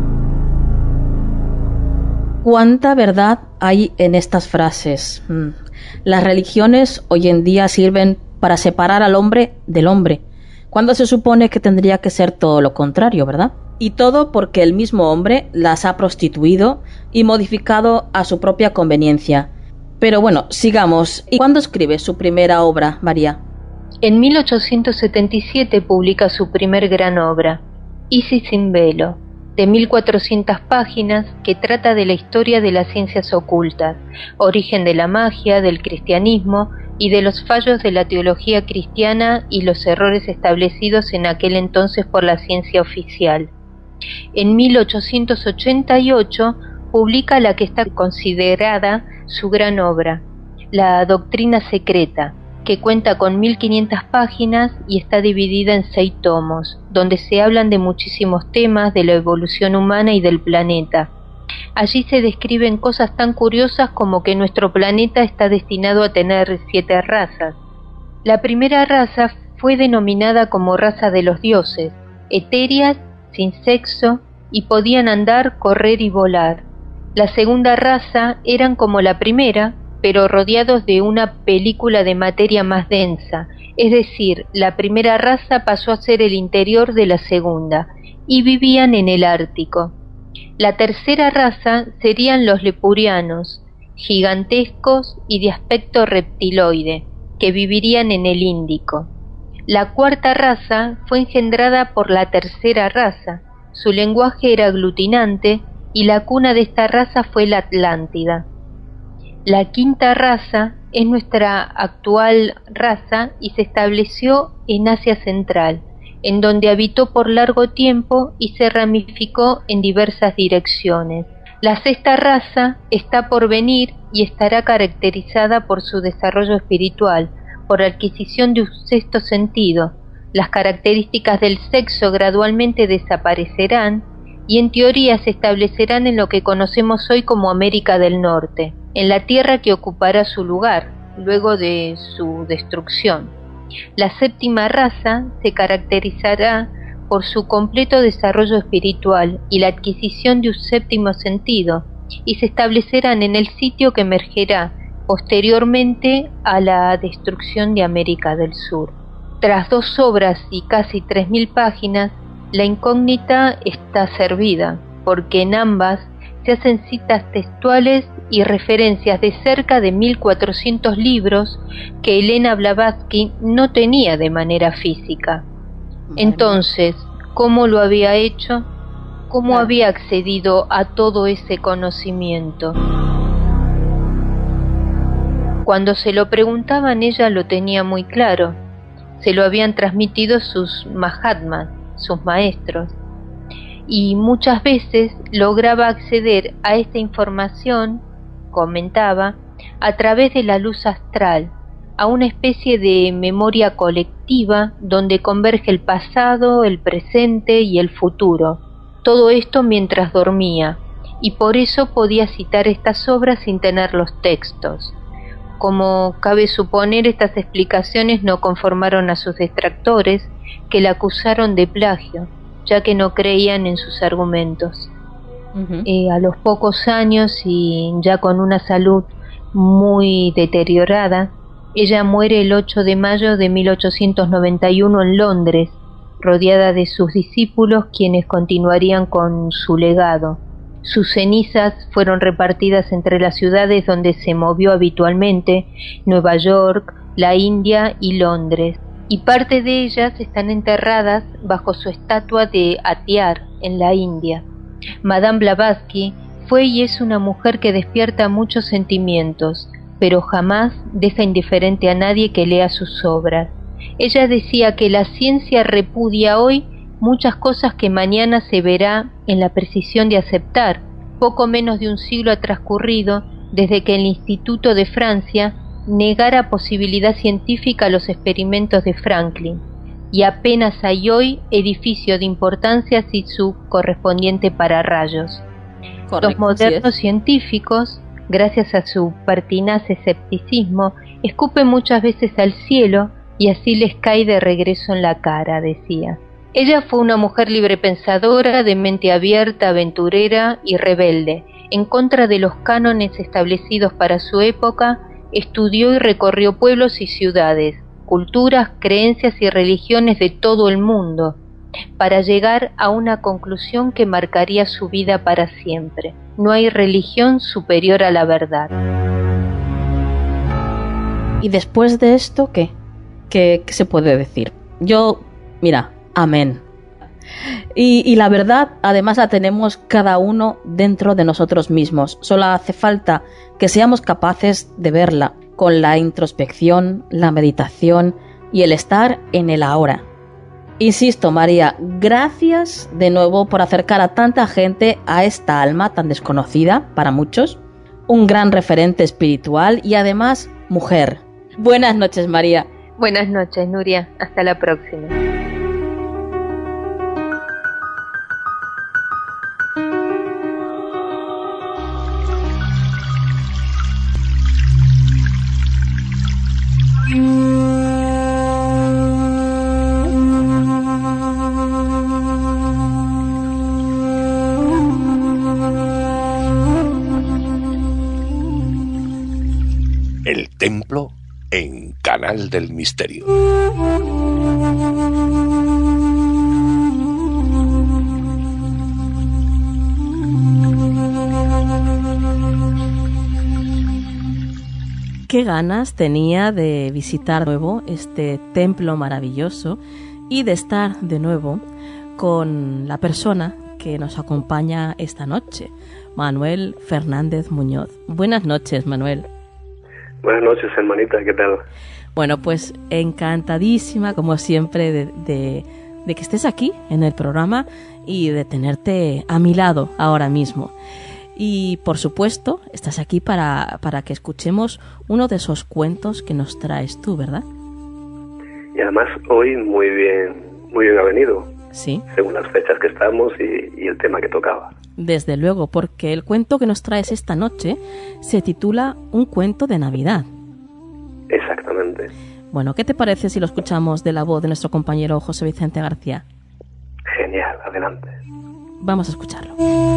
¿Cuánta verdad hay en estas frases? Las religiones hoy en día sirven para separar al hombre del hombre, cuando se supone que tendría que ser todo lo contrario, ¿verdad? Y todo porque el mismo hombre las ha prostituido y modificado a su propia conveniencia. Pero bueno, sigamos. ¿Y cuándo escribe su primera obra, María? En 1877 publica su primer gran obra, Isis sin velo, de 1400 páginas, que trata de la historia de las ciencias ocultas, origen de la magia, del cristianismo y de los fallos de la teología cristiana y los errores establecidos en aquel entonces por la ciencia oficial. En 1888 publica la que está considerada su gran obra, La Doctrina Secreta, que cuenta con 1500 páginas y está dividida en 6 tomos, donde se hablan de muchísimos temas de la evolución humana y del planeta. Allí se describen cosas tan curiosas como que nuestro planeta está destinado a tener 7 razas. La primera raza fue denominada como raza de los dioses, etéreas, sin sexo, y podían andar, correr y volar. La segunda raza eran como la primera, pero rodeados de una película de materia más densa, es decir, la primera raza pasó a ser el interior de la segunda, y vivían en el Ártico. La tercera raza serían los lepurianos, gigantescos y de aspecto reptiloide, que vivirían en el Índico. La cuarta raza fue engendrada por la tercera raza, su lenguaje era aglutinante y la cuna de esta raza fue la Atlántida. La quinta raza es nuestra actual raza y se estableció en Asia Central, en donde habitó por largo tiempo y se ramificó en diversas direcciones. La sexta raza está por venir y estará caracterizada por su desarrollo espiritual, por adquisición de un sexto sentido. Las características del sexo gradualmente desaparecerán y en teoría se establecerán en lo que conocemos hoy como América del Norte, en la tierra que ocupará su lugar, luego de su destrucción. La séptima raza se caracterizará por su completo desarrollo espiritual y la adquisición de un séptimo sentido, y se establecerán en el sitio que emergerá posteriormente a la destrucción de América del Sur. Tras 2 obras y casi 3000 páginas, la incógnita está servida, porque en ambas se hacen citas textuales y referencias de cerca de 1400 libros que Elena Blavatsky no tenía de manera física. Entonces, ¿cómo lo había hecho? ¿Cómo había accedido a todo ese conocimiento? Cuando se lo preguntaban, ella lo tenía muy claro. Se lo habían transmitido sus Mahatmas, sus maestros, y muchas veces lograba acceder a esta información, comentaba, a través de la luz astral, a una especie de memoria colectiva donde converge el pasado, el presente y el futuro. Todo esto mientras dormía, y por eso podía citar estas obras sin tener los textos. Como cabe suponer, estas explicaciones no conformaron a sus detractores, que la acusaron de plagio, ya que no creían en sus argumentos. A los pocos años y ya con una salud muy deteriorada, ella muere el 8 de mayo de 1891 en Londres, rodeada de sus discípulos, quienes continuarían con su legado. Sus cenizas fueron repartidas entre las ciudades donde se movió habitualmente, Nueva York, la India y Londres, y parte de ellas están enterradas bajo su estatua de Atiar, en la India. Madame Blavatsky fue y es una mujer que despierta muchos sentimientos, pero jamás deja indiferente a nadie que lea sus obras. Ella decía que la ciencia repudia hoy muchas cosas que mañana se verá en la precisión de aceptar. Poco menos de un siglo ha transcurrido desde que el Instituto de Francia negara posibilidad científica los experimentos de Franklin, y apenas hay hoy edificio de importancia sin su correspondiente pararrayos. Correcto, Los modernos científicos, gracias a su pertinaz escepticismo, escupen muchas veces al cielo y así les cae de regreso en la cara, decía. Ella fue una mujer librepensadora, de mente abierta, aventurera y rebelde. En contra de los cánones establecidos para su época, estudió y recorrió pueblos y ciudades, culturas, creencias y religiones de todo el mundo, para llegar a una conclusión que marcaría su vida para siempre. No hay religión superior a la verdad. ¿Y después de esto qué? ¿Qué se puede decir? Yo, mira, amén. Y la verdad, además, la tenemos cada uno dentro de nosotros mismos. Solo hace falta que seamos capaces de verla con la introspección, la meditación y el estar en el ahora. Insisto, María, gracias de nuevo por acercar a tanta gente a esta alma tan desconocida para muchos, un gran referente espiritual y además mujer. Buenas noches, María. Buenas noches, Nuria. Hasta la próxima. El templo en Canal del Misterio. Qué ganas tenía de visitar de nuevo este templo maravilloso y de estar de nuevo con la persona que nos acompaña esta noche, Manuel Fernández Muñoz. Buenas noches, Manuel. Buenas noches, hermanita, ¿qué tal? Bueno, pues encantadísima, como siempre, de que estés aquí en el programa y de tenerte a mi lado ahora mismo. Y, por supuesto, estás aquí para que escuchemos uno de esos cuentos que nos traes tú, ¿verdad? Y además, hoy muy bien ha venido. Sí. Según las fechas que estamos y el tema que tocaba. Desde luego, porque el cuento que nos traes esta noche se titula Un cuento de Navidad. Exactamente. Bueno, ¿qué te parece si lo escuchamos de la voz de nuestro compañero José Vicente García? Genial, adelante. Vamos a escucharlo.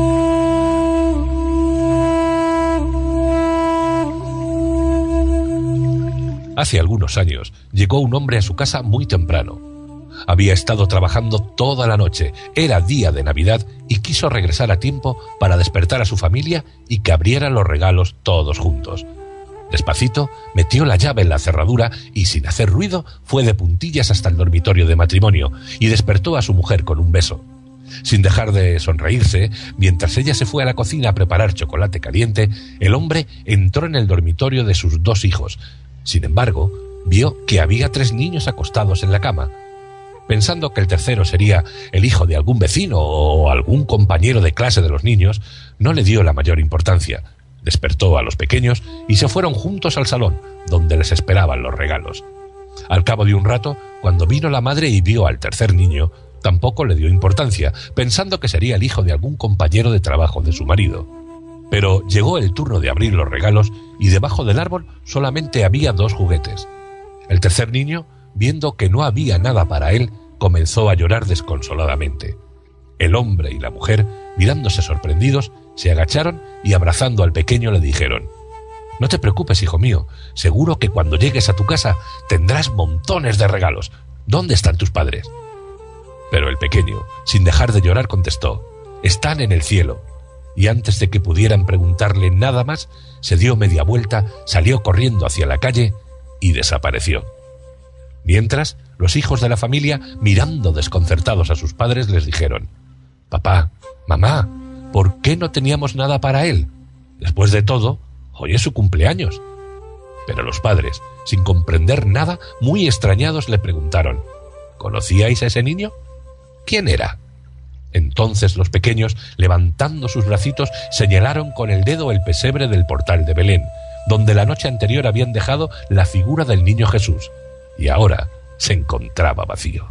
Hace algunos años llegó un hombre a su casa muy temprano. Había estado trabajando toda la noche, era día de Navidad y quiso regresar a tiempo para despertar a su familia y que abrieran los regalos todos juntos. Despacito metió la llave en la cerradura y sin hacer ruido fue de puntillas hasta el dormitorio de matrimonio y despertó a su mujer con un beso. Sin dejar de sonreírse, mientras ella se fue a la cocina a preparar chocolate caliente, el hombre entró en el dormitorio de sus dos hijos. Sin embargo, vio que había 3 niños acostados en la cama. Pensando que el tercero sería el hijo de algún vecino o algún compañero de clase de los niños, no le dio la mayor importancia. Despertó a los pequeños y se fueron juntos al salón, donde les esperaban los regalos. Al cabo de un rato, cuando vino la madre y vio al tercer niño, tampoco le dio importancia, pensando que sería el hijo de algún compañero de trabajo de su marido. Pero llegó el turno de abrir los regalos y debajo del árbol solamente había 2 juguetes. El tercer niño, viendo que no había nada para él, comenzó a llorar desconsoladamente. El hombre y la mujer, mirándose sorprendidos, se agacharon y abrazando al pequeño le dijeron: «No te preocupes, hijo mío, seguro que cuando llegues a tu casa tendrás montones de regalos. ¿Dónde están tus padres?». Pero el pequeño, sin dejar de llorar, contestó: «Están en el cielo». Y antes de que pudieran preguntarle nada más, se dio media vuelta, salió corriendo hacia la calle y desapareció. Mientras, los hijos de la familia, mirando desconcertados a sus padres, les dijeron: «Papá, mamá, ¿por qué no teníamos nada para él? Después de todo, hoy es su cumpleaños». Pero los padres, sin comprender nada, muy extrañados, le preguntaron: «¿Conocíais a ese niño? ¿Quién era?». Entonces los pequeños, levantando sus bracitos, señalaron con el dedo el pesebre del portal de Belén, donde la noche anterior habían dejado la figura del niño Jesús, y ahora se encontraba vacío.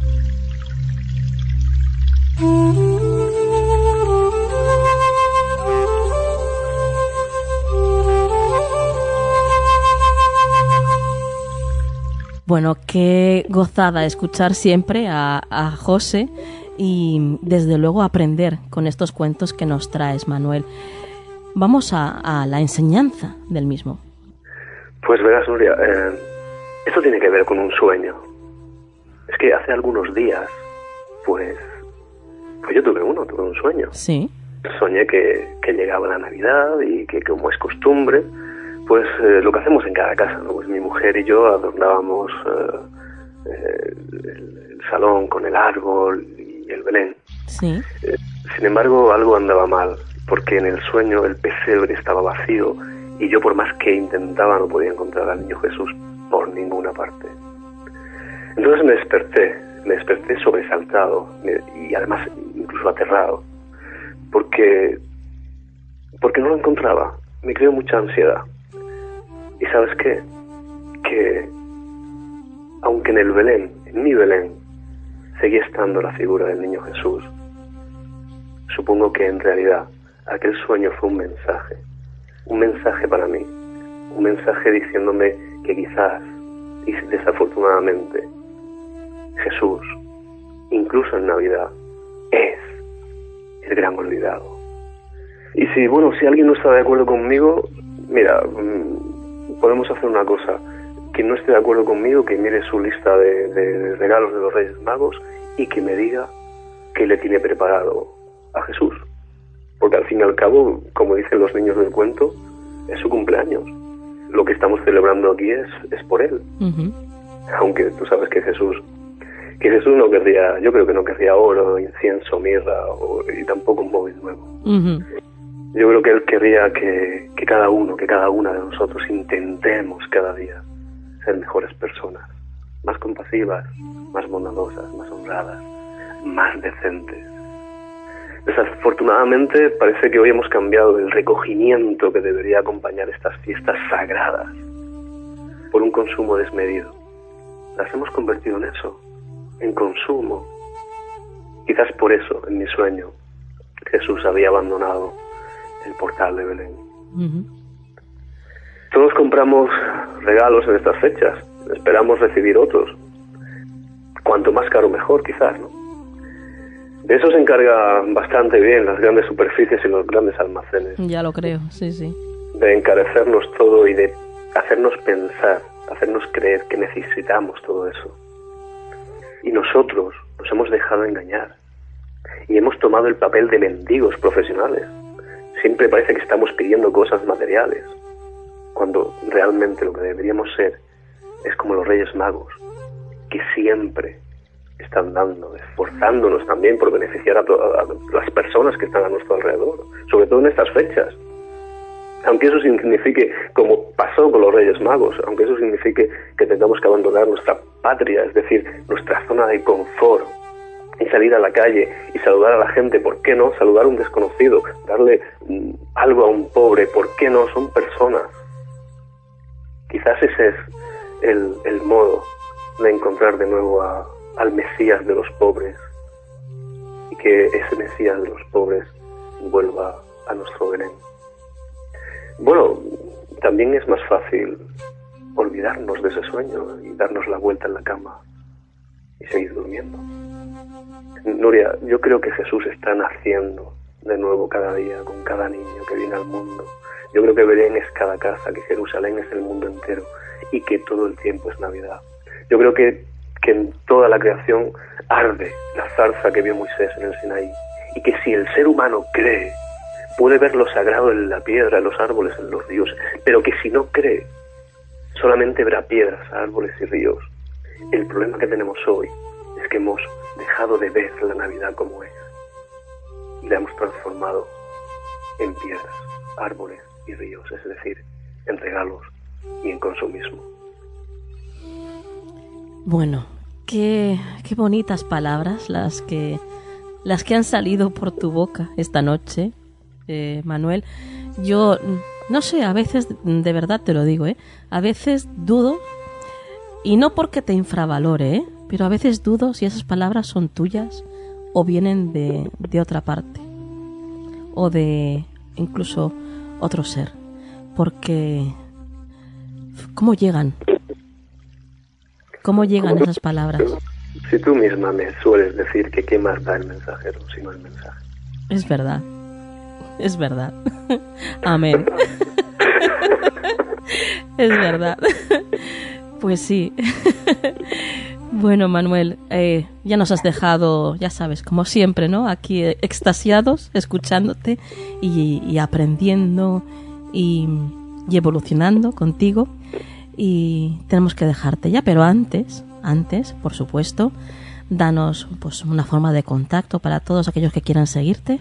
Bueno, qué gozada escuchar siempre a José y desde luego aprender con estos cuentos que nos traes, Manuel. Vamos a la enseñanza del mismo. Pues verás, Nuria, esto tiene que ver con un sueño. Es que hace algunos días, pues yo tuve un sueño. Sí. Soñé que llegaba la Navidad y que, como es costumbre, pues lo que hacemos en cada casa, ¿no? Pues mi mujer y yo adornábamos el salón con el árbol y el Belén. Sí. Sin embargo, algo andaba mal, porque en el sueño el pesebre estaba vacío y yo, por más que intentaba, no podía encontrar al niño Jesús por ninguna parte. Entonces me desperté sobresaltado y además incluso aterrado, porque no lo encontraba. Me creó mucha ansiedad. ¿Y sabes qué? Que aunque en el Belén, en mi Belén, seguía estando la figura del niño Jesús, supongo que en realidad aquel sueño fue un mensaje para mí, un mensaje diciéndome que quizás, y desafortunadamente, Jesús, incluso en Navidad, es el gran olvidado. Y si alguien no está de acuerdo conmigo, mira, podemos hacer una cosa. Quien no esté de acuerdo conmigo, que mire su lista de regalos de los Reyes Magos y que me diga qué le tiene preparado a Jesús. Porque al fin y al cabo, como dicen los niños del cuento, es su cumpleaños. Lo que estamos celebrando aquí es por él. Uh-huh. Aunque tú sabes que Jesús no querría, yo creo que no querría oro, incienso, mirra y tampoco un móvil nuevo. Uh-huh. Yo creo que él querría que cada uno, que cada una de nosotros intentemos cada día ser mejores personas, más compasivas, más bondadosas, más honradas, más decentes. Desafortunadamente parece que hoy hemos cambiado el recogimiento que debería acompañar estas fiestas sagradas por un consumo desmedido. Las hemos convertido en eso, en consumo. Quizás por eso, en mi sueño, Jesús había abandonado el portal de Belén. Uh-huh. Todos compramos regalos en estas fechas, esperamos recibir otros. Cuanto más caro mejor, quizás, ¿no? De eso se encargan bastante bien las grandes superficies y los grandes almacenes. Ya lo creo, sí, sí. De encarecernos todo y de hacernos pensar, hacernos creer que necesitamos todo eso. Y nosotros nos hemos dejado engañar y hemos tomado el papel de mendigos profesionales. Siempre parece que estamos pidiendo cosas materiales, cuando realmente lo que deberíamos ser es como los Reyes Magos, que siempre están dando, esforzándonos también por beneficiar a las personas que están a nuestro alrededor, sobre todo en estas fechas. Aunque eso signifique, como pasó con los Reyes Magos, aunque eso signifique que tengamos que abandonar nuestra patria, es decir, nuestra zona de confort, y salir a la calle y saludar a la gente, ¿por qué no? Saludar a un desconocido, darle algo a un pobre, ¿por qué no? Son personas. Quizás ese es el modo de encontrar de nuevo al Mesías de los pobres, y que ese Mesías de los pobres vuelva a nuestro Belén. Bueno, también es más fácil olvidarnos de ese sueño y darnos la vuelta en la cama y seguir durmiendo. Nuria, yo creo que Jesús está naciendo de nuevo cada día con cada niño que viene al mundo. Yo creo que Belén es cada casa, que Jerusalén es el mundo entero y que todo el tiempo es Navidad. Yo creo que en toda la creación arde la zarza que vio Moisés en el Sinaí, y que si el ser humano cree, puede ver lo sagrado en la piedra, en los árboles, en los ríos, pero que si no cree, solamente verá piedras, árboles y ríos. El problema que tenemos hoy es que hemos dejado de ver la Navidad como es y la hemos transformado en piedras, árboles y ríos, es decir, en regalos y en consumismo. Bueno, qué bonitas palabras las que han salido por tu boca esta noche, Manuel. Yo no sé, a veces, de verdad te lo digo, a veces dudo, y no porque te infravalore, pero a veces dudo si esas palabras son tuyas o vienen de otra parte, o de incluso otro ser, porque ¿cómo llegan? ¿Cómo llegan esas palabras? Si tú misma me sueles decir que qué más da el mensajero, si no el mensaje. Es verdad. Es verdad. Amén. Es verdad. Pues sí. Bueno, Manuel, ya nos has dejado, ya sabes, como siempre, ¿no? Aquí extasiados, escuchándote y aprendiendo y evolucionando contigo. Y tenemos que dejarte ya, pero antes, por supuesto, danos pues una forma de contacto para todos aquellos que quieran seguirte.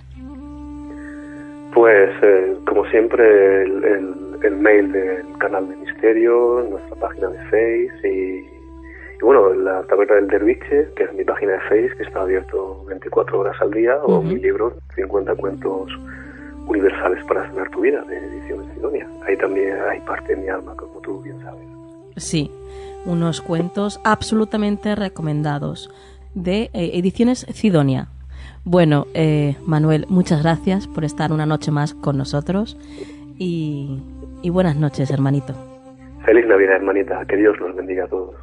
Pues, como siempre, el mail del canal de Misterio, nuestra página de Face y bueno, la Taberna del Derviche, que es mi página de Face, que está abierto 24 horas al día, o mi libro, 50 cuentos universales para sanar tu vida, de Ediciones Sidonia. Ahí también hay parte de mi alma, como tú bien sabes. Sí, unos cuentos absolutamente recomendados de Ediciones Sidonia. Bueno, Manuel, muchas gracias por estar una noche más con nosotros y buenas noches, hermanito. Feliz Navidad, hermanita. Que Dios los bendiga a todos.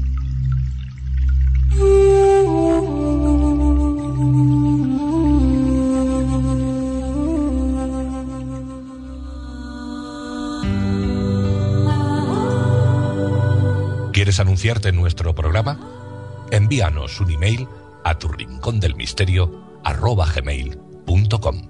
¿Quieres anunciarte en nuestro programa? Envíanos un email a turincondelmisterio@gmail.com.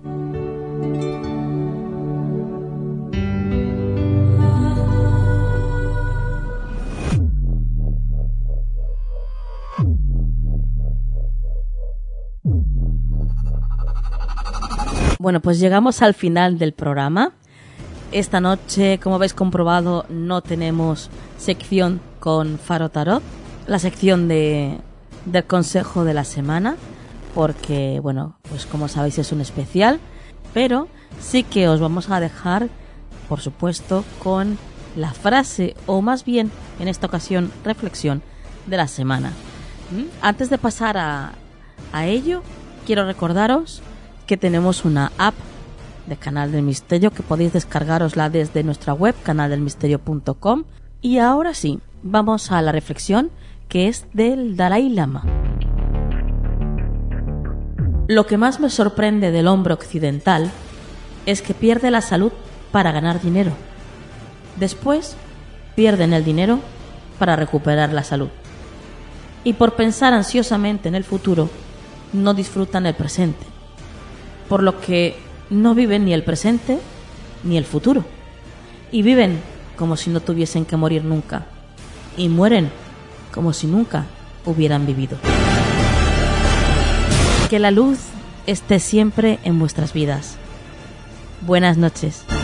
Bueno, pues llegamos al final del programa. Esta noche, como habéis comprobado, no tenemos sección con Faro Tarot, la sección del consejo de la semana, porque, bueno, pues como sabéis es un especial, pero sí que os vamos a dejar, por supuesto, con la frase, o más bien, en esta ocasión, reflexión de la semana. Antes de pasar a ello, quiero recordaros que tenemos una app de Canal del Misterio que podéis descargarosla desde nuestra web, canaldelmisterio.com. Y ahora sí, vamos a la reflexión, que es del Dalai Lama. Lo que más me sorprende del hombre occidental es que pierde la salud para ganar dinero. Después pierden el dinero para recuperar la salud. Y por pensar ansiosamente en el futuro, no disfrutan el presente. Por lo que no viven ni el presente ni el futuro. Y viven como si no tuviesen que morir nunca. Y mueren como si nunca hubieran vivido. Que la luz esté siempre en vuestras vidas. Buenas noches.